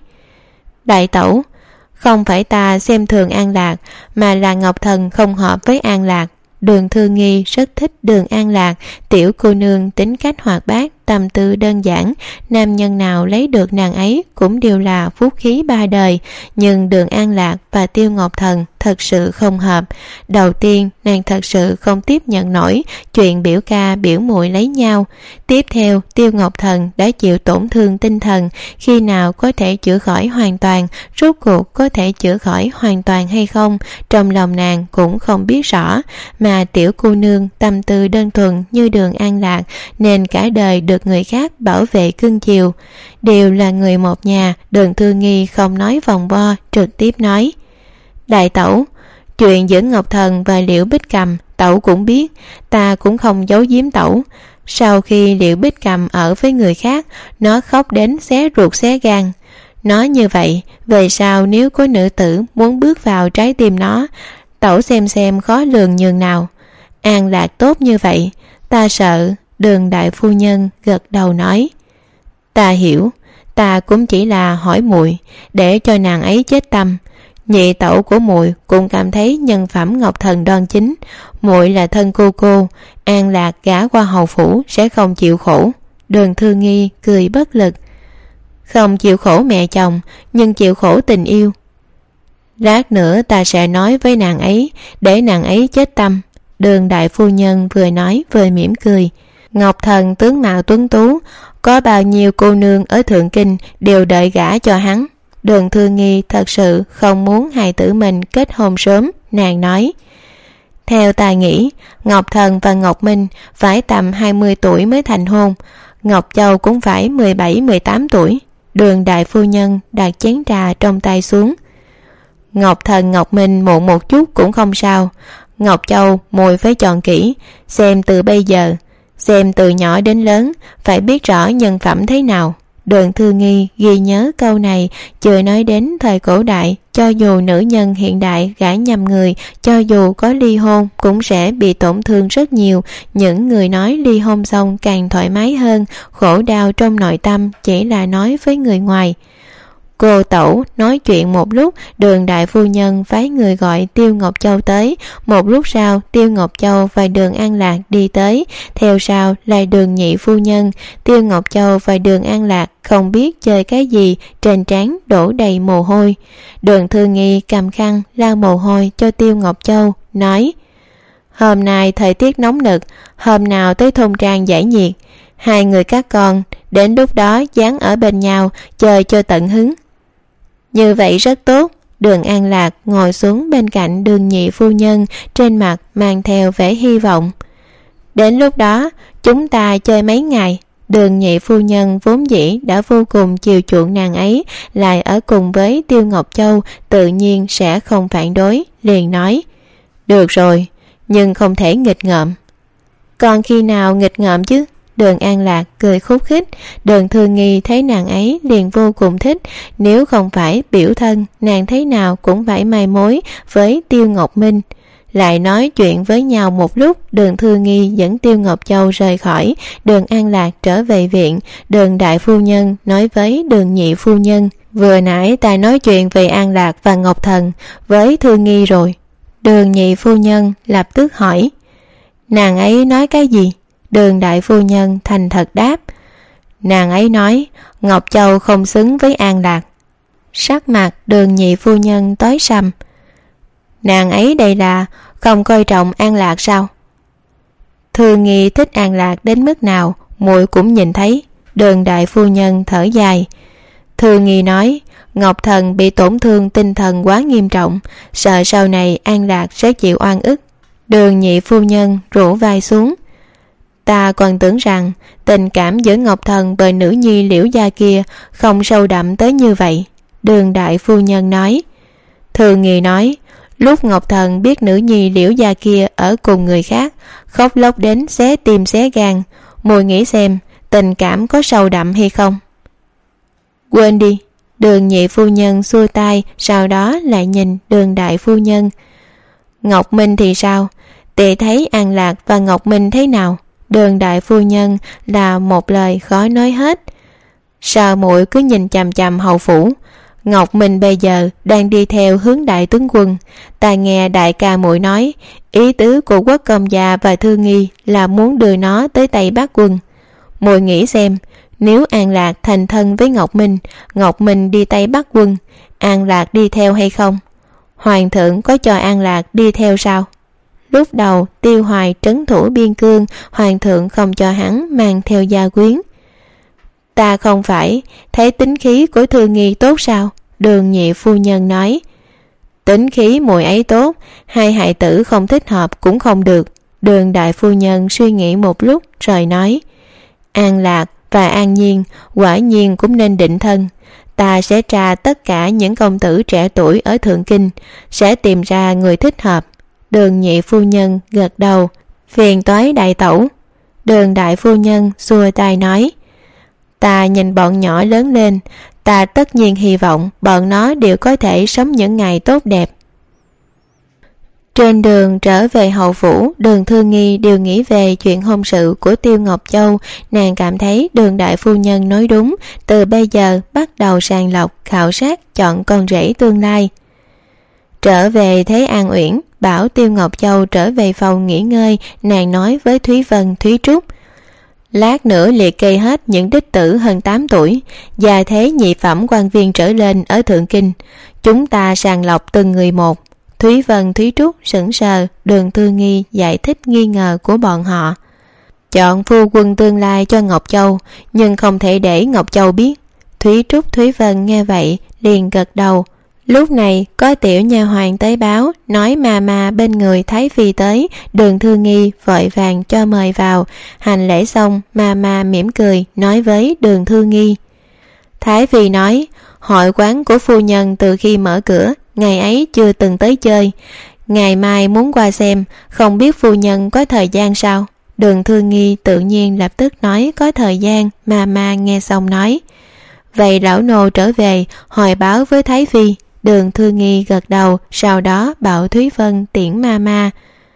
Đại tẩu, không phải ta xem thường An Lạc, mà là Ngọc Thần không hợp với An Lạc. Đường Thư Nghi rất thích Đường An Lạc, tiểu cô nương tính cách hoạt bát, tâm tư đơn giản, nam nhân nào lấy được nàng ấy cũng đều là phúc khí ba đời. Nhưng Đường An Lạc và Tiêu Ngọc Thần thật sự không hợp. Đầu tiên, nàng thật sự không tiếp nhận nổi chuyện biểu ca biểu muội lấy nhau. Tiếp theo, Tiêu Ngọc Thần đã chịu tổn thương tinh thần, khi nào có thể chữa khỏi hoàn toàn, rốt cuộc có thể chữa khỏi hoàn toàn hay không, trong lòng nàng cũng không biết rõ. Mà tiểu cô nương tâm tư đơn thuần như Đường An Lạc nên cả đời được người khác bảo vệ cưng chiều. Đều là người một nhà, Đường Thư Nghi không nói vòng vo, trực tiếp nói. Đại tẩu, chuyện giữa Ngọc Thần và Liễu Bích Cầm tẩu cũng biết, ta cũng không giấu giếm tẩu. Sau khi Liễu Bích Cầm ở với người khác, nó khóc đến xé ruột xé gan. Nói như vậy, về sau nếu có nữ tử muốn bước vào trái tim nó, tẩu xem xem khó lường nhường nào. An Lạc tốt như vậy, ta sợ. Đường đại phu nhân gật đầu nói. Ta hiểu, ta cũng chỉ là hỏi muội để cho nàng ấy chết tâm. Nhị tẩu của muội cũng cảm thấy nhân phẩm Ngọc Thần đoan chính, muội là thân cô cô, An Lạc gả qua hầu phủ sẽ không chịu khổ. Đường Thư Nghi cười bất lực. Không chịu khổ mẹ chồng, nhưng chịu khổ tình yêu. Lát nữa ta sẽ nói với nàng ấy, để nàng ấy chết tâm. Đường đại phu nhân vừa nói vừa mỉm cười. Ngọc Thần tướng mạo tuấn tú, có bao nhiêu cô nương ở Thượng Kinh đều đợi gả cho hắn. Đường Thư Nghi thật sự không muốn hài tử mình kết hôn sớm, nàng nói. Theo ta nghĩ, Ngọc Thần và Ngọc Minh phải tầm hai mươi tuổi mới thành hôn, Ngọc Châu cũng phải mười bảy mười tám tuổi. Đường đại phu nhân đặt chén trà trong tay xuống. Ngọc Thần Ngọc Minh muộn một chút cũng không sao, Ngọc Châu muội phải chọn kỹ, xem từ bây giờ. xem từ nhỏ đến lớn, phải biết rõ nhân phẩm thế nào. Đường Thư Nghi ghi nhớ câu này, chưa nói đến thời cổ đại, cho dù nữ nhân hiện đại gả nhầm người, cho dù có ly hôn cũng sẽ bị tổn thương rất nhiều. Những người nói ly hôn xong càng thoải mái hơn, khổ đau trong nội tâm chỉ là nói với người ngoài. Cô Tẩu nói chuyện một lúc, Đường đại phu nhân phái người gọi Tiêu Ngọc Châu tới. Một lúc sau, Tiêu Ngọc Châu và Đường An Lạc đi tới, theo sau là Đường nhị phu nhân. Tiêu Ngọc Châu và Đường An Lạc không biết chơi cái gì, trên trán đổ đầy mồ hôi. Đường Thư Nghi cầm khăn lau mồ hôi cho Tiêu Ngọc Châu, nói: hôm nay thời tiết nóng nực, hôm nào tới thôn trang giải nhiệt, hai người các con đến lúc đó dán ở bên nhau chơi cho tận hứng. Như vậy rất tốt. Đường An Lạc ngồi xuống bên cạnh Đường nhị phu nhân, trên mặt mang theo vẻ hy vọng. Đến lúc đó chúng ta chơi mấy ngày. Đường nhị phu nhân vốn dĩ đã vô cùng chiều chuộng nàng ấy, lại ở cùng với Tiêu Ngọc Châu, tự nhiên sẽ không phản đối, liền nói: được rồi, nhưng không thể nghịch ngợm. Còn khi nào nghịch ngợm chứ? Đường An Lạc cười khúc khích. Đường Thư Nghi thấy nàng ấy liền vô cùng thích, nếu không phải biểu thân, nàng thế nào cũng phải mai mối với Tiêu Ngọc Minh. Lại nói chuyện với nhau một lúc, Đường Thư Nghi dẫn Tiêu Ngọc Châu rời khỏi. Đường An Lạc trở về viện. Đường đại phu nhân nói với Đường nhị phu nhân: vừa nãy ta nói chuyện về An Lạc và Ngọc Thần với Thư Nghi rồi. Đường nhị phu nhân lập tức hỏi: nàng ấy nói cái gì? Đường đại phu nhân thành thật đáp: nàng ấy nói Ngọc Châu không xứng với An Lạc. Sắc mặt Đường nhị phu nhân tối sầm. Nàng ấy đây là không coi trọng An Lạc sao? Thư Nghi thích An Lạc đến mức nào muội cũng nhìn thấy. Đường đại phu nhân thở dài. Thư Nghi nói Ngọc Thần bị tổn thương tinh thần quá nghiêm trọng, sợ sau này An Lạc sẽ chịu oan ức. Đường nhị phu nhân rũ vai xuống. Ta còn tưởng rằng tình cảm giữa Ngọc Thần và nữ nhi Liễu gia kia không sâu đậm tới như vậy. Đường đại phu nhân nói. Thư Nghi nói lúc Ngọc Thần biết nữ nhi Liễu gia kia ở cùng người khác, khóc lóc đến xé tim xé gan. Muội nghĩ xem tình cảm có sâu đậm hay không? Quên đi. Đường nhị phu nhân xua tay, sau đó lại nhìn Đường đại phu nhân. Ngọc Minh thì sao? Tỷ thấy An Lạc và Ngọc Minh thế nào? Đường đại phu nhân là một lời khó nói hết. Sao muội cứ nhìn chằm chằm hầu phủ? Ngọc Minh bây giờ đang đi theo hướng đại tướng quân. Ta nghe đại ca muội nói, ý tứ của Quốc công gia và Thư Nghi là muốn đưa nó tới Tây Bắc quân. Muội nghĩ xem, nếu An Lạc thành thân với Ngọc Minh, Ngọc Minh đi Tây Bắc quân, An Lạc đi theo hay không? Hoàng thượng có cho An Lạc đi theo sao? Lúc đầu Tiêu Hoài trấn thủ biên cương, Hoàng thượng không cho hắn mang theo gia quyến. Ta không phải thấy tính khí của Thư Nghi tốt sao? Đường nhị phu nhân nói. Tính khí muội ấy tốt, hai hài tử không thích hợp cũng không được. Đường đại phu nhân suy nghĩ một lúc rồi nói. An Lạc và An Nhiên quả nhiên cũng nên định thân. Ta sẽ tra tất cả những công tử trẻ tuổi ở Thượng Kinh, sẽ tìm ra người thích hợp. Đường nhị phu nhân gật đầu. Phiền toái đại tẩu. Đường đại phu nhân xua tay nói. Ta nhìn bọn nhỏ lớn lên, ta tất nhiên hy vọng bọn nó đều có thể sống những ngày tốt đẹp. Trên đường trở về hậu phủ, Đường Thư Nghi đều nghĩ về chuyện hôn sự của Tiêu Ngọc Châu. Nàng cảm thấy Đường đại phu nhân nói đúng, từ bây giờ bắt đầu sàng lọc, khảo sát, chọn con rể tương lai. Trở về Thế An Uyển, bảo Tiêu Ngọc Châu trở về phòng nghỉ ngơi. Nàng nói với Thúy Vân, Thúy Trúc, lát nữa liệt kê hết những đích tử hơn tám tuổi, gia thế nhị phẩm quan viên trở lên ở Thượng Kinh, chúng ta sàng lọc từng người một. Thúy Vân, Thúy Trúc sững sờ. Đường Thư Nghi giải thích nghi ngờ của bọn họ. Chọn phu quân tương lai cho Ngọc Châu, nhưng không thể để Ngọc Châu biết. Thúy Trúc, Thúy Vân nghe vậy liền gật đầu. Lúc này có tiểu nha hoàn tới báo, nói mà mà bên người Thái Phi tới. Đường Thư Nghi vội vàng cho mời vào. Hành lễ xong, mà mà mỉm cười nói với Đường Thư Nghi. Thái Phi nói, hội quán của phu nhân từ khi mở cửa, ngày ấy chưa từng tới chơi. Ngày mai muốn qua xem, không biết phu nhân có thời gian sao? Đường Thư Nghi tự nhiên lập tức nói có thời gian. Mama nghe xong nói: Vậy lão nô trở về hồi báo với Thái Phi. Đường Thư Nghi gật đầu, sau đó bảo Thúy Vân tiễn Mama.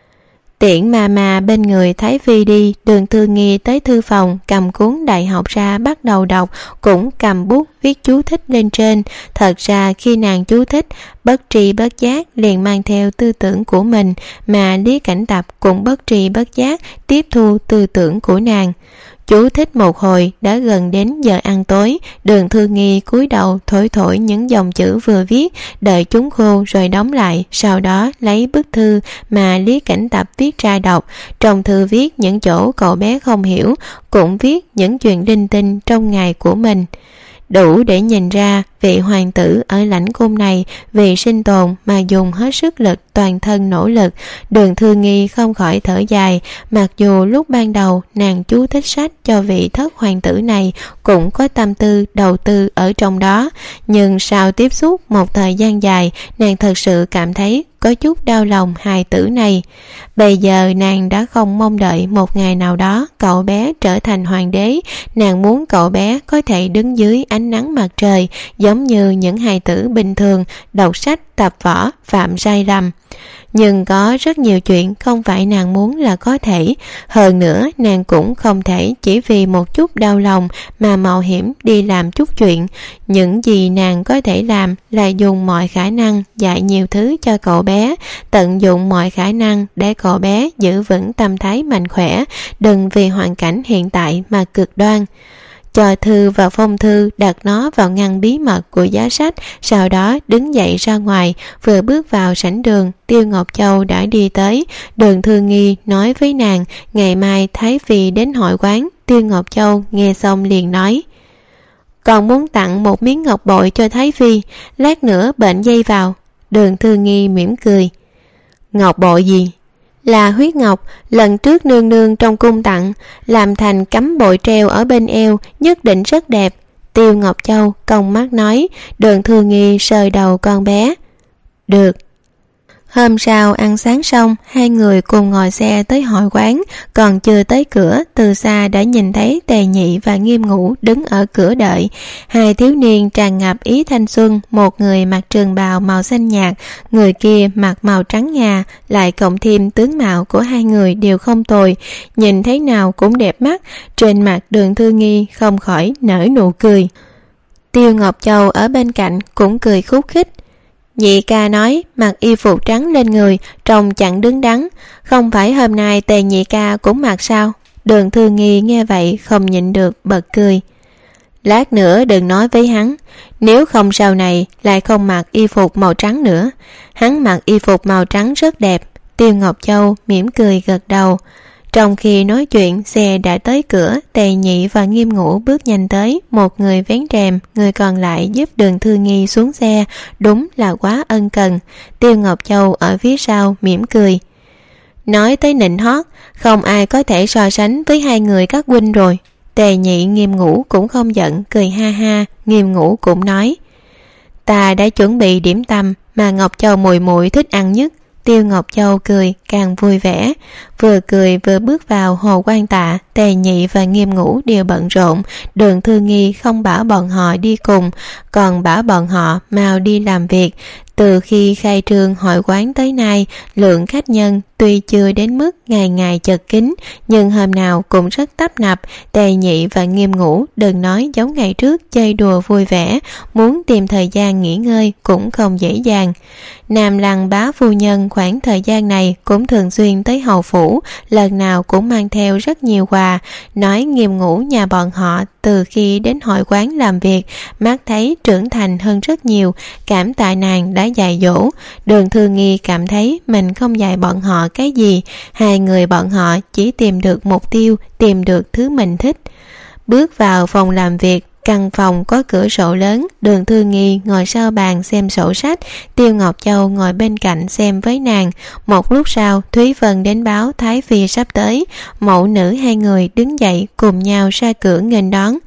Tiễn Mama bên người Thái Phi đi, Đường Thư Nghi tới thư phòng, cầm cuốn đại học ra bắt đầu đọc, cũng cầm bút viết chú thích lên trên. Thật ra khi nàng chú thích, bất tri bất giác liền mang theo tư tưởng của mình, mà Lý Cảnh Tập cũng bất tri bất giác tiếp thu tư tưởng của nàng. Chú thích một hồi, đã gần đến giờ ăn tối. Đường Thư Nghi cúi đầu thổi thổi những dòng chữ vừa viết, đợi chúng khô rồi đóng lại, sau đó lấy bức thư mà Lý Cảnh Tập viết ra đọc. Trong thư viết những chỗ cậu bé không hiểu, cũng viết những chuyện linh tinh trong ngày của mình, đủ để nhìn ra vị hoàng tử ở lãnh cung này vì sinh tồn mà dùng hết sức lực toàn thân nỗ lực. Đường Thư Nghi không khỏi thở dài, mặc dù lúc ban đầu nàng chú thích sách cho vị thất hoàng tử này cũng có tâm tư đầu tư ở trong đó, nhưng sau tiếp xúc một thời gian dài, nàng thật sự cảm thấy có chút đau lòng hài tử này. Bây giờ nàng đã không mong đợi một ngày nào đó cậu bé trở thành hoàng đế, nàng muốn cậu bé có thể đứng dưới ánh nắng mặt trời giống như những hài tử bình thường, đọc sách, tập võ, phạm sai lầm. Nhưng có rất nhiều chuyện không phải nàng muốn là có thể. Hơn nữa nàng cũng không thể chỉ vì một chút đau lòng mà mạo hiểm đi làm chút chuyện. Những gì nàng có thể làm là dùng mọi khả năng dạy nhiều thứ cho cậu bé, tận dụng mọi khả năng để cậu bé giữ vững tâm thái mạnh khỏe, đừng vì hoàn cảnh hiện tại mà cực đoan. Cho thư và phong thư, đặt nó vào ngăn bí mật của giá sách, sau đó đứng dậy ra ngoài. Vừa bước vào sảnh đường, Tiêu Ngọc Châu đã đi tới. Đường Thư Nghi nói với nàng ngày mai Thái Phi đến hội quán. Tiêu Ngọc Châu nghe xong liền nói: Còn muốn tặng một miếng ngọc bội cho Thái Phi, lát nữa bệnh dây vào. Đường Thư Nghi mỉm cười: Ngọc bội gì? Là huyết ngọc, lần trước nương nương trong cung tặng, làm thành cắm bội treo ở bên eo, nhất định rất đẹp. Tiêu Ngọc Châu cong mắt nói. Đường Thư Nghi sờ đầu con bé: Được. Hôm sau ăn sáng xong, hai người cùng ngồi xe tới hội quán. Còn chưa tới cửa, từ xa đã nhìn thấy Tề Nhị và Nghiêm Ngũ đứng ở cửa đợi. Hai thiếu niên tràn ngập ý thanh xuân, một người mặc trường bào màu xanh nhạt, người kia mặc màu trắng ngà, lại cộng thêm tướng mạo của hai người đều không tồi, nhìn thế nào cũng đẹp mắt. Trên mặt Đường Thư Nghi không khỏi nở nụ cười. Tiêu Ngọc Châu ở bên cạnh cũng cười khúc khích: Nhị ca nói mặc y phục trắng lên người trông chẳng đứng đắn, không phải hôm nay Tề nhị ca cũng mặc sao? Đường Thư Nghi nghe vậy không nhịn được bật cười. Lát nữa đừng nói với hắn, nếu không sau này lại không mặc y phục màu trắng nữa. Hắn mặc y phục màu trắng rất đẹp. Tiêu Ngọc Châu mỉm cười gật đầu. Trong khi nói chuyện, xe đã tới cửa. Tề Nhị và Nghiêm Ngũ bước nhanh tới, một người vén rèm, người còn lại giúp Đường Thư Nghi xuống xe. Đúng là quá ân cần. Tiêu Ngọc Châu ở phía sau mỉm cười: Nói tới nịnh hót, không ai có thể so sánh với hai người các huynh rồi. Tề Nhị Nghiêm Ngũ cũng không giận, cười ha ha. Nghiêm Ngũ cũng nói: Ta đã chuẩn bị điểm tâm mà Ngọc Châu muội muội thích ăn nhất. Tiêu Ngọc Châu cười càng vui vẻ, vừa cười vừa bước vào hồ quan tạ. Tề Nhị và Nghiêm Ngũ đều bận rộn. Đường Thư Nghi không bảo bọn họ đi cùng, còn bảo bọn họ mau đi làm việc. Từ khi khai trương hội quán tới nay, lượng khách nhân tuy chưa đến mức ngày ngày chật kín, nhưng hôm nào cũng rất tấp nập. Tề Nhị và Nghiêm Ngũ đừng nói giống ngày trước chơi đùa vui vẻ, muốn tìm thời gian nghỉ ngơi cũng không dễ dàng. Nam Lăng bá phu nhân khoảng thời gian này cũng thường xuyên tới hầu phủ, lần nào cũng mang theo rất nhiều quà, nói Nghiêm Ngũ nhà bọn họ từ khi đến hội quán làm việc, mắt thấy trưởng thành hơn rất nhiều, cảm tạ nàng đã dạy dỗ. Đường Thư Nghi cảm thấy mình không dạy bọn họ cái gì, hai người bọn họ chỉ tìm được mục tiêu, tìm được thứ mình thích. Bước vào phòng làm việc, căn phòng có cửa sổ lớn. Đường Thư Nghi ngồi sau bàn xem sổ sách, Tiêu Ngọc Châu ngồi bên cạnh xem với nàng. Một lúc sau, Thúy Vân đến báo Thái Phi sắp tới. Mẫu nữ hai người đứng dậy cùng nhau ra cửa nghênh đón.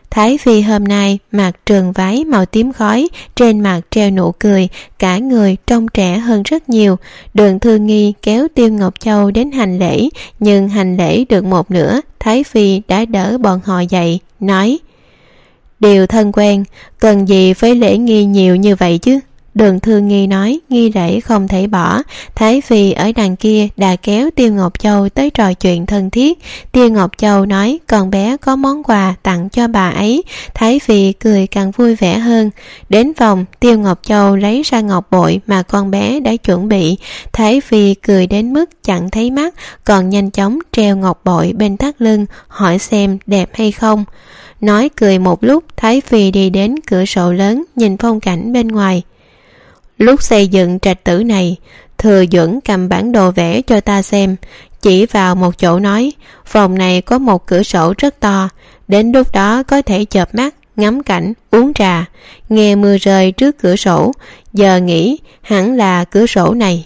Thái Phi hôm nay mặc trường váy màu tím khói, trên mặt treo nụ cười, cả người trông trẻ hơn rất nhiều. Đường Thư Nghi kéo Tiêu Ngọc Châu đến hành lễ, nhưng hành lễ được một nửa, Thái Phi đã đỡ bọn họ dậy, nói: "Điều thân quen, cần gì phải lễ nghi nhiều như vậy chứ?" Đường Thư Nghi nói nghi lễ không thể bỏ. Thái Phi ở đằng kia đã kéo Tiêu Ngọc Châu tới trò chuyện thân thiết. Tiêu Ngọc Châu nói con bé có món quà tặng cho bà ấy. Thái Phi cười càng vui vẻ hơn. Đến phòng, Tiêu Ngọc Châu lấy ra ngọc bội mà con bé đã chuẩn bị. Thái Phi cười đến mức chẳng thấy mắt, còn nhanh chóng treo ngọc bội bên thắt lưng, hỏi xem đẹp hay không. Nói cười một lúc, Thái Phi đi đến cửa sổ lớn nhìn phong cảnh bên ngoài. Lúc xây dựng trạch tử này, Thừa Duẩn cầm bản đồ vẽ cho ta xem, chỉ vào một chỗ nói: "Phòng này có một cửa sổ rất to, đến lúc đó có thể chợp mắt, ngắm cảnh, uống trà, nghe mưa rơi trước cửa sổ. Giờ nghĩ hẳn là cửa sổ này."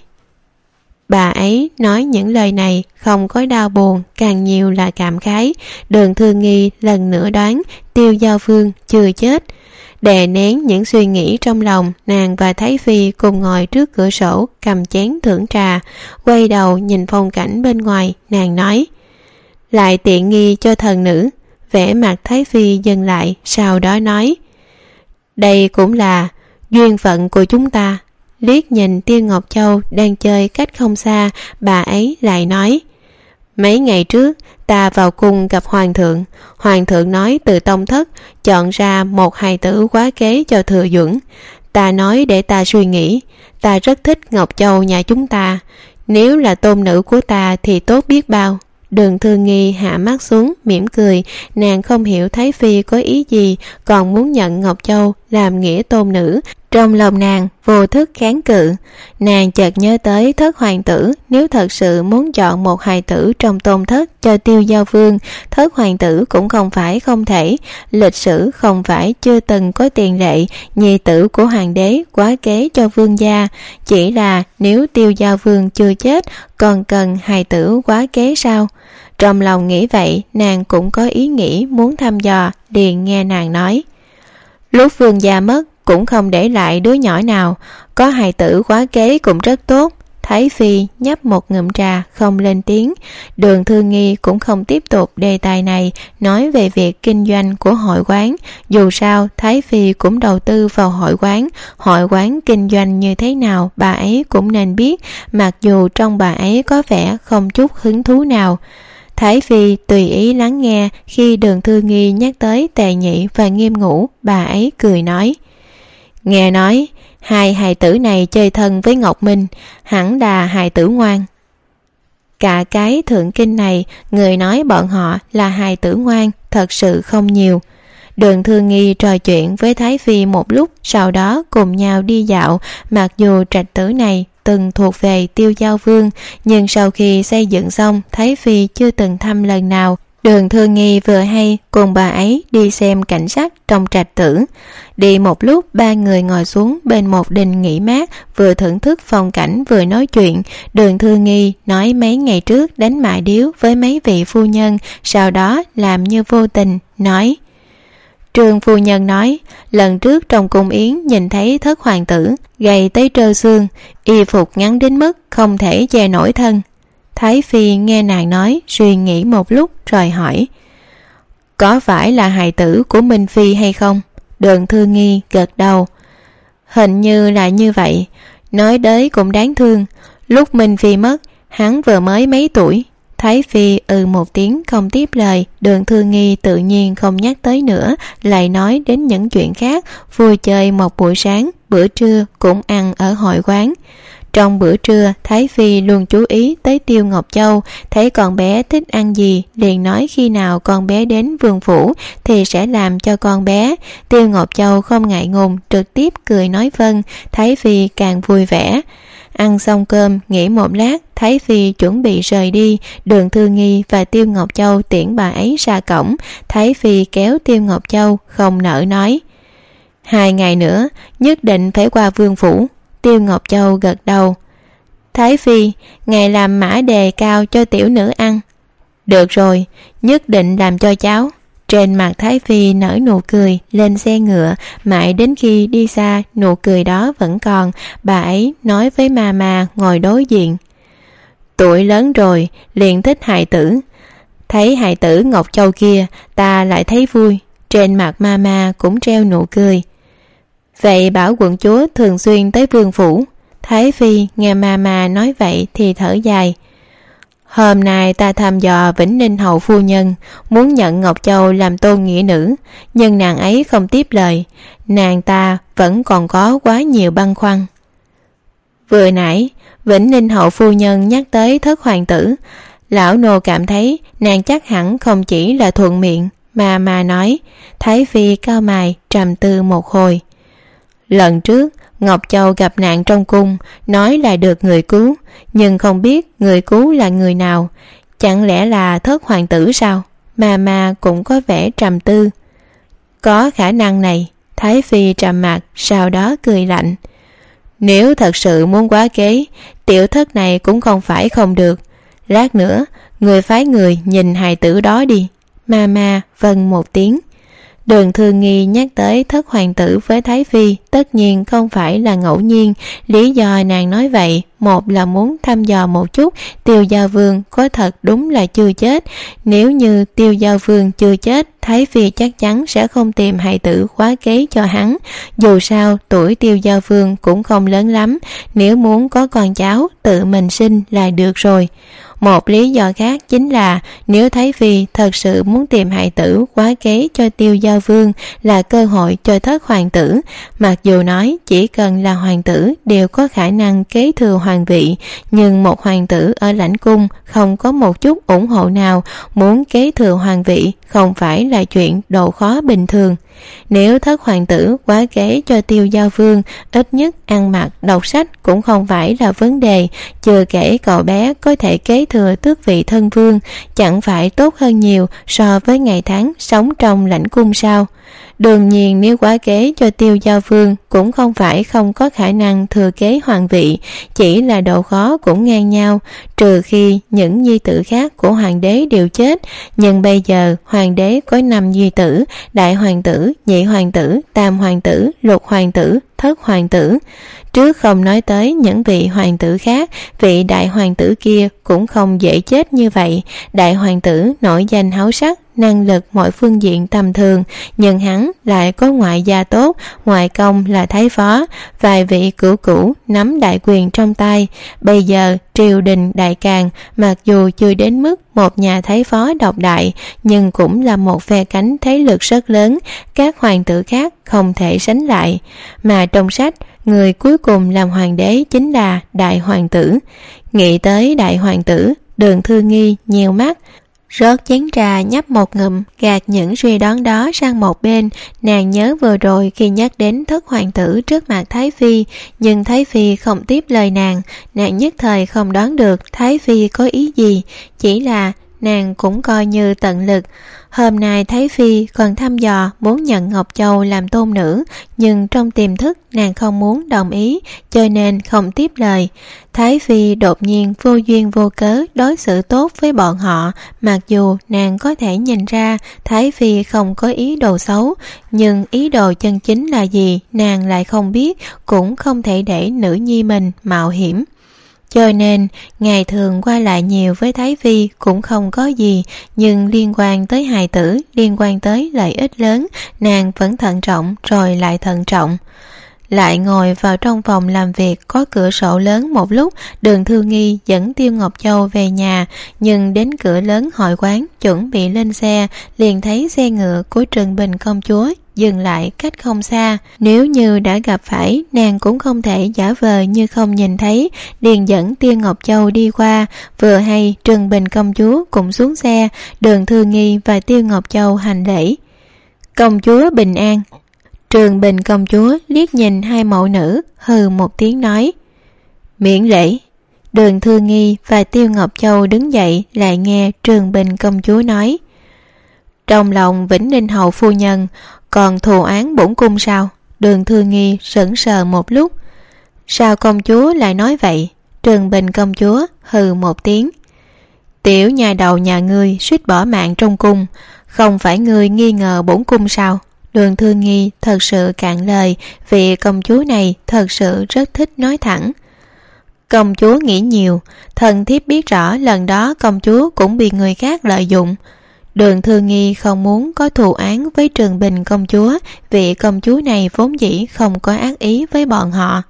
Bà ấy nói những lời này không có đau buồn, càng nhiều là cảm khái. Đường Thư Nghi lần nữa đoán Tiêu Giao Vương chưa chết. Đè nén những suy nghĩ trong lòng, nàng và Thái Phi cùng ngồi trước cửa sổ, cầm chén thưởng trà, quay đầu nhìn phong cảnh bên ngoài. Nàng nói: "Lại tiện nghi cho thần nữ." Vẻ mặt Thái Phi dừng lại, sau đó nói: "Đây cũng là duyên phận của chúng ta." Liếc nhìn Tiêu Ngọc Châu đang chơi cách không xa, bà ấy lại nói: "Mấy ngày trước ta vào cung gặp hoàng thượng, hoàng thượng nói từ tông thất chọn ra một hài tử quá kế cho Thừa Duẩn. Ta nói để ta suy nghĩ, ta rất thích Ngọc Châu nhà chúng ta, nếu là tôn nữ của ta thì tốt biết bao." Đường Thư Nghi hạ mắt xuống mỉm cười, nàng không hiểu Thái Phi có ý gì, còn muốn nhận Ngọc Châu làm nghĩa tôn nữ. Trong lòng nàng vô thức kháng cự. Nàng chợt nhớ tới thất hoàng tử, nếu thật sự muốn chọn một hài tử trong tôn thất cho Tiêu Giao Vương, thất hoàng tử cũng không phải không thể. Lịch sử không phải chưa từng có tiền lệ nhi tử của hoàng đế quá kế cho vương gia, chỉ là nếu Tiêu Giao Vương chưa chết còn cần hài tử quá kế sao? Trong lòng nghĩ vậy, nàng cũng có ý nghĩ muốn thăm dò, liền nghe nàng nói: "Lúc vương gia mất cũng không để lại đứa nhỏ nào, có hài tử quá kế cũng rất tốt." Thái Phi nhấp một ngụm trà không lên tiếng. Đường Thư Nghi cũng không tiếp tục đề tài này, nói về việc kinh doanh của hội quán. Dù sao Thái Phi cũng đầu tư vào hội quán, hội quán kinh doanh như thế nào bà ấy cũng nên biết, mặc dù trong bà ấy có vẻ không chút hứng thú nào. Thái Phi tùy ý lắng nghe. Khi Đường Thư Nghi nhắc tới Tề Nhị và Nghiêm Ngũ, bà ấy cười nói: "Nghe nói hai hài tử này chơi thân với Ngọc Minh, hẳn là hài tử ngoan." Cả cái thượng kinh này, người nói bọn họ là hài tử ngoan thật sự không nhiều. Đường Thư Nghi trò chuyện với Thái Phi một lúc, sau đó cùng nhau đi dạo. Mặc dù trạch tử này từng thuộc về Tiêu Giao Vương, nhưng sau khi xây dựng xong, Thái Phi chưa từng thăm lần nào. Đường Thư Nghi vừa hay cùng bà ấy đi xem cảnh sắc trong trạch tử. Đi một lúc, ba người ngồi xuống bên một đình nghỉ mát, vừa thưởng thức phong cảnh vừa nói chuyện. Đường Thư Nghi nói mấy ngày trước đánh mã điếu với mấy vị phu nhân, sau đó làm như vô tình, nói: "Trương phu nhân nói, lần trước trong cung yến nhìn thấy thất hoàng tử, gầy tới trơ xương, y phục ngắn đến mức không thể che nổi thân." Thái Phi nghe nàng nói, suy nghĩ một lúc rồi hỏi: "Có phải là hài tử của Minh Phi hay không?" Đường Thư Nghi gật đầu: "Hình như là như vậy. Nói đến cũng đáng thương, lúc Minh Phi mất, hắn vừa mới mấy tuổi." Thái Phi ừ một tiếng không tiếp lời. Đường Thư Nghi tự nhiên không nhắc tới nữa, lại nói đến những chuyện khác, vui chơi một buổi sáng, bữa trưa cũng ăn ở hội quán. Trong bữa trưa, Thái Phi luôn chú ý tới Tiêu Ngọc Châu, thấy con bé thích ăn gì, liền nói khi nào con bé đến vương phủ thì sẽ làm cho con bé. Tiêu Ngọc Châu không ngại ngùng, trực tiếp cười nói vâng. Thái Phi càng vui vẻ. Ăn xong cơm, nghỉ một lát, Thái Phi chuẩn bị rời đi. Đường Thư Nghi và Tiêu Ngọc Châu tiễn bà ấy ra cổng. Thái Phi kéo Tiêu Ngọc Châu, không nỡ nói: "Hai ngày nữa nhất định phải qua vương phủ." Tiêu Ngọc Châu gật đầu. "Thái Phi, ngài làm mã đề cao cho tiểu nữ ăn." "Được rồi, nhất định làm cho cháu." Trên mặt Thái Phi nở nụ cười, lên xe ngựa, mãi đến khi đi xa nụ cười đó vẫn còn. Bà ấy nói với Mama ngồi đối diện: tuổi lớn rồi liền thích hài tử. Thấy hài tử Ngọc Châu kia, ta lại thấy vui. Trên mặt Mama cũng treo nụ cười. Vậy bảo quận chúa thường xuyên tới vương phủ. Thái Phi nghe Mama nói vậy thì thở dài. Hôm nay ta thăm dò Vĩnh Ninh hậu phu nhân, muốn nhận Ngọc Châu làm tôn nghĩa nữ, nhưng nàng ấy không tiếp lời. Nàng ta vẫn còn có quá nhiều băn khoăn. Vừa nãy Vĩnh Ninh hậu phu nhân nhắc tới thất hoàng tử, lão nô cảm thấy nàng chắc hẳn không chỉ là thuận miệng mà mà nói. Thái Phi cao mày trầm tư một hồi. Lần trước Ngọc Châu gặp nạn trong cung, nói là được người cứu, nhưng không biết người cứu là người nào. Chẳng lẽ là thất hoàng tử sao? Mà mà cũng có vẻ trầm tư. Có khả năng này. Thái Phi trầm mặt, sau đó cười lạnh. Nếu thật sự muốn quá kế, tiểu thất này cũng không phải không được. Lát nữa người phái người nhìn hài tử đó đi. Mà mà vâng một tiếng. Đường Thư Nghi nhắc tới thất hoàng tử với Thái Phi tất nhiên không phải là ngẫu nhiên. Lý do nàng nói vậy, một là muốn thăm dò một chút Tiêu Giao Vương có thật đúng là chưa chết. Nếu như Tiêu Giao Vương chưa chết, Thái Phi chắc chắn sẽ không tìm hài tử quá kế cho hắn. Dù sao tuổi Tiêu Giao Vương cũng không lớn lắm, nếu muốn có con cháu tự mình sinh là được rồi. Một lý do khác chính là nếu Thái Phi thật sự muốn tìm hài tử quá kế cho Tiêu Giao Vương là cơ hội cho thất hoàng tử. Mặc dù nói chỉ cần là hoàng tử đều có khả năng kế thừa hoàng vị, nhưng một hoàng tử ở lãnh cung không có một chút ủng hộ nào, muốn kế thừa hoàng vị không phải là chuyện độ khó bình thường. Nếu thất hoàng tử quá kế cho Tiêu Giao Vương, ít nhất ăn mặc đọc sách cũng không phải là vấn đề. Chưa kể cậu bé có thể kế thừa tước vị thân vương, chẳng phải tốt hơn nhiều so với ngày tháng sống trong lãnh cung sao? Đương nhiên nếu quá kế cho Tiêu Giao Vương cũng không phải không có khả năng thừa kế hoàng vị, chỉ là độ khó cũng ngang nhau, trừ khi những nhi tử khác của hoàng đế đều chết. Nhưng bây giờ hoàng đế có năm nhi tử: đại hoàng tử, nhị hoàng tử, tam hoàng tử, lục hoàng tử, thất hoàng tử. Trước không nói tới những vị hoàng tử khác, vị đại hoàng tử kia cũng không dễ chết như vậy. Đại hoàng tử nổi danh háo sắc, năng lực mọi phương diện tầm thường, nhưng hắn lại có ngoại gia tốt, ngoại công là thái phó, vài vị cửu cửu nắm đại quyền trong tay. Bây giờ triều đình đại càn mặc dù chưa đến mức một nhà thái phó độc đại, nhưng cũng là một phe cánh thế lực rất lớn, các hoàng tử khác không thể sánh lại. Mà trong sách, người cuối cùng làm hoàng đế chính là đại hoàng tử. Nghĩ tới đại hoàng tử, Đường Thư Nghi nhiều mắt, rót chén trà nhấp một ngụm, gạt những suy đoán đó sang một bên. Nàng nhớ vừa rồi khi nhắc đến thất hoàng tử trước mặt Thái Phi, nhưng Thái Phi không tiếp lời nàng. Nàng nhất thời không đoán được Thái Phi có ý gì, chỉ là nàng cũng coi như tận lực. Hôm nay Thái Phi còn thăm dò muốn nhận Ngọc Châu làm tôn nữ, nhưng trong tiềm thức nàng không muốn đồng ý, cho nên không tiếp lời. Thái Phi đột nhiên vô duyên vô cớ đối xử tốt với bọn họ, mặc dù nàng có thể nhìn ra Thái Phi không có ý đồ xấu, nhưng ý đồ chân chính là gì nàng lại không biết, cũng không thể để nữ nhi mình mạo hiểm. Cho nên ngày thường qua lại nhiều với Thái Phi cũng không có gì, nhưng liên quan tới hài tử, liên quan tới lợi ích lớn, nàng vẫn thận trọng rồi lại thận trọng. Lại ngồi vào trong phòng làm việc có cửa sổ lớn một lúc, Đường Thư Nghi dẫn Tiêu Ngọc Châu về nhà, nhưng đến cửa lớn hội quán chuẩn bị lên xe, liền thấy xe ngựa của Trừng Bình công chúa dừng lại cách không xa. Nếu như đã gặp phải, nàng cũng không thể giả vờ như không nhìn thấy, liền dẫn Tiêu Ngọc Châu đi qua. Vừa hay Trừng Bình công chúa cũng xuống xe, Đường Thư Nghi và Tiêu Ngọc Châu hành lễ. Công chúa bình an. Trường Bình công chúa liếc nhìn hai mẫu nữ, hừ một tiếng nói: miễn lễ. Đường Thư Nghi và Tiêu Ngọc Châu đứng dậy, lại nghe Trường Bình công chúa nói: trong lòng Vĩnh Ninh hậu phu nhân còn thù án bổn cung sao? Đường Thư Nghi sững sờ một lúc. Sao công chúa lại nói vậy? Trường Bình công chúa hừ một tiếng: tiểu nhà đầu nhà ngươi suýt bỏ mạng trong cung, Không phải ngươi nghi ngờ bổn cung sao? Đường Thư Nghi thật sự cạn lời, vì công chúa này thật sự rất thích nói thẳng. Công chúa nghĩ nhiều, thần thiếp biết rõ lần đó công chúa cũng bị người khác lợi dụng. Đường Thư Nghi không muốn có thù oán với Trường Bình công chúa, vì công chúa này vốn dĩ không có ác ý với bọn họ.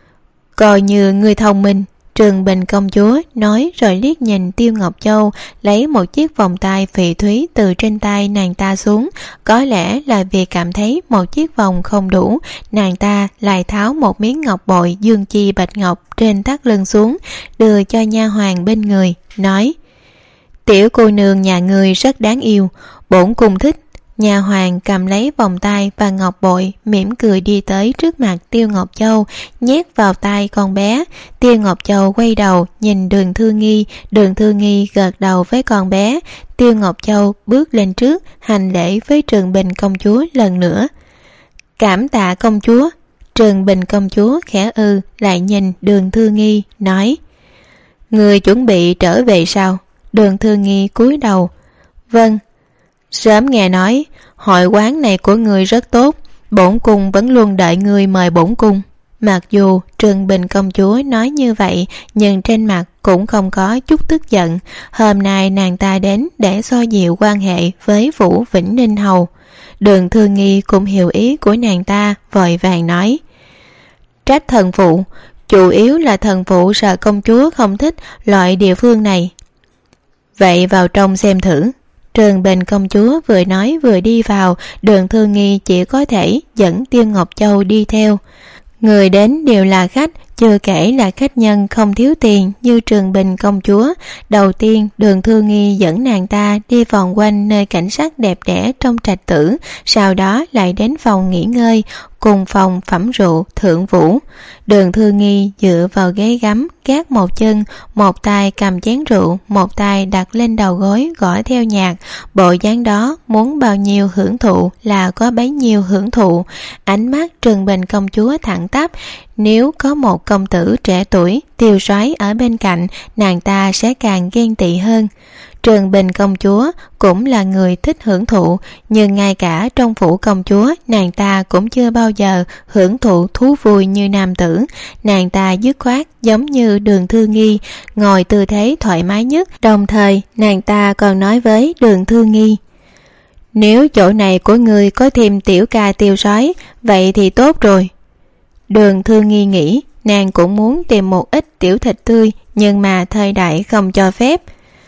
Coi như người thông minh, Trường Bình công chúa nói rồi liếc nhìn Tiêu Ngọc Châu, lấy một chiếc vòng tay phỉ thúy từ trên tay nàng ta xuống. Có lẽ là vì cảm thấy một chiếc vòng không đủ, nàng ta lại tháo một miếng ngọc bội dương chi bạch ngọc trên thắt lưng xuống, đưa cho nha hoàn bên người, nói: Tiểu cô nương nhà ngươi rất đáng yêu, bổn cung thích. Nhà hoàng cầm lấy vòng tay và ngọc bội, mỉm cười đi tới trước mặt Tiêu Ngọc Châu, nhét vào tay con bé. Tiêu Ngọc Châu quay đầu nhìn Đường Thư Nghi, Đường Thư Nghi gật đầu với con bé. Tiêu Ngọc Châu bước lên trước, hành lễ với Trường Bình công chúa lần nữa. Cảm tạ công chúa. Trường Bình công chúa khẽ ư, lại nhìn Đường Thư Nghi, nói: Người chuẩn bị trở về sao? Đường Thư Nghi cúi đầu: Vâng. Sớm nghe nói hội quán này của người rất tốt, bổn cung vẫn luôn đợi người mời bổn cung. Mặc dù Trường Bình công chúa nói như vậy, nhưng trên mặt cũng không có chút tức giận. Hôm nay nàng ta đến để xoa dịu quan hệ với Vũ Vĩnh Ninh Hầu. Đường Thư Nghi cũng hiểu ý của nàng ta, vội vàng nói: Trách thần phụ, chủ yếu là thần phụ sợ công chúa không thích loại địa phương này. Vậy vào trong xem thử. Trường Bình công chúa vừa nói vừa đi vào, Đường Thư Nghi chỉ có thể dẫn Tiêu Ngọc Châu đi theo. Người đến đều là khách, chưa kể là khách nhân không thiếu tiền như Trường Bình công chúa. Đầu tiên Đường Thư Nghi dẫn nàng ta đi vòng quanh nơi cảnh sắc đẹp đẽ trong trạch tử, sau đó lại đến phòng nghỉ ngơi, cùng phòng phẩm rượu thượng vũ. Đường Thư Nghi dựa vào ghế gắm, gác một chân, một tay cầm chén rượu, một tay đặt lên đầu gối gõ theo nhạc. Bộ dáng đó muốn bao nhiêu hưởng thụ là có bấy nhiêu hưởng thụ. Ánh mắt Trường Bình công chúa thẳng tắp, nếu có một công tử trẻ tuổi tiêu soái ở bên cạnh, nàng ta sẽ càng ghen tị hơn. Trường Bình công chúa cũng là người thích hưởng thụ, nhưng ngay cả trong phủ công chúa, nàng ta cũng chưa bao giờ hưởng thụ thú vui như nam tử. Nàng ta dứt khoát giống như Đường Thư Nghi, ngồi tư thế thoải mái nhất. Đồng thời nàng ta còn nói với Đường Thư Nghi: Nếu chỗ này của người có thêm tiểu ca tiêu soái, vậy thì tốt rồi. Đường Thư Nghi nghĩ nàng cũng muốn tìm một ít tiểu thịt tươi, nhưng mà thời đại không cho phép,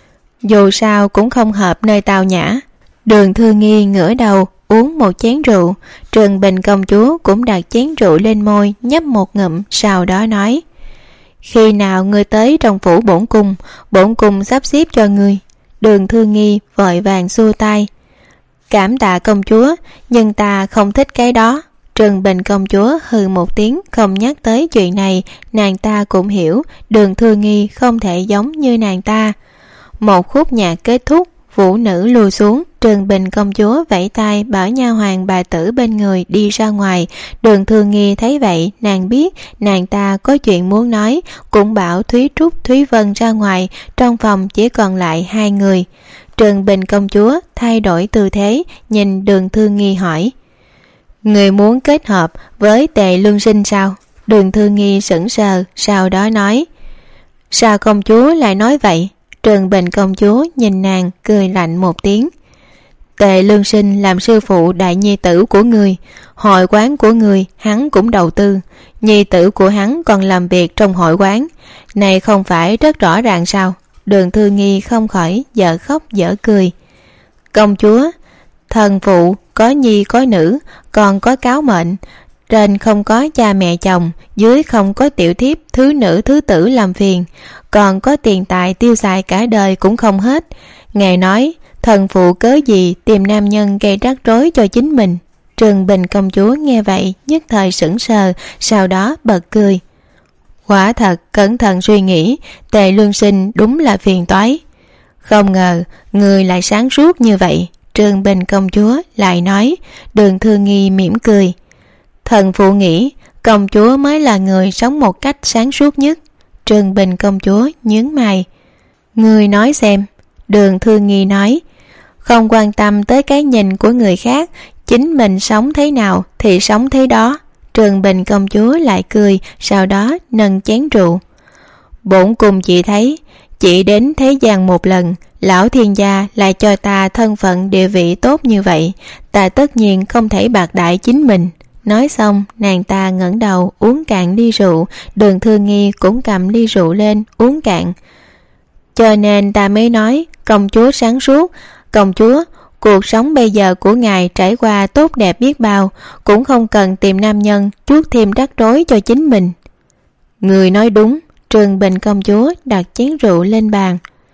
dù sao cũng không hợp nơi tao nhã. Đường Thư Nghi ngửa đầu uống một chén rượu. Trường Bình công chúa cũng đặt chén rượu lên môi, nhấp một ngụm, sau đó nói: Khi nào ngươi tới trong phủ bổn cung, bổn cung sắp xếp cho ngươi. Đường Thư Nghi vội vàng xua tay: Cảm tạ công chúa, nhưng ta không thích cái đó. Trường Bình công chúa hừ một tiếng, không nhắc tới chuyện này. Nàng ta cũng hiểu Đường Thư Nghi không thể giống như nàng ta. Một khúc nhạc kết thúc, vũ nữ lùi xuống. Trường Bình công chúa vẫy tay bảo nha hoàn bà tử bên người đi ra ngoài. Đường Thư Nghi thấy vậy, nàng biết nàng ta có chuyện muốn nói, cũng bảo Thúy Trúc, Thúy Vân ra ngoài. Trong phòng chỉ còn lại hai người. Trường Bình công chúa thay đổi tư thế, nhìn Đường Thư Nghi hỏi: Người muốn kết hợp với Tề Lương Sinh sao? Đường Thư Nghi sững sờ, sau đó nói: Sao công chúa lại nói vậy? Trường Bình công chúa nhìn nàng, cười lạnh một tiếng: Tề Lương Sinh làm sư phụ đại nhi tử của người, hội quán của người hắn cũng đầu tư, nhi tử của hắn còn làm việc trong hội quán này, không phải rất rõ ràng sao? Đường Thư Nghi không khỏi dở khóc dở cười. Công chúa, thần phụ có nhi có nữ, còn có cáo mệnh, trên không có cha mẹ chồng, dưới không có tiểu thiếp thứ nữ thứ tử làm phiền, còn có tiền tài tiêu xài cả đời cũng không hết. Ngài nói thần phụ cớ gì tìm nam nhân gây rắc rối cho chính mình? Trường Bình công chúa nghe vậy nhất thời sững sờ, sau đó bật cười: Quả thật cẩn thận suy nghĩ, Tề Lương Sinh đúng là phiền toái. Không ngờ người lại sáng suốt như vậy. Trường Bình công chúa lại nói. Đường Thư Nghi mỉm cười: Thần phụ nghĩ công chúa mới là người sống một cách sáng suốt nhất. Trường Bình công chúa nhướng mày: Ngươi nói xem. Đường Thư Nghi nói: không quan tâm tới cái nhìn của người khác, chính mình sống thế nào thì sống thế đó. Trường Bình công chúa lại cười, sau đó nâng chén rượu. Bổn cung chỉ thấy, chỉ đến thế gian một lần, lão thiên gia lại cho ta thân phận địa vị tốt như vậy, ta tất nhiên không thể bạc đãi chính mình. Nói xong, nàng ta ngẩng đầu uống cạn ly rượu, Đường Thư Nghi cũng cầm ly rượu lên uống cạn. Cho nên ta mới nói, công chúa sáng suốt. Công chúa, cuộc sống bây giờ của ngài trải qua tốt đẹp biết bao, cũng không cần tìm nam nhân chuốc thêm rắc rối cho chính mình. Người nói đúng. Trường Bình công chúa đặt chén rượu lên bàn.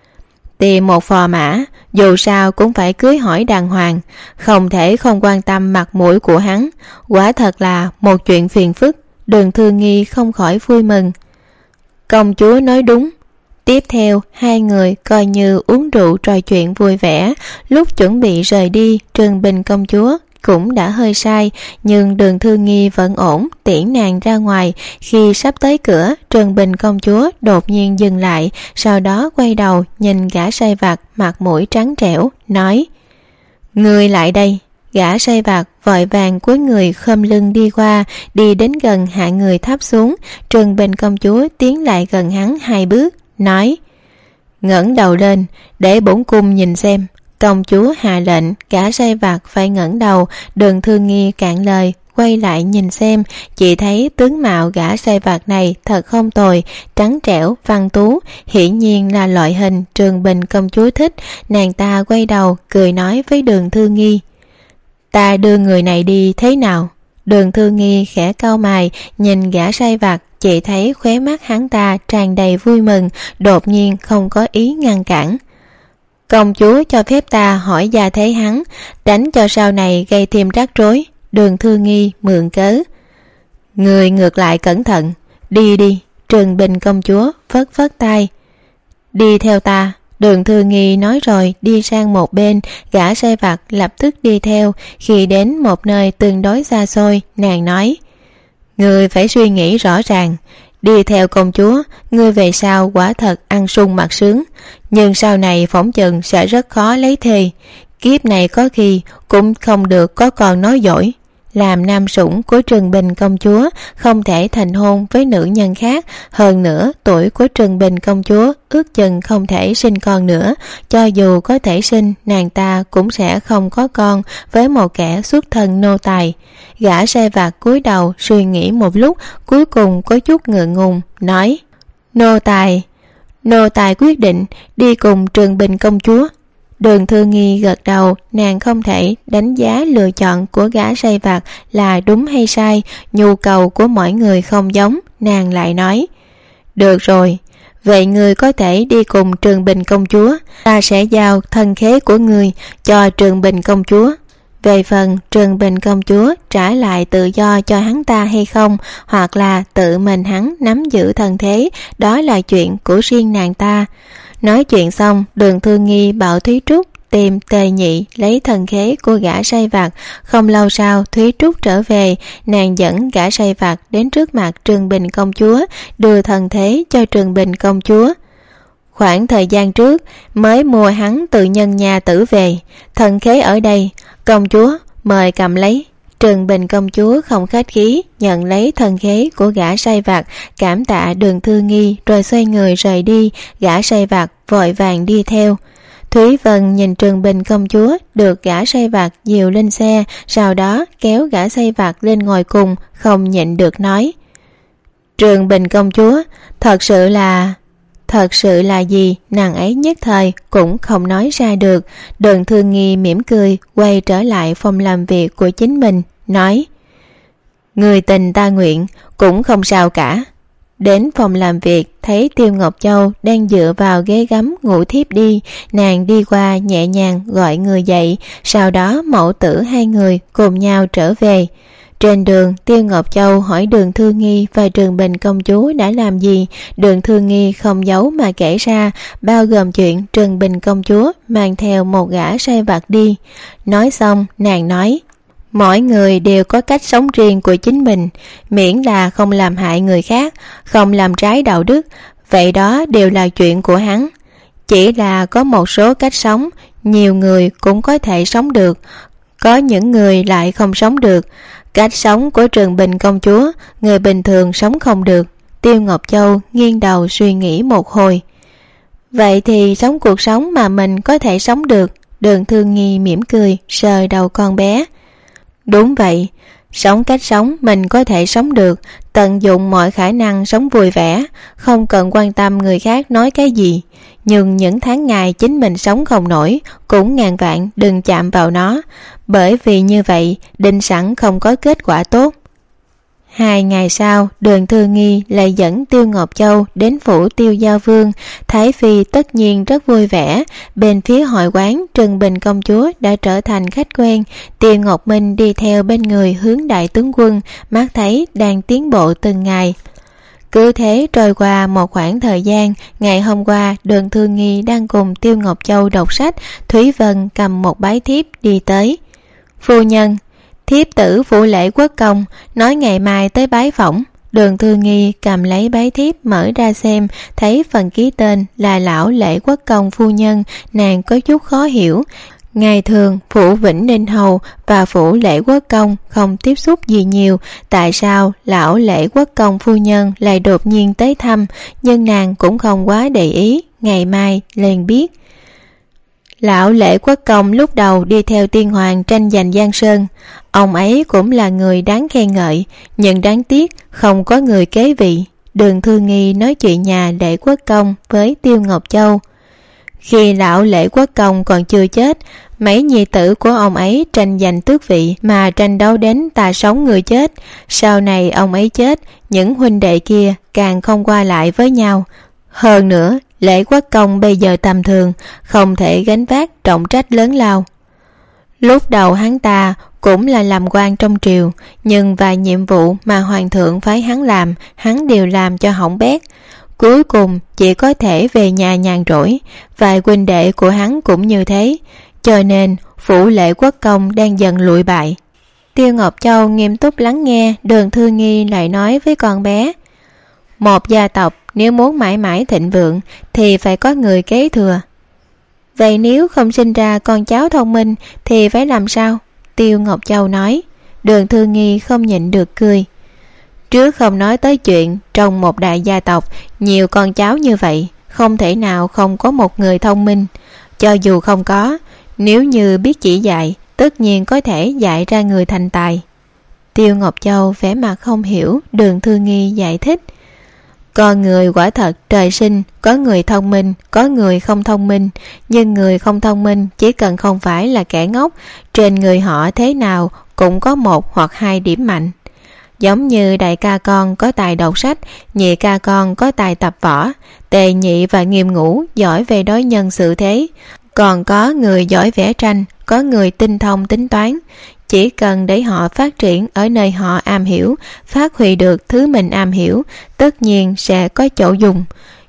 Tìm một phò mã, dù sao cũng phải cưới hỏi đàng hoàng, không thể không quan tâm mặt mũi của hắn, quả thật là một chuyện phiền phức. Đường Thư Nghi không khỏi vui mừng. Công chúa nói đúng. Tiếp theo, hai người coi như uống rượu trò chuyện vui vẻ. Lúc chuẩn bị rời đi, Trường Bình công chúa cũng đã hơi say, nhưng Đường Thư Nghi vẫn ổn tiễn nàng ra ngoài. Khi sắp tới cửa, Trường Bình công chúa đột nhiên dừng lại, sau đó quay đầu nhìn gã sai vặt mặt mũi trắng trẻo, nói: Ngươi lại đây. Gã sai vặt vội vàng cúi người khom lưng đi qua, đi đến gần hạ người thấp xuống. Trường Bình công chúa tiến lại gần hắn hai bước, nói: Ngẩng đầu lên, để bổn cung nhìn xem. Công chúa hạ lệnh, gã sai vặt phải ngẩng đầu. Đường Thư Nghi cạn lời, quay lại nhìn xem, chỉ thấy tướng mạo gã sai vặt này thật không tồi, trắng trẻo, văn tú, hiển nhiên là loại hình Trường Bình công chúa thích. Nàng ta quay đầu cười nói với Đường Thư Nghi: Ta đưa người này đi thế nào? Đường Thư Nghi khẽ cau mày nhìn gã sai vặt, chỉ thấy khóe mắt hắn ta tràn đầy vui mừng, đột nhiên không có ý ngăn cản. Công chúa cho phép ta hỏi gia thế hắn, tránh cho sau này gây thêm rắc rối. Đường Thư Nghi mượn cớ. Người ngược lại cẩn thận, đi đi. Trường Bình công chúa phất phất tay. Đi theo ta. Đường Thư Nghi nói rồi đi sang một bên, gã sai vặt lập tức đi theo. Khi đến một nơi tương đối xa xôi, nàng nói: Người phải suy nghĩ rõ ràng. Đi theo công chúa, ngươi về sau quả thật ăn sung mặc sướng, nhưng sau này phỏng chừng sẽ rất khó lấy thê. Kiếp này có khi cũng không được có con nói dỗi. Làm nam sủng của Trường Bình công chúa, không thể thành hôn với nữ nhân khác. Hơn nữa, tuổi của Trường Bình công chúa ước chừng không thể sinh con nữa. Cho dù có thể sinh, nàng ta cũng sẽ không có con với một kẻ xuất thân nô tài. Gã sai vặt cúi đầu suy nghĩ một lúc, cuối cùng có chút ngượng ngùng, nói: Nô tài. Nô tài quyết định đi cùng Trường Bình công chúa. Đường Thư Nghi gật đầu, nàng không thể đánh giá lựa chọn của gã sai vặt là đúng hay sai, nhu cầu của mỗi người không giống. Nàng lại nói: Được rồi, vậy người có thể đi cùng Trường Bình công chúa, ta sẽ giao thân khế của người cho Trường Bình công chúa. Về phần Trường Bình công chúa trả lại tự do cho hắn ta hay không, hoặc là tự mình hắn nắm giữ thân thế, đó là chuyện của riêng nàng ta. Nói chuyện xong, Đường Thư Nghi bảo Thúy Trúc tìm Tề Nhị lấy thân khế của gã sai vặt. Không lâu sau, Thúy Trúc trở về, nàng dẫn gã sai vặt đến trước mặt Trường Bình công chúa, đưa thân thế cho Trường Bình công chúa. Khoảng thời gian trước mới mua hắn từ nhân nhà tử về, thân khế ở đây, công chúa mời cầm lấy. Trường Bình công chúa không khách khí nhận lấy thân khế của gã sai vặt, cảm tạ Đường Thư Nghi rồi xoay người rời đi. Gã sai vặt vội vàng đi theo. Thúy Vân nhìn Trường Bình công chúa được gã sai vặt dìu lên xe, sau đó kéo gã sai vặt lên ngồi cùng, không nhịn được nói: Trường Bình công chúa, thật sự là... Thật sự là gì, nàng ấy nhất thời cũng không nói ra được. Đường Thư Nghi mỉm cười quay trở lại phòng làm việc của chính mình, nói: Người tình ta nguyện, cũng không sao cả. Đến phòng làm việc, thấy Tiêu Ngọc Châu đang dựa vào ghế gấm ngủ thiếp đi. Nàng đi qua nhẹ nhàng gọi người dậy, sau đó mẫu tử hai người cùng nhau trở về. Trên đường, Tiêu Ngọc Châu hỏi Đường Thư Nghi và Trường Bình công chúa đã làm gì. Đường Thư Nghi không giấu mà kể ra, bao gồm chuyện Trường Bình công chúa mang theo một gã sai vặt đi. Nói xong, nàng nói: Mỗi người đều có cách sống riêng của chính mình, miễn là không làm hại người khác, không làm trái đạo đức, vậy đó đều là chuyện của hắn. Chỉ là có một số cách sống nhiều người cũng có thể sống được, có những người lại không sống được. Cách sống của Trường Bình công chúa, người bình thường sống không được. Tiêu Ngọc Châu nghiêng đầu suy nghĩ một hồi. Vậy thì sống cuộc sống mà mình có thể sống được. Đường Thư Nghi mỉm cười, sờ đầu con bé. Đúng vậy, sống cách sống mình có thể sống được, tận dụng mọi khả năng sống vui vẻ, không cần quan tâm người khác nói cái gì. Nhưng những tháng ngày chính mình sống không nổi, cũng ngàn vạn đừng chạm vào nó, bởi vì như vậy định sẵn không có kết quả tốt. Hai ngày sau, Đường Thư Nghi lại dẫn Tiêu Ngọc Châu đến phủ Tiêu Giao Vương. Thái Phi tất nhiên rất vui vẻ. Bên phía hội quán, Trừng Bình công chúa đã trở thành khách quen. Tiêu Ngọc Minh đi theo bên người hướng đại tướng quân, mắt thấy đang tiến bộ từng ngày. Cứ thế trôi qua một khoảng thời gian. Ngày hôm qua, Đường Thư Nghi đang cùng Tiêu Ngọc Châu đọc sách. Thúy Vân cầm một bái thiếp đi tới. Phu nhân, thiếp tử phủ lễ quốc công nói ngày mai tới bái phỏng. Đường Thư Nghi cầm lấy bái thiếp mở ra xem, thấy phần ký tên là lão lễ quốc công phu nhân, nàng có chút khó hiểu. Ngày thường phủ Vĩnh Ninh Hầu và phủ lễ quốc công không tiếp xúc gì nhiều, tại sao lão lễ quốc công phu nhân lại đột nhiên tới thăm, nhưng nàng cũng không quá để ý, ngày mai liền biết. Lão lễ quốc công lúc đầu đi theo tiên hoàng tranh giành Giang Sơn, ông ấy cũng là người đáng khen ngợi, nhưng đáng tiếc không có người kế vị. Đường Thư Nghi nói chuyện nhà lễ quốc công với Tiêu Ngọc Châu. Khi lão lễ quốc công còn chưa chết, mấy nhi tử của ông ấy tranh giành tước vị mà tranh đấu đến ta sống người chết. Sau này ông ấy chết, những huynh đệ kia càng không qua lại với nhau. Hơn nữa, lễ quốc công bây giờ tầm thường, không thể gánh vác trọng trách lớn lao. Lúc đầu hắn ta cũng là làm quan trong triều, nhưng vài nhiệm vụ mà hoàng thượng phái hắn làm, hắn đều làm cho hỏng bét. Cuối cùng chỉ có thể về nhà nhàn rỗi. Vài huynh đệ của hắn cũng như thế, cho nên phủ lễ quốc công đang dần lụi bại. Tiêu Ngọc Châu nghiêm túc lắng nghe. Đường Thư Nghi lại nói với con bé, một gia tộc nếu muốn mãi mãi thịnh vượng thì phải có người kế thừa. Vậy nếu không sinh ra con cháu thông minh thì phải làm sao? Tiêu Ngọc Châu nói. Đường Thư Nghi không nhịn được cười. Trước không nói tới chuyện trong một đại gia tộc nhiều con cháu như vậy, không thể nào không có một người thông minh. Cho dù không có, nếu như biết chỉ dạy, tất nhiên có thể dạy ra người thành tài. Tiêu Ngọc Châu vẻ mặt không hiểu. Đường Thư Nghi giải thích, con người quả thật trời sinh có người thông minh, có người không thông minh, nhưng người không thông minh chỉ cần không phải là kẻ ngốc, trên người họ thế nào cũng có một hoặc hai điểm mạnh. Giống như đại ca con có tài đọc sách, nhị ca con có tài tập võ, tề nhị và nghiêm ngũ giỏi về đối nhân xử thế, còn có người giỏi vẽ tranh, có người tinh thông tính toán. Chỉ cần để họ phát triển ở nơi họ am hiểu, phát huy được thứ mình am hiểu, tất nhiên sẽ có chỗ dùng.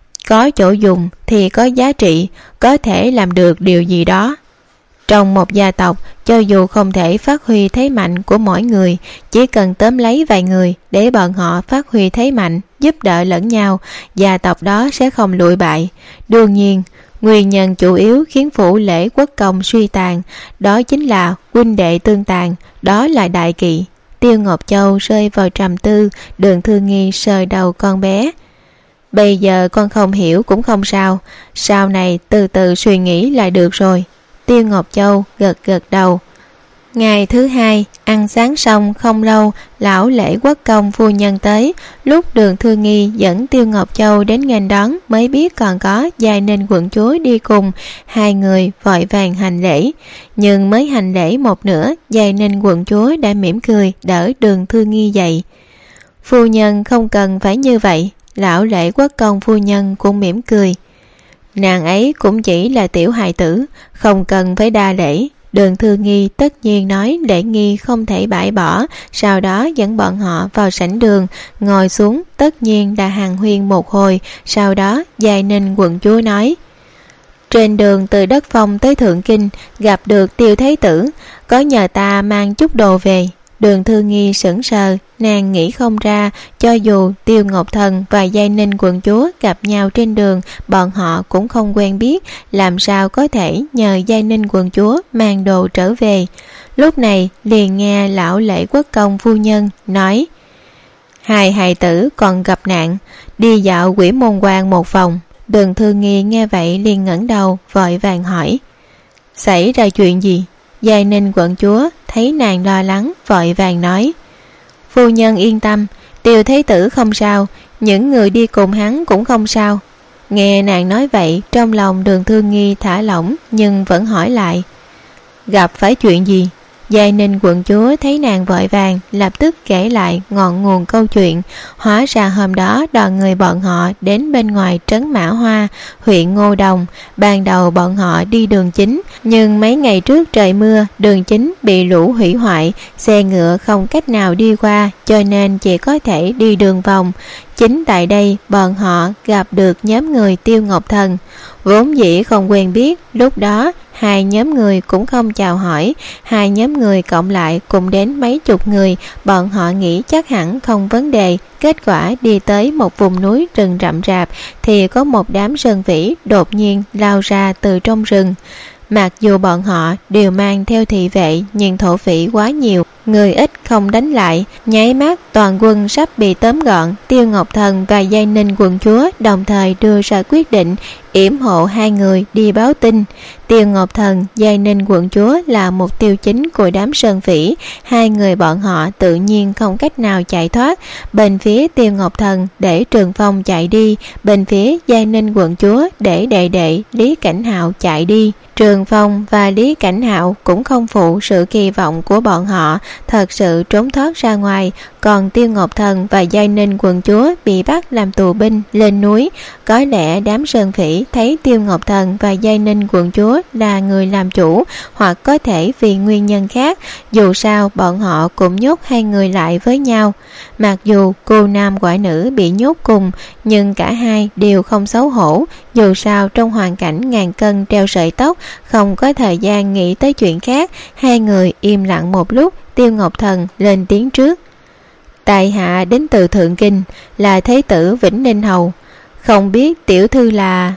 Có chỗ dùng thì có giá trị, có thể làm được điều gì đó. Trong một gia tộc, cho dù không thể phát huy thế mạnh của mỗi người, chỉ cần tóm lấy vài người để bọn họ phát huy thế mạnh, giúp đỡ lẫn nhau, gia tộc đó sẽ không lụi bại. Đương nhiên, nguyên nhân chủ yếu khiến phủ lễ quốc công suy tàn, đó chính là huynh đệ tương tàn, đó là đại kỵ. Tiêu Ngọc Châu rơi vào trầm tư. Đường Thư Nghi sờ đầu con bé. Bây giờ con không hiểu cũng không sao, sau này từ từ suy nghĩ là được rồi. Tiêu Ngọc Châu gật gật đầu. Ngày thứ hai, ăn sáng xong không lâu, lão lễ quốc công phu nhân tới. Lúc Đường Thư Nghi dẫn Tiêu Ngọc Châu đến nghênh đón mới biết còn có Giai Ninh quận chúa đi cùng. Hai người vội vàng hành lễ, nhưng mới hành lễ một nửa, Giai Ninh quận chúa đã mỉm cười đỡ Đường Thư Nghi dậy. Phu nhân không cần phải như vậy. Lão lễ quốc công phu nhân cũng mỉm cười. Nàng ấy cũng chỉ là tiểu hài tử, không cần phải đa lễ. Đường Thư Nghi tất nhiên nói lễ nghi không thể bãi bỏ, sau đó dẫn bọn họ vào sảnh đường, ngồi xuống, tất nhiên là hàn huyên một hồi. Sau đó Giai Ninh quận chúa nói, trên đường từ Đất Phong tới Thượng Kinh gặp được Tiêu Thế Tử, có nhờ ta mang chút đồ về. Đường Thư Nghi sững sờ, nàng nghĩ không ra, cho dù Tiêu Ngọc Thần và Giai Ninh quận chúa gặp nhau trên đường, bọn họ cũng không quen biết, làm sao có thể nhờ Giai Ninh quận chúa mang đồ trở về. Lúc này liền nghe lão Lễ Quốc công phu nhân nói: hai hài tử còn gặp nạn, đi dạo Quỷ Môn Quan một vòng. Đường Thư Nghi nghe vậy liền ngẩng đầu vội vàng hỏi: xảy ra chuyện gì? Giai Ninh quận chúa thấy nàng lo lắng vội vàng nói: phu nhân yên tâm, Tiêu Thế Tử không sao, những người đi cùng hắn cũng không sao. Nghe nàng nói vậy, trong lòng Đường Thư Nghi thả lỏng, nhưng vẫn hỏi lại: gặp phải chuyện gì? Giai Ninh quận chúa thấy nàng vội vàng, lập tức kể lại ngọn nguồn câu chuyện. Hóa ra hôm đó đoàn người bọn họ đến bên ngoài trấn Mã Hoa, huyện Ngô Đồng. Ban đầu bọn họ đi đường chính, nhưng mấy ngày trước trời mưa, đường chính bị lũ hủy hoại, xe ngựa không cách nào đi qua, cho nên chỉ có thể đi đường vòng. Chính tại đây bọn họ gặp được nhóm người Tiêu Ngọc Thần. Vốn dĩ không quen biết, lúc đó hai nhóm người cũng không chào hỏi, hai nhóm người cộng lại cũng đến mấy chục người. Bọn họ nghĩ chắc hẳn không vấn đề. Kết quả đi tới một vùng núi rừng rậm rạp thì có một đám sơn vĩ đột nhiên lao ra từ trong rừng. Mặc dù bọn họ đều mang theo thị vệ, nhưng thổ phỉ quá nhiều, người ít không đánh lại. Nháy mắt toàn quân sắp bị tóm gọn. Tiêu Ngọc Thần và Giai Ninh quận chúa đồng thời đưa ra quyết định yểm hộ hai người đi báo tin. Tiêu Ngọc Thần, Giai Ninh quận chúa là mục tiêu chính của đám sơn phỉ, hai người bọn họ tự nhiên không cách nào chạy thoát. Bên phía Tiêu Ngọc Thần để Trường Phong chạy đi, bên phía Giai Ninh quận chúa để đệ đệ Lý Cảnh Hạo chạy đi. Trường Phong và Lý Cảnh Hạo cũng không phụ sự kỳ vọng của bọn họ, thật sự trốn thoát ra ngoài. Còn Tiêu Ngọc Thần và Giai Ninh quận chúa bị bắt làm tù binh lên núi. Có lẽ đám sơn phỉ thấy Tiêu Ngọc Thần và Giai Ninh quận chúa là người làm chủ, hoặc có thể vì nguyên nhân khác. Dù sao bọn họ cũng nhốt hai người lại với nhau. Mặc dù cô nam quả nữ bị nhốt cùng, nhưng cả hai đều không xấu hổ. Dù sao trong hoàn cảnh ngàn cân treo sợi tóc, không có thời gian nghĩ tới chuyện khác. Hai người im lặng một lúc. Tiêu Ngọc Thần lên tiếng trước: tại hạ đến từ Thượng Kinh, là Thế Tử Vĩnh Ninh Hầu, không biết tiểu thư là...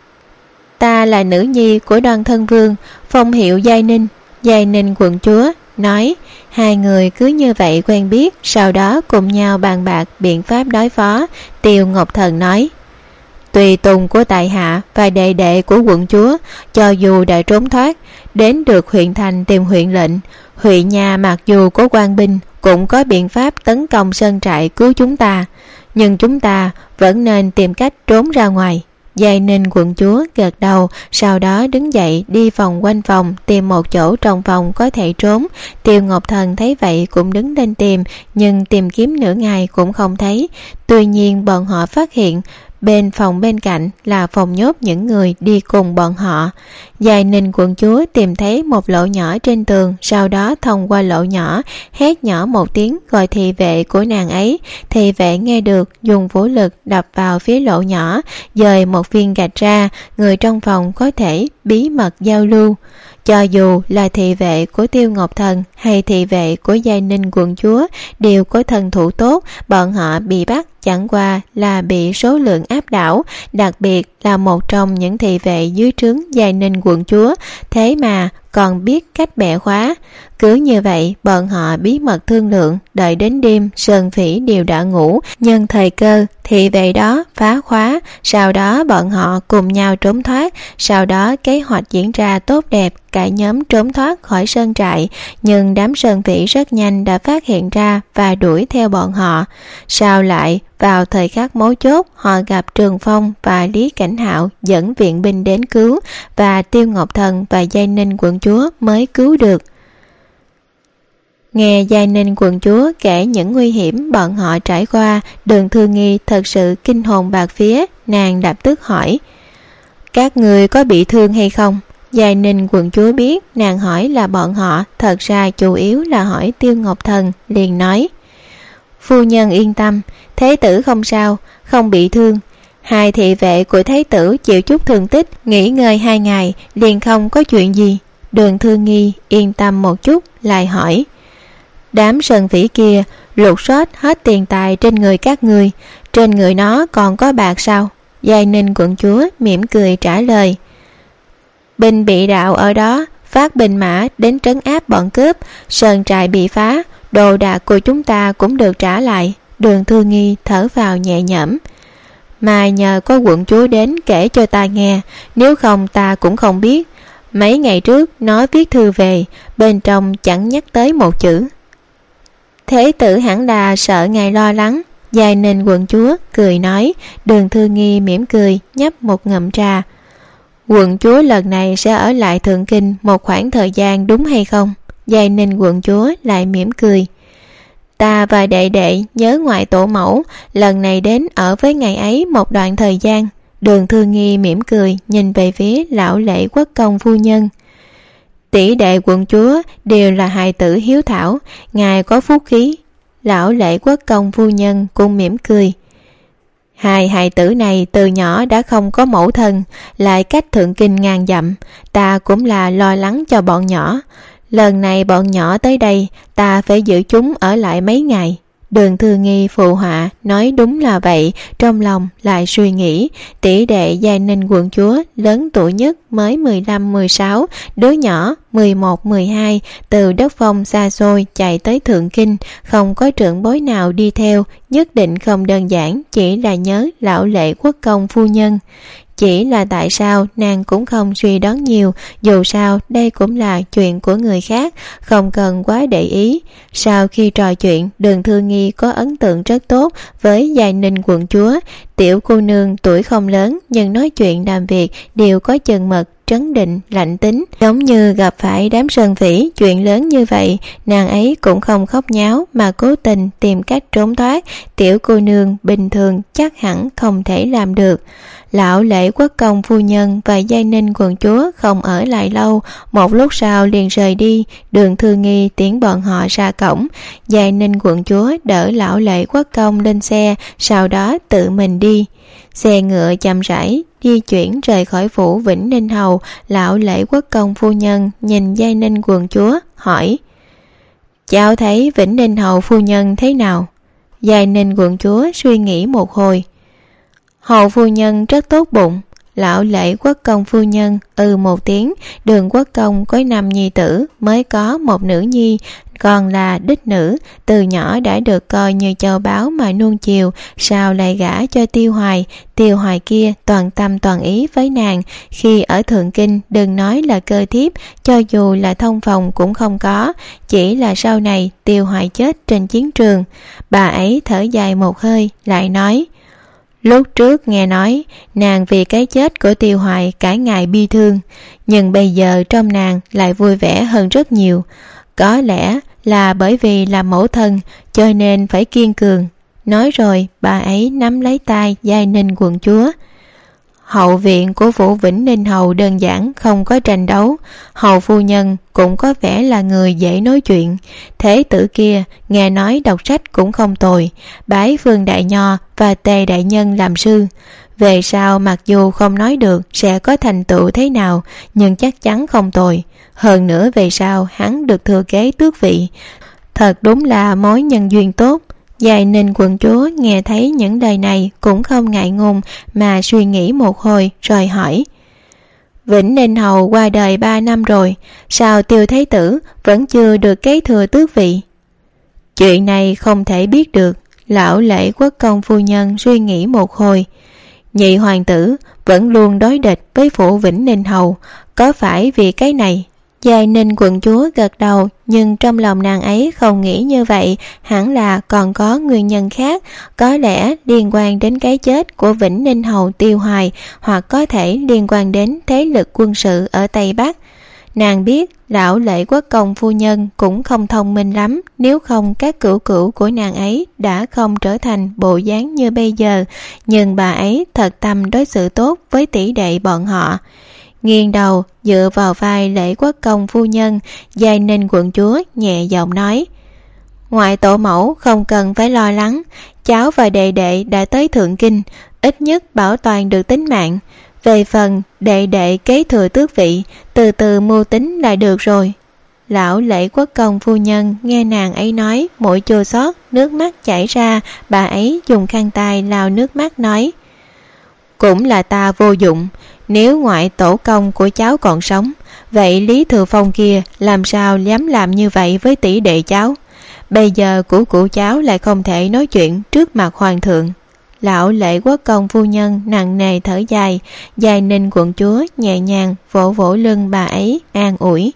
ta là nữ nhi của Đoan Thân Vương, phong hiệu Giai Ninh. Giai Ninh quận chúa nói. Hai người cứ như vậy quen biết, sau đó cùng nhau bàn bạc biện pháp đối phó. Tiêu Ngọc Thần nói: tùy tùng của tại hạ và đệ đệ của quận chúa cho dù đã trốn thoát, đến được huyện thành tìm huyện lệnh. Huyện nhà mặc dù có quan binh, cũng có biện pháp tấn công sơn trại cứu chúng ta, nhưng chúng ta vẫn nên tìm cách trốn ra ngoài. Giai Ninh quận chúa gật đầu, sau đó đứng dậy đi vòng quanh phòng, tìm một chỗ trong phòng có thể trốn. Tiêu Ngọc Thần thấy vậy cũng đứng lên tìm, nhưng tìm kiếm nửa ngày cũng không thấy. Tuy nhiên bọn họ phát hiện bên phòng bên cạnh là phòng nhốt những người đi cùng bọn họ. Giai Ninh quận chúa tìm thấy một lỗ nhỏ trên tường, sau đó thông qua lỗ nhỏ hét nhỏ một tiếng gọi thị vệ của nàng ấy. Thị vệ nghe được, dùng vũ lực đập vào phía lỗ nhỏ, dời một viên gạch ra. Người trong phòng có thể bí mật giao lưu. Cho dù là thị vệ của Tiêu Ngọc Thần hay thị vệ của Giai Ninh quận chúa đều có thần thủ tốt, bọn họ bị bắt chẳng qua là bị số lượng áp đảo, đặc biệt là một trong những thị vệ dưới trướng Giai Ninh quận chúa, thế mà còn biết cách bẻ khóa. Cứ như vậy bọn họ bí mật thương lượng, đợi đến đêm sơn phỉ đều đã ngủ, nhân thời cơ thị vệ đó phá khóa, sau đó bọn họ cùng nhau trốn thoát. Sau đó kế hoạch diễn ra tốt đẹp, cả nhóm trốn thoát khỏi sơn trại, nhưng đám sơn phỉ rất nhanh đã phát hiện ra và đuổi theo bọn họ. Sau lại vào thời khắc mấu chốt, họ gặp Trường Phong và Lý Cảnh Hạo dẫn viện binh đến cứu, và Tiêu Ngọc Thần và Giai Ninh quận chúa mới cứu được. Nghe Giai Ninh quận chúa kể những nguy hiểm bọn họ trải qua, Đường Thư Nghi thật sự kinh hồn bạt vía. Nàng lập tức hỏi: các người có bị thương hay không? Giai Ninh quận chúa biết nàng hỏi là bọn họ, thật ra chủ yếu là hỏi Tiêu Ngọc Thần, liền nói: phu nhân yên tâm, Thế tử không sao, không bị thương. Hai thị vệ của Thế tử chịu chút thương tích, nghỉ ngơi hai ngày liền không có chuyện gì. Đường Thư Nghi yên tâm một chút, lại hỏi: Đám sơn phỉ kia lục soát hết tiền tài trên người các ngươi, trên người nó còn có bạc sao? Giai Ninh quận chúa mỉm cười trả lời. Binh bị đạo ở đó phát binh mã đến trấn áp bọn cướp, sơn trại bị phá, đồ đạc của chúng ta cũng được trả lại. Đường Thư Nghi thở vào nhẹ nhõm. Mà nhờ có quận chúa đến kể cho ta nghe, nếu không ta cũng không biết. Mấy ngày trước nó viết thư về, bên trong chẳng nhắc tới một chữ. Thế tử hẳn là sợ ngài lo lắng. Giai Ninh quận chúa cười nói. Đường Thư Nghi mỉm cười nhấp một ngụm trà. Quận chúa lần này sẽ ở lại Thượng Kinh một khoảng thời gian đúng hay không? Giai Ninh quận chúa lại mỉm cười. Ta và đệ đệ nhớ ngoại tổ mẫu, lần này đến ở với ngày ấy một đoạn thời gian. Đường Thư Nghi mỉm cười nhìn về phía lão lễ quốc công phu nhân. Tỷ đệ quận chúa đều là hài tử hiếu thảo, ngài có phúc khí. Lão lễ quốc công phu nhân cũng mỉm cười. Hai hài tử này từ nhỏ đã không có mẫu thân, lại cách Thượng Kinh ngàn dặm, ta cũng là lo lắng cho bọn nhỏ. Lần này bọn nhỏ tới đây, ta phải giữ chúng ở lại mấy ngày. Đường Thư Nghi phụ họa nói đúng là vậy, trong lòng lại suy nghĩ. Tỷ đệ Giai Ninh quận chúa lớn tuổi nhất mới mười lăm mười sáu, đứa nhỏ mười một mười hai, từ đất phong xa xôi chạy tới Thượng Kinh, không có trưởng bối nào đi theo, nhất định không đơn giản chỉ là nhớ lão lễ quốc công phu nhân. Chỉ là tại sao nàng cũng không suy đoán nhiều, dù sao đây cũng là chuyện của người khác, không cần quá để ý. Sau khi trò chuyện, Đường Thư Nghi có ấn tượng rất tốt với Giai Ninh quận chúa. Tiểu cô nương tuổi không lớn nhưng nói chuyện làm việc đều có chừng mực, trấn định, lạnh tính. Giống như gặp phải đám sơn phỉ chuyện lớn như vậy, nàng ấy cũng không khóc nháo mà cố tình tìm cách trốn thoát. Tiểu cô nương bình thường chắc hẳn không thể làm được. Lão lễ quốc công phu nhân và Giai Ninh quận chúa không ở lại lâu, một lúc sau liền rời đi. Đường Thư Nghi tiễn bọn họ ra cổng. Giai Ninh quận chúa đỡ lão lễ quốc công lên xe, sau đó tự mình đi. Xe ngựa chậm rãi di chuyển rời khỏi phủ Vĩnh Ninh Hầu. Lão lễ quốc công phu nhân nhìn Giai Ninh quận chúa hỏi: cháu thấy Vĩnh Ninh Hầu phu nhân thế nào? Giai Ninh quận chúa suy nghĩ một hồi. Hầu phu nhân rất tốt bụng. Lão lễ quốc công phu nhân ừ một tiếng. Đường quốc công có năm nhi tử, mới có một nữ nhi, còn là đích nữ, từ nhỏ đã được coi như châu báu mà nuông chiều, sao lại gả cho Tiêu Hoài. Tiêu Hoài kia toàn tâm toàn ý với nàng, khi ở Thượng Kinh đừng nói là cơ thiếp, cho dù là thông phòng cũng không có, chỉ là sau này Tiêu Hoài chết trên chiến trường. Bà ấy thở dài một hơi lại nói: lúc trước nghe nói nàng vì cái chết của Tiêu Hoài cả ngày bi thương, nhưng bây giờ trong nàng lại vui vẻ hơn rất nhiều. Có lẽ là bởi vì là mẫu thân cho nên phải kiên cường. Nói rồi bà ấy nắm lấy tay Giai Ninh quận chúa. Hậu viện của phủ Vĩnh Ninh Hầu đơn giản không có tranh đấu. Hầu phu nhân cũng có vẻ là người dễ nói chuyện. Thế tử kia nghe nói đọc sách cũng không tồi, bái Phương Đại Nho và Tề Đại Nhân làm sư. Về sau mặc dù không nói được sẽ có thành tựu thế nào, nhưng chắc chắn không tồi. Hơn nữa về sau hắn được thừa kế tước vị, thật đúng là mối nhân duyên tốt. Giai Ninh quận chúa nghe thấy những lời này cũng không ngại ngùng mà suy nghĩ một hồi rồi hỏi: Vĩnh Ninh Hầu qua đời ba năm rồi, sao Tiêu Thế Tử vẫn chưa được kế thừa tước vị? Chuyện này không thể biết được. Lão lễ quốc công phu nhân suy nghĩ một hồi. Nhị hoàng tử vẫn luôn đối địch với phủ Vĩnh Ninh Hầu, có phải vì cái này? Giai Ninh quận chúa gật đầu, nhưng trong lòng nàng ấy không nghĩ như vậy, hẳn là còn có nguyên nhân khác, có lẽ liên quan đến cái chết của Vĩnh Ninh Hầu Tiêu Hoài, hoặc có thể liên quan đến thế lực quân sự ở Tây Bắc. Nàng biết lão lễ quốc công phu nhân cũng không thông minh lắm, nếu không các cửu cửu của nàng ấy đã không trở thành bộ dáng như bây giờ, nhưng bà ấy thật tâm đối xử tốt với tỷ đệ bọn họ. Nghiêng đầu dựa vào vai lễ quốc công phu nhân, Giai Ninh quận chúa nhẹ giọng nói: ngoại tổ mẫu không cần phải lo lắng, cháu và đệ đệ đã tới Thượng Kinh, ít nhất bảo toàn được tính mạng. Về phần đệ đệ kế thừa tước vị, từ từ mưu tính là được rồi. Lão Lệ Quốc công phu nhân nghe nàng ấy nói, mũi chua xót, nước mắt chảy ra. Bà ấy dùng khăn tay lau nước mắt nói: cũng là ta vô dụng. Nếu ngoại tổ công của cháu còn sống, vậy Lý Thừa Phong kia làm sao dám làm như vậy với tỷ đệ cháu? Bây giờ của cụ cháu lại không thể nói chuyện trước mặt hoàng thượng. Lão Lệ Quốc công phu nhân nặng nề thở dài. Giai Ninh quận chúa nhẹ nhàng vỗ vỗ lưng bà ấy, an ủi: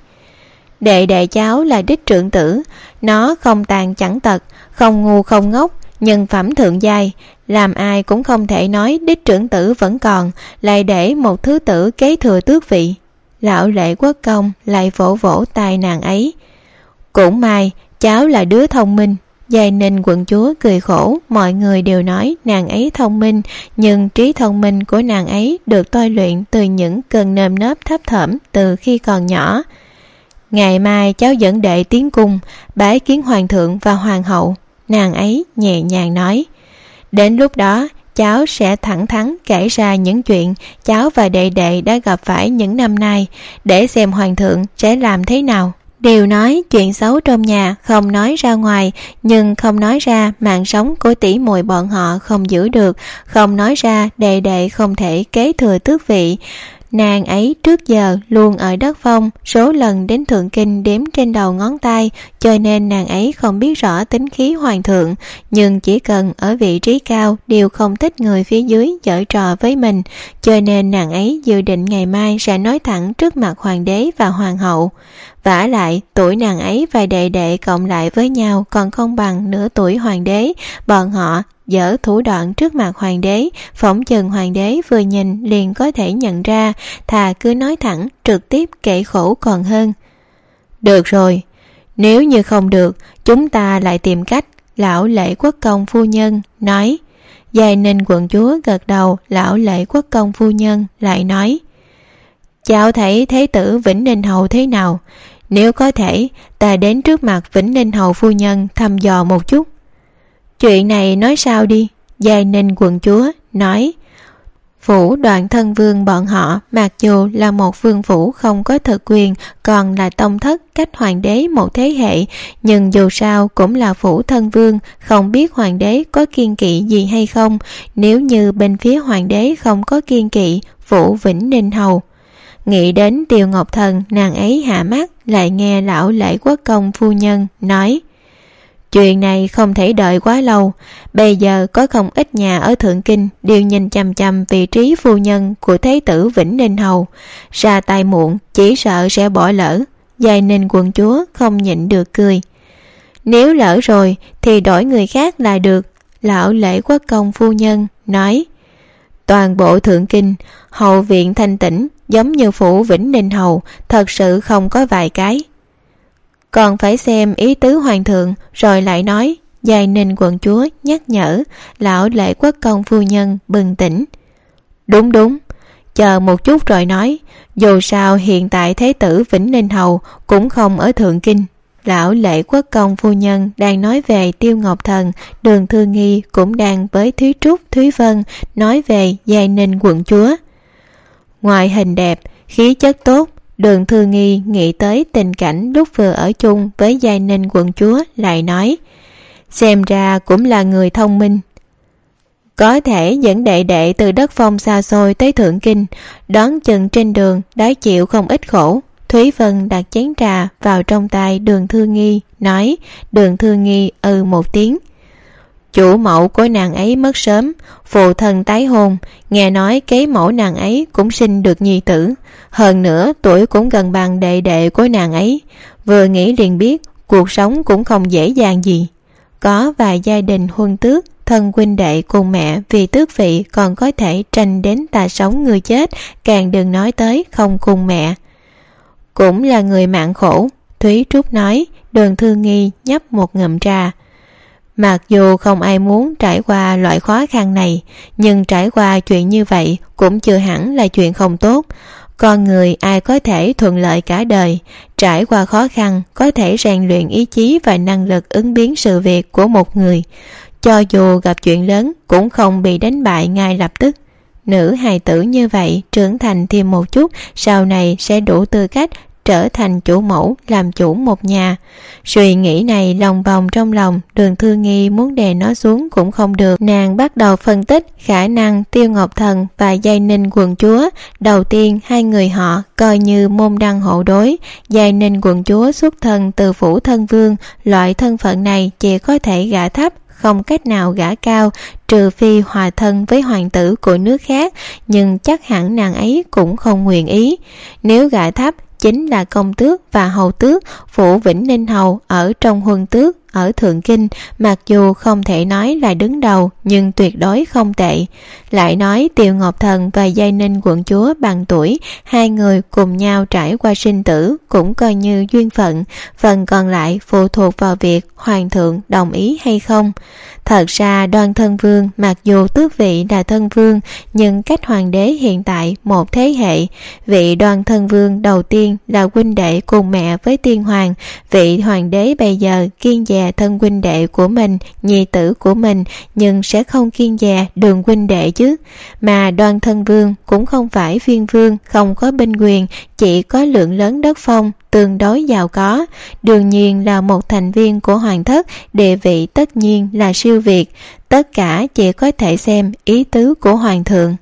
đệ đệ cháu là đích trưởng tử, nó không tàn chẳng tật, không ngu không ngốc, nhân phẩm thượng giai, làm ai cũng không thể nói đích trưởng tử vẫn còn, lại để một thứ tử kế thừa tước vị. Lão Lệ Quốc công lại vỗ vỗ tai nàng ấy: cũng may cháu là đứa thông minh. Giai Ninh quận chúa cười khổ, mọi người đều nói nàng ấy thông minh, nhưng trí thông minh của nàng ấy được tôi luyện từ những cơn nơm nớp thấp thỏm từ khi còn nhỏ. Ngày mai cháu dẫn đệ tiến cung bái kiến hoàng thượng và hoàng hậu, nàng ấy nhẹ nhàng nói. Đến lúc đó cháu sẽ thẳng thắn kể ra những chuyện cháu và đệ đệ đã gặp phải những năm nay, để xem hoàng thượng sẽ làm thế nào. Đều nói chuyện xấu trong nhà không nói ra ngoài, nhưng không nói ra mạng sống của tỷ muội bọn họ không giữ được, không nói ra đệ đệ không thể kế thừa tước vị. Nàng ấy trước giờ luôn ở đất phong, số lần đến thượng kinh đếm trên đầu ngón tay, cho nên nàng ấy không biết rõ tính khí hoàng thượng, nhưng chỉ cần ở vị trí cao đều không thích người phía dưới giở trò với mình, cho nên nàng ấy dự định ngày mai sẽ nói thẳng trước mặt hoàng đế và hoàng hậu. Vả lại tuổi nàng ấy và đệ đệ cộng lại với nhau còn không bằng nửa tuổi hoàng đế, bọn họ dở thủ đoạn trước mặt hoàng đế, phỏng chừng hoàng đế vừa nhìn liền có thể nhận ra, thà cứ nói thẳng trực tiếp kể khổ còn hơn. Được rồi, nếu như không được chúng ta lại tìm cách. Lão Lệ Quốc công phu nhân nói. Giai Ninh quận chúa gật đầu. Lão Lệ Quốc công phu nhân lại nói: cháu thấy thế tử Vĩnh Ninh hầu thế nào? Nếu có thể, ta đến trước mặt Vĩnh Ninh hầu phu nhân thăm dò một chút. Chuyện này nói sao đi? Giai Ninh quận chúa nói: phủ Đoạn Thân Vương bọn họ mặc dù là một vương phủ không có thực quyền, còn là tông thất cách hoàng đế một thế hệ, nhưng dù sao cũng là phủ thân vương, không biết hoàng đế có kiêng kỵ gì hay không. Nếu như bên phía hoàng đế không có kiêng kỵ phủ Vĩnh Ninh hầu. Nghĩ đến Tiêu Ngọc Thần, nàng ấy hạ mắt, lại nghe Lão Lệ Quốc công phu nhân nói: chuyện này không thể đợi quá lâu. Bây giờ có không ít nhà ở Thượng Kinh đều nhìn chằm chằm vị trí phu nhân của Thế tử Vĩnh Ninh hầu, ra tay muộn chỉ sợ sẽ bỏ lỡ. Giai Ninh quận chúa không nhịn được cười: nếu lỡ rồi thì đổi người khác là được. Lão Lệ Quốc công phu nhân nói: toàn bộ Thượng Kinh hậu viện thanh tĩnh giống như phủ Vĩnh Ninh hầu, thật sự không có vài cái. Còn phải xem ý tứ hoàng thượng rồi lại nói. Giai Ninh quận chúa nhắc nhở. Lão Lệ Quốc công phu nhân bừng tỉnh: đúng đúng, chờ một chút rồi nói. Dù sao hiện tại thế tử Vĩnh Ninh hầu cũng không ở Thượng Kinh. Lão Lệ Quốc công phu nhân đang nói về Tiêu Ngọc Thần, Đường Thư Nghi cũng đang với Thúy Trúc, Thúy Vân nói về Giai Ninh quận chúa. Ngoại hình đẹp, khí chất tốt. Đường Thư Nghi nghĩ tới tình cảnh lúc vừa ở chung với Giai Ninh quận chúa, lại nói: xem ra cũng là người thông minh, có thể dẫn đệ đệ từ đất phong xa xôi tới Thượng Kinh, đón chừng trên đường đã chịu không ít khổ. Thúy Vân đặt chén trà vào trong tay Đường Thư Nghi nói. Đường Thư Nghi ừ một tiếng. Chủ mẫu của nàng ấy mất sớm, phụ thân tái hôn, nghe nói kế mẫu nàng ấy cũng sinh được nhi tử, hơn nữa tuổi cũng gần bằng đệ đệ của nàng ấy. Vừa nghĩ liền biết cuộc sống cũng không dễ dàng gì. Có vài gia đình huân tước, thân huynh đệ cùng mẹ vì tước vị còn có thể tranh đến ta sống người chết, càng đừng nói tới không cùng mẹ. Cũng là người mạng khổ, Thúy Trúc nói. Đường Thư Nghi nhấp một ngụm trà. Mặc dù không ai muốn trải qua loại khó khăn này, nhưng trải qua chuyện như vậy cũng chưa hẳn là chuyện không tốt. Con người ai có thể thuận lợi cả đời, trải qua khó khăn có thể rèn luyện ý chí và năng lực ứng biến sự việc của một người. Cho dù gặp chuyện lớn cũng không bị đánh bại ngay lập tức. Nữ hài tử như vậy trưởng thành thêm một chút, sau này sẽ đủ tư cách trở thành chủ mẫu làm chủ một nhà. Suy nghĩ này lòng vòng trong lòng, Đường Thư Nghi muốn đè nó xuống cũng không được. Nàng bắt đầu phân tích khả năng Tiêu Ngọc Thần và Giai Ninh quận chúa. Đầu tiên, hai người họ coi như môn đăng hộ đối. Giai Ninh quận chúa xuất thân từ phủ thân vương, loại thân phận này chỉ có thể gả thấp, không cách nào gả cao, trừ phi hòa thân với hoàng tử của nước khác, nhưng chắc hẳn nàng ấy cũng không nguyện ý. Nếu gả thấp chính là công tước và hầu tước. Phủ Vĩnh Ninh Hầu ở trong huân tước ở Thượng Kinh, mặc dù không thể nói là đứng đầu nhưng tuyệt đối không tệ. Lại nói Tiêu Ngọc Thần và Giai Ninh quận chúa bằng tuổi, hai người cùng nhau trải qua sinh tử cũng coi như duyên phận, phần còn lại phụ thuộc vào việc hoàng thượng đồng ý hay không. Thật ra Đoan Thân Vương mặc dù tước vị là thân vương, nhưng cách hoàng đế hiện tại một thế hệ. Vị Đoan Thân Vương đầu tiên là huynh đệ cùng mẹ với tiên hoàng, vị hoàng đế bây giờ kiêng dè thân huynh đệ của mình, nhi tử của mình, nhưng sẽ không kiêng dè Đường huynh đệ chứ. Mà Đoan Thân Vương cũng không phải phiên vương, không có binh quyền, chỉ có lượng lớn đất phong, tương đối giàu có. Đương nhiên là một thành viên của hoàng thất, địa vị tất nhiên là siêu việt. Tất cả chỉ có thể xem ý tứ của hoàng thượng.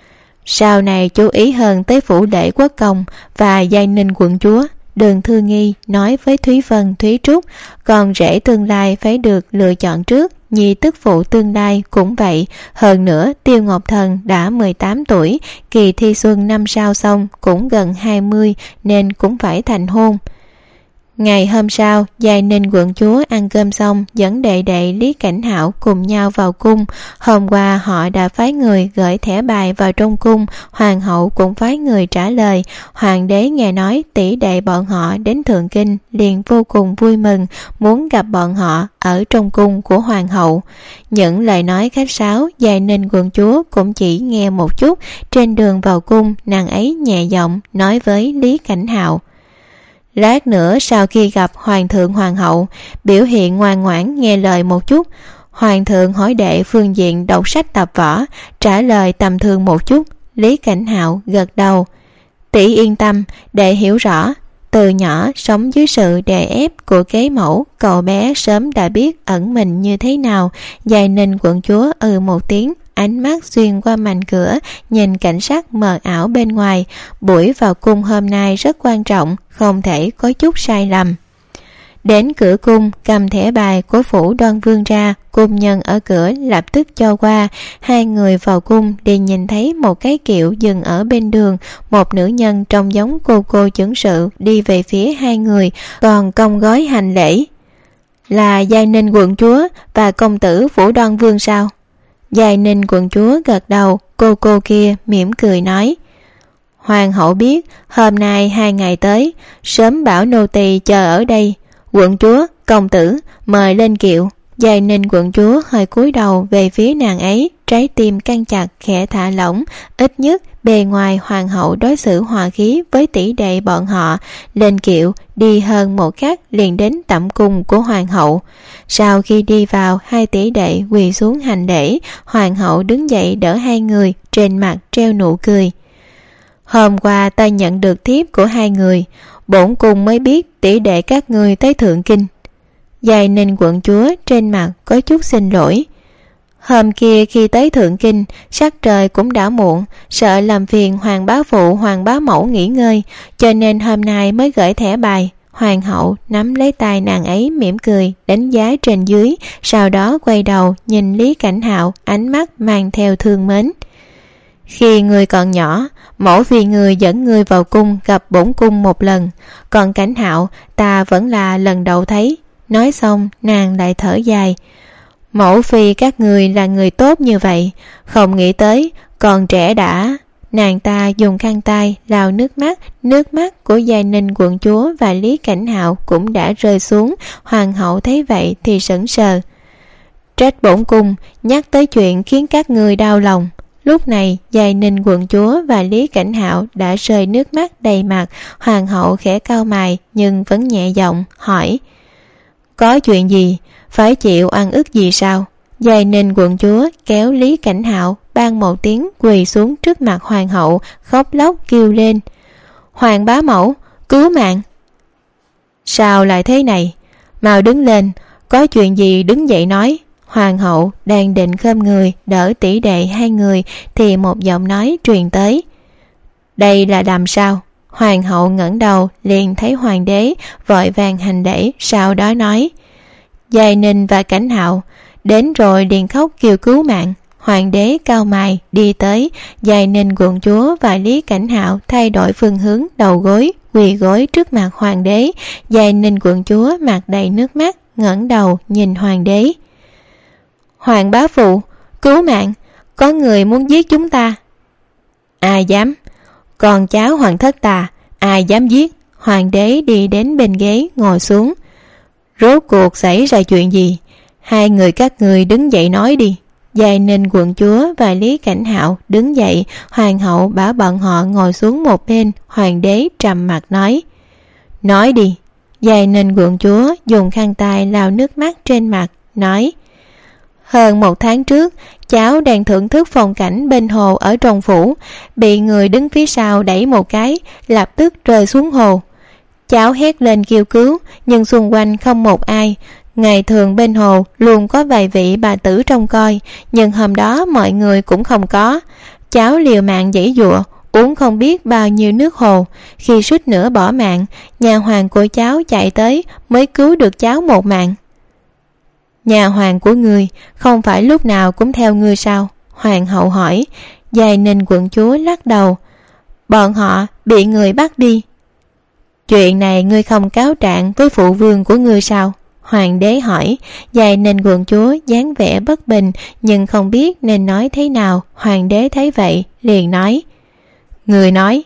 Sau này chú ý hơn tới phủ Lễ Quốc Công và Giai Ninh quận chúa. Đường Thư Nghi nói với Thúy Vân, Thúy Trúc, con rể tương lai phải được lựa chọn trước, nhi tức phụ tương lai cũng vậy. Hơn nữa Tiêu Ngọc Thần đã mười tám tuổi, kỳ thi xuân năm sau xong cũng gần hai mươi, nên cũng phải thành hôn. Ngày hôm sau, Giai Ninh quận chúa ăn cơm xong dẫn đệ đệ Lý Cảnh Hạo cùng nhau vào cung. Hôm qua họ đã phái người gửi thẻ bài vào trong cung, hoàng hậu cũng phái người trả lời. Hoàng đế nghe nói tỷ đệ bọn họ đến Thượng Kinh liền vô cùng vui mừng, muốn gặp bọn họ ở trong cung của hoàng hậu. Những lời nói khách sáo Giai Ninh quận chúa cũng chỉ nghe một chút. Trên đường vào cung, nàng ấy nhẹ giọng nói với Lý Cảnh Hạo: lát nữa sau khi gặp hoàng thượng hoàng hậu, biểu hiện ngoan ngoãn nghe lời một chút. Hoàng thượng hỏi đệ phương diện đọc sách tập võ, trả lời tầm thường một chút. Lý Cảnh Hạo gật đầu: tỷ yên tâm, đệ hiểu rõ. Từ nhỏ sống dưới sự đè ép của kế mẫu, cậu bé sớm đã biết ẩn mình như thế nào. Giai Ninh quận chúa ừ một tiếng, ánh mắt xuyên qua màn cửa nhìn cảnh sắc mờ ảo bên ngoài. Buổi vào cung hôm nay rất quan trọng, không thể có chút sai lầm. Đến cửa cung, cầm thẻ bài của phủ Đoan Vương ra, cung nhân ở cửa lập tức cho qua. Hai người vào cung thì nhìn thấy một cái kiệu dừng ở bên đường. Một nữ nhân trông giống cô cô chưởng sự đi về phía hai người, còn cong gói hành lễ. Là Giai Ninh quận chúa và công tử phủ Đoan Vương sao? Giai Ninh quận chúa gật đầu. Cô cô kia mỉm cười nói: hoàng hậu biết hôm nay hai ngày tới, sớm bảo nô tỳ chờ ở đây. Quận chúa, công tử, mời lên kiệu. Giai Ninh quận chúa hơi cúi đầu về phía nàng ấy, trái tim căng chặt khẽ thả lỏng. Ít nhất bề ngoài hoàng hậu đối xử hòa khí với tỷ đệ bọn họ. Lên kiệu đi hơn một khắc liền đến tẩm cung của hoàng hậu. Sau khi đi vào, hai tỷ đệ quỳ xuống hành lễ. Hoàng hậu đứng dậy đỡ hai người, trên mặt treo nụ cười: hôm qua ta nhận được thiếp của hai người, bổn cung mới biết tỷ đệ các ngươi tới Thượng Kinh. Giai Ninh quận chúa trên mặt có chút xin lỗi: hôm kia khi tới Thượng Kinh, sắc trời cũng đã muộn, sợ làm phiền hoàng bá phụ hoàng bá mẫu nghỉ ngơi, cho nên hôm nay mới gửi thẻ bài. Hoàng hậu nắm lấy tay nàng ấy mỉm cười đánh giá trên dưới, sau đó quay đầu nhìn Lý Cảnh Hạo, ánh mắt mang theo thương mến: khi người còn nhỏ, mẫu vì người dẫn người vào cung gặp bổn cung một lần, còn Cảnh Hạo ta vẫn là lần đầu thấy. Nói xong nàng lại thở dài: mẫu phi các người là người tốt như vậy, không nghĩ tới còn trẻ đã. Nàng ta dùng khăn tay lau nước mắt. Nước mắt của Giai Ninh quận chúa và Lý Cảnh Hạo cũng đã rơi xuống. Hoàng hậu thấy vậy thì sững sờ: trách bổn cung nhắc tới chuyện khiến các ngươi đau lòng. Lúc này Giai Ninh quận chúa và Lý Cảnh Hạo đã rơi nước mắt đầy mặt. Hoàng hậu khẽ cau mày nhưng vẫn nhẹ giọng hỏi: có chuyện gì? Phải chịu ăn ức gì sao? Giai Ninh quận chúa kéo Lý Cảnh Hạo ban một tiếng quỳ xuống trước mặt hoàng hậu, khóc lóc kêu lên: hoàng bá mẫu, cứu mạng. Sao lại thế này? Mau đứng lên, có chuyện gì đứng dậy nói. Hoàng hậu đang định khom người đỡ tỷ đệ hai người thì một giọng nói truyền tới. Đây là làm sao? Hoàng hậu ngẩng đầu liền thấy hoàng đế, vội vàng hành lễ, sau đó nói: Giai Ninh và Cảnh Hạo đến rồi liền khóc kêu cứu mạng. Hoàng đế cau mày đi tới, Giai Ninh quận chúa và Lý Cảnh Hạo thay đổi phương hướng, đầu gối quỳ gối trước mặt hoàng đế. Giai Ninh quận chúa mặt đầy nước mắt, ngẩng đầu nhìn hoàng đế. Hoàng bá phụ, cứu mạng, có người muốn giết chúng ta. Ai dám? Con cháu hoàng thất ta, ai dám giết? Hoàng đế đi đến bên ghế ngồi xuống. Rốt cuộc xảy ra chuyện gì? Hai người các người đứng dậy nói đi. Giai Ninh quận chúa và Lý Cảnh Hạo đứng dậy, hoàng hậu bảo bọn họ ngồi xuống một bên. Hoàng đế trầm mặt nói: Nói đi. Giai Ninh quận chúa dùng khăn tay lau nước mắt trên mặt, nói: Hơn một tháng trước, cháu đang thưởng thức phong cảnh bên hồ ở trong phủ, bị người đứng phía sau đẩy một cái, lập tức rơi xuống hồ. Cháu hét lên kêu cứu, nhưng xung quanh không một ai. Ngày thường bên hồ luôn có vài vị bà tử trông coi, nhưng hôm đó mọi người cũng không có. Cháu liều mạng giãy giụa, uống không biết bao nhiêu nước hồ. Khi suýt nữa bỏ mạng, nhà hoàng của cháu chạy tới mới cứu được cháu một mạng. Nhà hoàng của ngươi không phải lúc nào cũng theo ngươi sao? Hoàng hậu hỏi. Giai Ninh quận chúa lắc đầu. Bọn họ bị người bắt đi. Chuyện này ngươi không cáo trạng với phụ vương của ngươi sao? Hoàng đế hỏi. Giai Ninh quận chúa dáng vẻ bất bình, nhưng không biết nên nói thế nào. Hoàng đế thấy vậy liền nói: Người nói.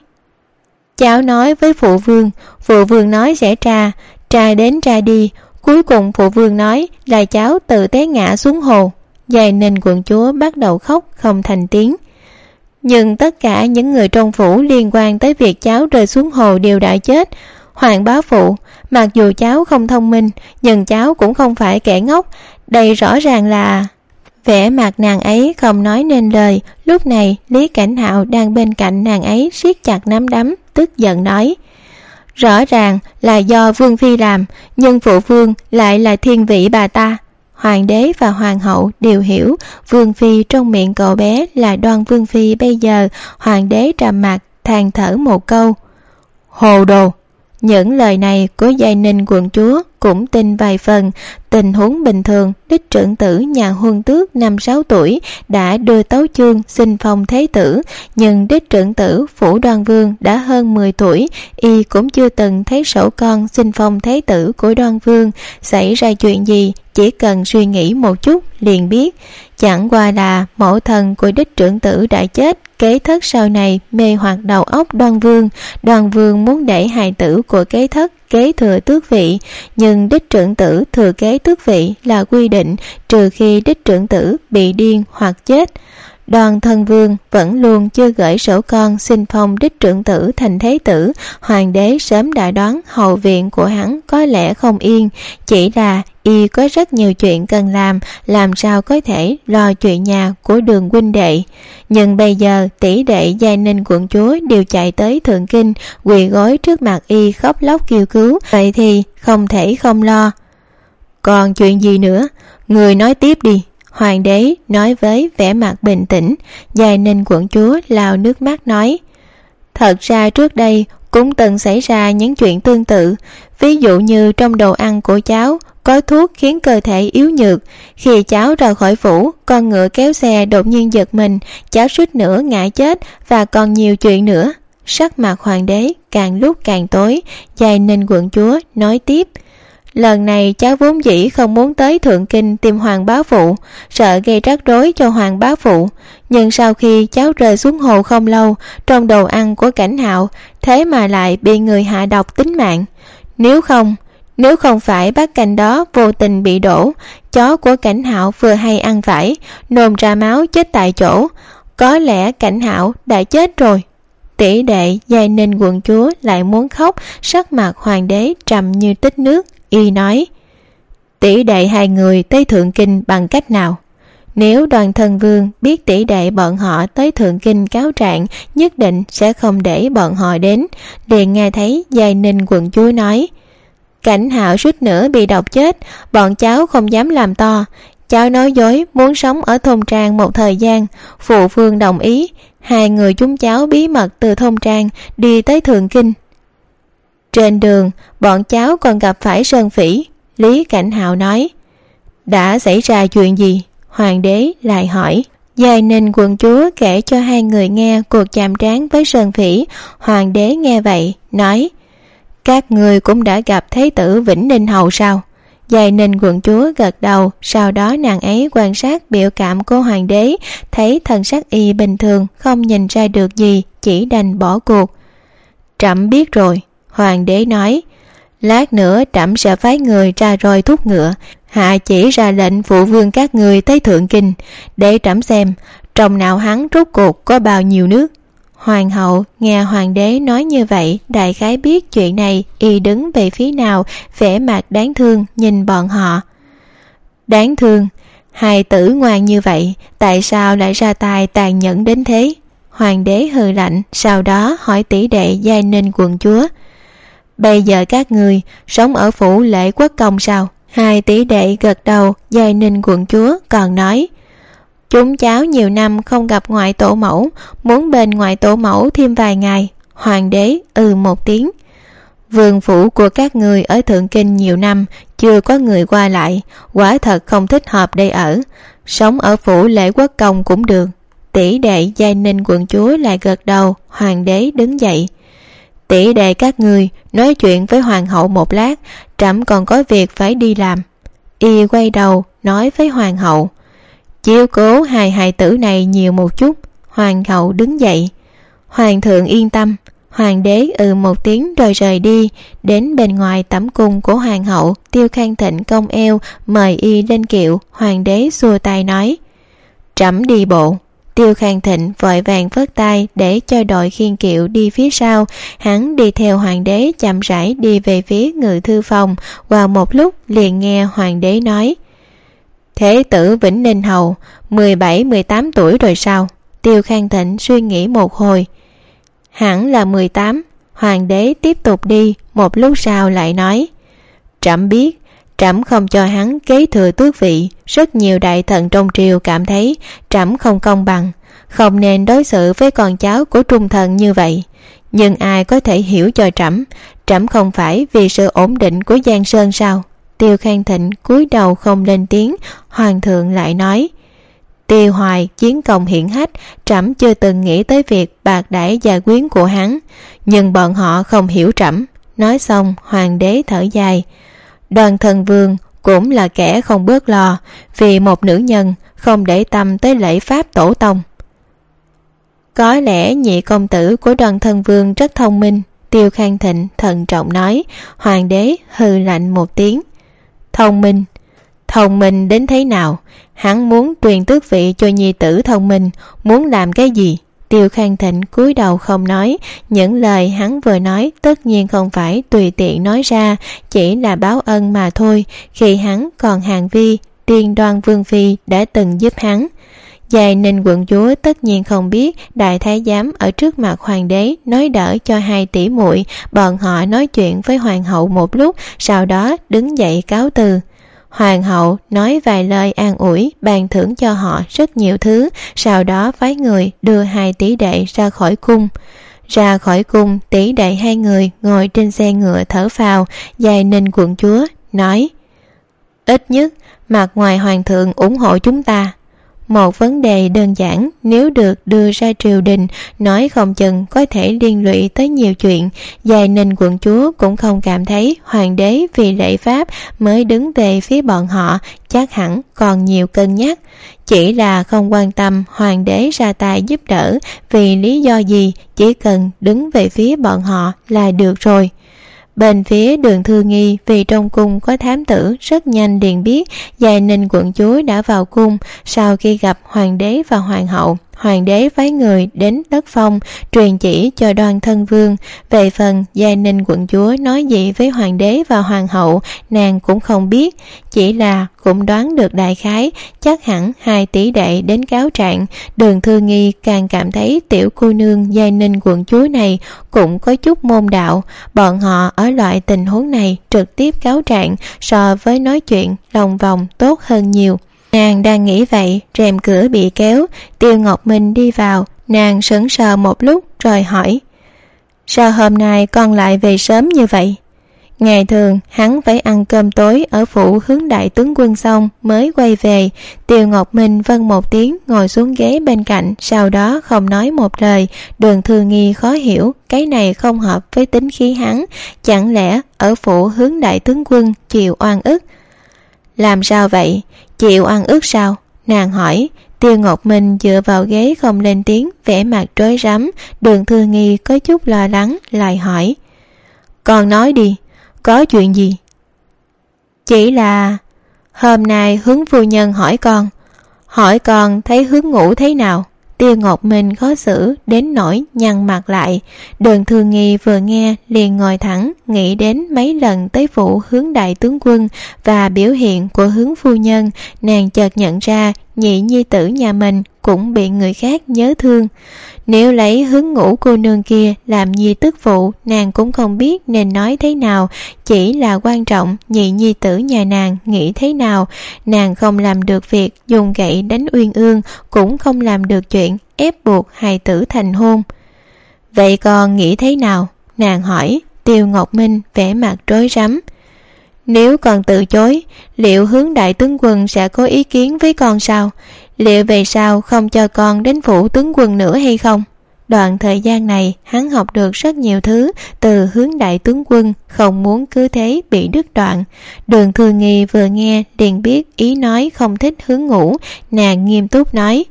Cháu nói với phụ vương, phụ vương nói sẽ tra, tra đến tra đi, cuối cùng phụ vương nói là cháu tự té ngã xuống hồ. Giai Ninh quận chúa bắt đầu khóc không thành tiếng. Nhưng tất cả những người trong phủ liên quan tới việc cháu rơi xuống hồ đều đã chết. Hoàng bá phụ, mặc dù cháu không thông minh, nhưng cháu cũng không phải kẻ ngốc. Đây rõ ràng là... Vẻ mặt nàng ấy không nói nên lời. Lúc này Lý Cảnh Hạo đang bên cạnh nàng ấy siết chặt nắm đấm, tức giận nói: Rõ ràng là do vương phi làm, nhưng phụ vương lại là thiên vị bà ta. Hoàng đế và hoàng hậu đều hiểu vương phi trong miệng cậu bé là Đoan vương phi. Bây giờ hoàng đế trầm mặt than thở một câu: Hồ đồ. Những lời này của Giai Ninh quận chúa cũng tin vài phần. Tình huống bình thường, đích trưởng tử nhà huân tước năm sáu tuổi đã đưa tấu chương xin phong thế tử, nhưng đích trưởng tử phủ Đoan vương đã hơn mười tuổi, y cũng chưa từng thấy sổ con xin phong thế tử của Đoan vương. Xảy ra chuyện gì chỉ cần suy nghĩ một chút liền biết. Chẳng qua là mẫu thân của đích trưởng tử đã chết, kế thất sau này mê hoặc đầu óc Đoan vương. Đoan vương muốn đẩy hài tử của kế thất kế thừa tước vị, nhưng đích trưởng tử thừa kế tước vị là quy định, trừ khi đích trưởng tử bị điên hoặc chết. Đoan thân vương vẫn luôn chưa gửi sổ con xin phong đích trưởng tử thành thế tử. Hoàng đế sớm đã đoán hậu viện của hắn có lẽ không yên, chỉ là y có rất nhiều chuyện cần làm, làm sao có thể lo chuyện nhà của Đường huynh đệ. Nhưng bây giờ tỷ đệ Giai Ninh quận chúa đều chạy tới Thượng Kinh, quỳ gối trước mặt y khóc lóc kêu cứu, vậy thì không thể không lo. Còn chuyện gì nữa? Người nói tiếp đi. Hoàng đế nói với vẻ mặt bình tĩnh. Giai Ninh quận chúa lau nước mắt nói: Thật ra trước đây cũng từng xảy ra những chuyện tương tự. Ví dụ như trong đồ ăn của cháu có thuốc khiến cơ thể yếu nhược. Khi cháu ra khỏi phủ, con ngựa kéo xe đột nhiên giật mình, cháu suýt nữa ngã chết, và còn nhiều chuyện nữa. Sắc mặt hoàng đế càng lúc càng tối. Giai Ninh quận chúa nói tiếp: Lần này cháu vốn dĩ không muốn tới Thượng Kinh tìm hoàng bá phụ, sợ gây rắc rối cho hoàng bá phụ. Nhưng sau khi cháu rơi xuống hồ không lâu, trong đồ ăn của Cảnh Hạo thế mà lại bị người hạ độc tính mạng. Nếu không Nếu không phải bát canh đó vô tình bị đổ, chó của Cảnh Hạo vừa hay ăn phải, nôn ra máu chết tại chỗ, có lẽ Cảnh Hạo đã chết rồi. Tỷ đệ Giai Ninh quận chúa lại muốn khóc, sắc mặt hoàng đế trầm như tích nước. Y nói: Tỷ đệ hai người tới Thượng Kinh bằng cách nào? Nếu Đoàn Thân Vương biết tỷ đệ bọn họ tới Thượng Kinh cáo trạng, nhất định sẽ không để bọn họ đến. Liền nghe thấy Giai Ninh quận chúa nói: Cảnh Hạo suýt nữa bị độc chết, bọn cháu không dám làm to. Cháu nói dối muốn sống ở thôn trang một thời gian, phụ vương đồng ý. Hai người chúng cháu bí mật từ thôn trang đi tới Thượng Kinh. Trên đường bọn cháu còn gặp phải Sơn Phỉ. Lý Cảnh Hạo nói. Đã xảy ra chuyện gì? Hoàng đế lại hỏi. Giai Ninh quận chúa kể cho hai người nghe cuộc chạm trán với Sơn Phỉ. Hoàng đế nghe vậy nói: Các người cũng đã gặp Thế tử Vĩnh Ninh Hầu sao? Giai Ninh quận chúa gật đầu. Sau đó nàng ấy quan sát biểu cảm của hoàng đế, thấy thần sắc y bình thường, không nhìn ra được gì, chỉ đành bỏ cuộc. Trẫm biết rồi. Hoàng đế nói: Lát nữa trẫm sẽ phái người ra roi thúc ngựa, hạ chỉ ra lệnh phụ vương các người tới Thượng Kinh, để trẫm xem trong nào hắn rốt cuộc có bao nhiêu nước. Hoàng hậu nghe hoàng đế nói như vậy, đại khái biết chuyện này, y đứng về phía nào, vẻ mặt đáng thương nhìn bọn họ. Đáng thương? Hài tử ngoan như vậy, tại sao lại ra tay tàn nhẫn đến thế? Hoàng đế hừ lạnh, sau đó hỏi tỷ đệ Giai Ninh quận chúa: Bây giờ các người sống ở phủ Lễ Quốc công sao? Hai tỷ đệ gật đầu. Giai Ninh quận chúa còn nói: Chúng cháu nhiều năm không gặp ngoại tổ mẫu, muốn bên ngoại tổ mẫu thêm vài ngày. Hoàng đế ừ một tiếng. Vườn phủ của các người ở Thượng Kinh nhiều năm, chưa có người qua lại, quả thật không thích hợp để ở. Sống ở phủ Lễ Quốc công cũng được. Tỷ đệ Giai Ninh quận chúa lại gật đầu. Hoàng đế đứng dậy. Tỷ đệ các người nói chuyện với hoàng hậu một lát, trẫm còn có việc phải đi làm. Y quay đầu nói với hoàng hậu: Chiếu cố hai hài tử này nhiều một chút. Hoàng hậu đứng dậy. Hoàng thượng yên tâm. Hoàng đế ừ một tiếng rồi rời đi. Đến bên ngoài tẩm cung của hoàng hậu, Tiêu Khang Thịnh cong eo mời y lên kiệu. Hoàng đế xua tay nói: Trẫm đi bộ. Tiêu Khang Thịnh vội vàng phất tay để cho đội khiên kiệu đi phía sau. Hắn đi theo hoàng đế chậm rãi đi về phía ngự thư phòng. Qua một lúc liền nghe hoàng đế nói: Thế tử Vĩnh Ninh Hầu mười bảy mười tám tuổi rồi sao? Tiêu Khang Thịnh suy nghĩ một hồi. Hẳn là mười tám. Hoàng đế tiếp tục đi. Một lúc sau lại nói: Trẫm biết, trẫm không cho hắn kế thừa tước vị. Rất nhiều đại thần trong triều cảm thấy trẫm không công bằng, không nên đối xử với con cháu của trung thần như vậy. Nhưng ai có thể hiểu cho trẫm, trẫm không phải vì sự ổn định của Giang Sơn sao? Tiêu Khang Thịnh cúi đầu không lên tiếng. Hoàng thượng lại nói: Tiêu Hoài chiến công hiển hách, trẫm chưa từng nghĩ tới việc bạc đãi gia quyến của hắn, nhưng bọn họ không hiểu trẫm. Nói xong hoàng đế thở dài. Đoàn Thân Vương cũng là kẻ không bớt lo, vì một nữ nhân không để tâm tới lễ pháp tổ tông. Có lẽ nhị công tử của Đoàn Thân Vương rất thông minh. Tiêu Khang Thịnh thận trọng nói. Hoàng đế hừ lạnh một tiếng. Thông minh? Thông minh đến thế nào? Hắn muốn truyền tước vị cho nhi tử thông minh, muốn làm cái gì? Tiêu Khang Thịnh cúi đầu không nói. Những lời hắn vừa nói tất nhiên không phải tùy tiện nói ra, chỉ là báo ân mà thôi. Khi hắn còn hàng vi, Tiên Đoan Vương Phi đã từng giúp hắn. Giai Ninh quận chúa tất nhiên không biết đại thái giám ở trước mặt hoàng đế nói đỡ cho hai tỷ muội. Bọn họ nói chuyện với hoàng hậu một lúc, sau đó đứng dậy cáo từ. Hoàng hậu nói vài lời an ủi, ban thưởng cho họ rất nhiều thứ, sau đó phái người đưa hai tỷ đệ ra khỏi cung. Ra khỏi cung, tỷ đệ hai người ngồi trên xe ngựa thở phào. Giai Ninh quận chúa nói: Ít nhất mặt ngoài hoàng thượng ủng hộ chúng ta. Một vấn đề đơn giản nếu được đưa ra triều đình, nói không chừng có thể liên lụy tới nhiều chuyện. Giai Ninh quận chúa cũng không cảm thấy hoàng đế vì lễ pháp mới đứng về phía bọn họ, chắc hẳn còn nhiều cân nhắc. Chỉ là không quan tâm hoàng đế ra tay giúp đỡ vì lý do gì, chỉ cần đứng về phía bọn họ là được rồi. Bên phía Đường Thư Nghi, vì trong cung có thám tử, rất nhanh liền biết Giai Ninh quận chúa đã vào cung. Sau khi gặp hoàng đế và hoàng hậu, hoàng đế phái người đến đất Phong truyền chỉ cho Đoan Thân Vương. Về phần Giai Ninh quận chúa nói gì với hoàng đế và hoàng hậu, nàng cũng không biết, chỉ là cũng đoán được đại khái, chắc hẳn hai tỷ đệ đến cáo trạng. Đường Thư Nghi càng cảm thấy tiểu cô nương Giai Ninh quận chúa này cũng có chút môn đạo. Bọn họ ở loại tình huống này trực tiếp cáo trạng so với nói chuyện lòng vòng tốt hơn nhiều. Nàng đang nghĩ vậy, rèm cửa bị kéo, Tiêu Ngọc Minh đi vào. Nàng sững sờ một lúc rồi hỏi: sao hôm nay con lại về sớm như vậy? Ngày thường hắn phải ăn cơm tối ở phủ Hướng đại tướng quân xong mới quay về. Tiêu Ngọc Minh vâng một tiếng, ngồi xuống ghế bên cạnh, sau đó không nói một lời. Đường Thư Nghi khó hiểu, cái này không hợp với tính khí hắn. Chẳng lẽ ở phủ Hướng đại tướng quân chịu oan ức? Làm sao vậy? Chịu oan ức sao? Nàng hỏi. Tiêu Ngọc Minh dựa vào ghế không lên tiếng, vẻ mặt rối rắm. Đường Thư Nghi có chút lo lắng, lại hỏi: con nói đi, có chuyện gì? Chỉ là hôm nay Hướng phu nhân hỏi con hỏi con thấy Hướng ngủ thế nào. Tiêu Ngọc Minh khó xử đến nỗi nhăn mặt lại. Đường Thư Nghi vừa nghe liền ngồi thẳng, nghĩ đến mấy lần tới phủ Hướng đại tướng quân và biểu hiện của Hướng phu nhân. Nàng chợt nhận ra nhị nhi tử nhà mình cũng bị người khác nhớ thương. Nếu lấy Hướng ngủ cô nương kia làm nhi tức phụ, nàng cũng không biết nên nói thế nào. Chỉ là quan trọng nhị nhi tử nhà nàng nghĩ thế nào. Nàng không làm được việc dùng gậy đánh Uyên Ương, cũng không làm được chuyện ép buộc hài tử thành hôn. Vậy con nghĩ thế nào? Nàng hỏi. Tiêu Ngọc Minh vẻ mặt rối rắm. Nếu con từ chối, liệu Hướng đại tướng quân sẽ có ý kiến với con sao? Liệu về sau không cho con đến phủ tướng quân nữa hay không? Đoạn thời gian này hắn học được rất nhiều thứ từ Hướng đại tướng quân, không muốn cứ thế bị đứt đoạn. Đường Thư Nghi vừa nghe liền biết ý nói không thích Hướng ngủ. Nàng nghiêm túc nói: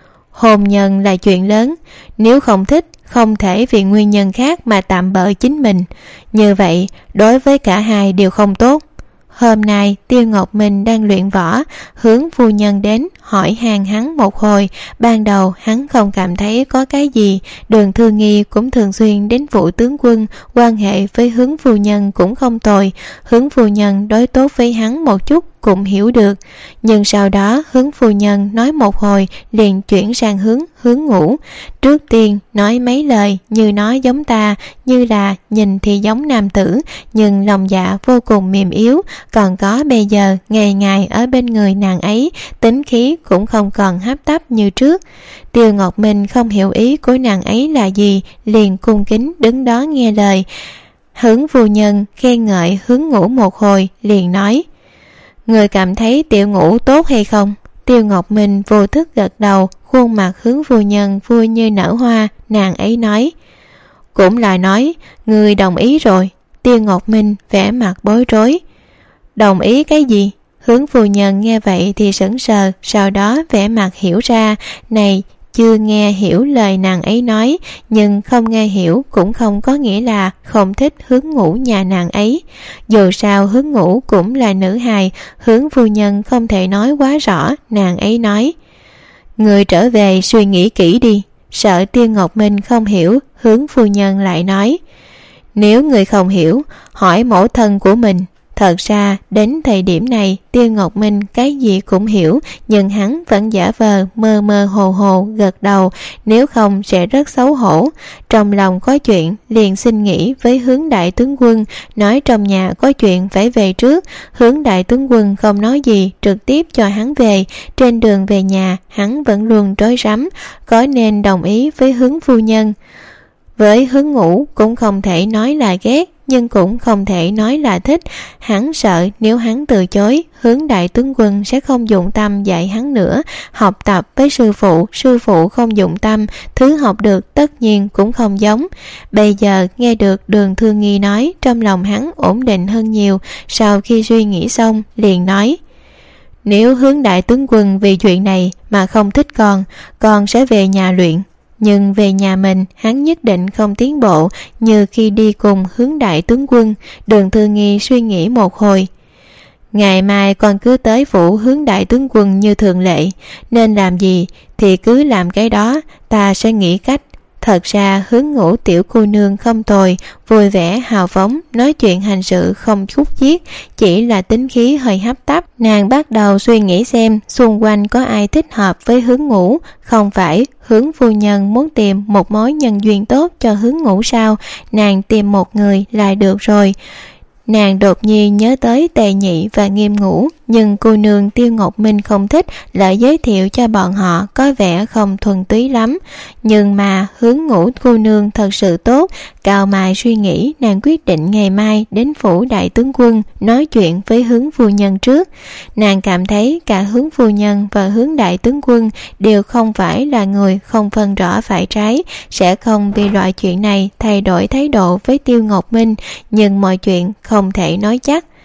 hôn nhân là chuyện lớn, nếu không thích không thể vì nguyên nhân khác mà tạm bợ chính mình, như vậy đối với cả hai đều không tốt. Hôm nay Tiêu Ngọc Minh đang luyện võ, Hướng phu nhân đến hỏi han hắn một hồi. Ban đầu hắn không cảm thấy có cái gì. Đường Thư Nghi cũng thường xuyên đến phủ tướng quân, quan hệ với Hướng phu nhân cũng không tồi. Hướng phu nhân đối tốt với hắn một chút cũng hiểu được. Nhưng sau đó Hướng phu nhân nói một hồi liền chuyển sang hướng Hướng ngủ. Trước tiên nói mấy lời như nói giống ta, như là nhìn thì giống nam tử, nhưng lòng dạ vô cùng mềm yếu. Còn có bây giờ ngày ngày ở bên người nàng ấy, tính khí cũng không còn hấp tấp như trước. Tiêu Ngọc Minh không hiểu ý của nàng ấy là gì, liền cung kính đứng đó nghe lời. Hướng phu nhân khen ngợi Hướng ngủ một hồi liền nói: người cảm thấy tiểu ngũ tốt hay không? Tiêu Ngọc Minh vô thức gật đầu, khuôn mặt Hướng phu nhân vui như nở hoa. Nàng ấy nói: cũng là nói người đồng ý rồi. Tiêu Ngọc Minh vẻ mặt bối rối. Đồng ý cái gì? Hướng phu nhân nghe vậy thì sững sờ, sau đó vẻ mặt hiểu ra. Này, chưa nghe hiểu lời nàng ấy nói, nhưng không nghe hiểu cũng không có nghĩa là không thích Hướng ngủ nhà nàng ấy. Dù sao Hướng ngủ cũng là nữ hài, Hướng phu nhân không thể nói quá rõ. Nàng ấy nói: người trở về suy nghĩ kỹ đi. Sợ Tiêu Ngọc Minh không hiểu, Hướng phu nhân lại nói: nếu người không hiểu, hỏi mẫu thân của mình. Thật ra đến thời điểm này Tiêu Ngọc Minh cái gì cũng hiểu, nhưng hắn vẫn giả vờ mơ mơ hồ hồ gật đầu, nếu không sẽ rất xấu hổ. Trong lòng có chuyện liền xin nghỉ với Hướng đại tướng quân, nói trong nhà có chuyện phải về trước. Hướng đại tướng quân không nói gì, trực tiếp cho hắn về. Trên đường về nhà hắn vẫn luôn rối rắm, có nên đồng ý với Hướng phu nhân. Với Hướng ngủ cũng không thể nói là ghét, nhưng cũng không thể nói là thích. Hắn sợ nếu hắn từ chối, Hướng đại tướng quân sẽ không dụng tâm dạy hắn nữa. Học tập với sư phụ, sư phụ không dụng tâm, thứ học được tất nhiên cũng không giống. Bây giờ nghe được Đường Thư Nghi nói, trong lòng hắn ổn định hơn nhiều. Sau khi suy nghĩ xong liền nói: nếu Hướng đại tướng quân vì chuyện này mà không thích con, con sẽ về nhà luyện. Nhưng về nhà mình hắn nhất định không tiến bộ như khi đi cùng Hướng đại tướng quân. Đường Thư Nghi suy nghĩ một hồi. Ngày mai con cứ tới phủ hướng đại tướng quân như thường lệ, nên làm gì thì cứ làm cái đó, ta sẽ nghĩ cách. Thật ra Hướng Ngũ tiểu cô nương không tồi, vui vẻ hào phóng, nói chuyện hành sự không khúc chiết, chỉ là tính khí hơi hấp tấp. Nàng bắt đầu suy nghĩ xem xung quanh có ai thích hợp với Hướng Ngũ. Không phải Hướng phu nhân muốn tìm một mối nhân duyên tốt cho Hướng Ngũ sao? Nàng tìm một người là được rồi. Nàng đột nhiên nhớ tới Tề Nhị và Nghiêm Ngũ, nhưng cô nương Tiêu Ngọc Minh không thích, lại giới thiệu cho bọn họ có vẻ không thuần túy lắm. Nhưng mà Hướng Ngũ cô nương thật sự tốt. Cào mày suy nghĩ, nàng quyết định ngày mai đến phủ đại tướng quân nói chuyện với Hướng phu nhân trước. Nàng cảm thấy cả Hướng phu nhân và Hướng đại tướng quân đều không phải là người không phân rõ phải trái, sẽ không vì loại chuyện này thay đổi thái độ với Tiêu Ngọc Minh, nhưng mọi chuyện không thể nói chắc.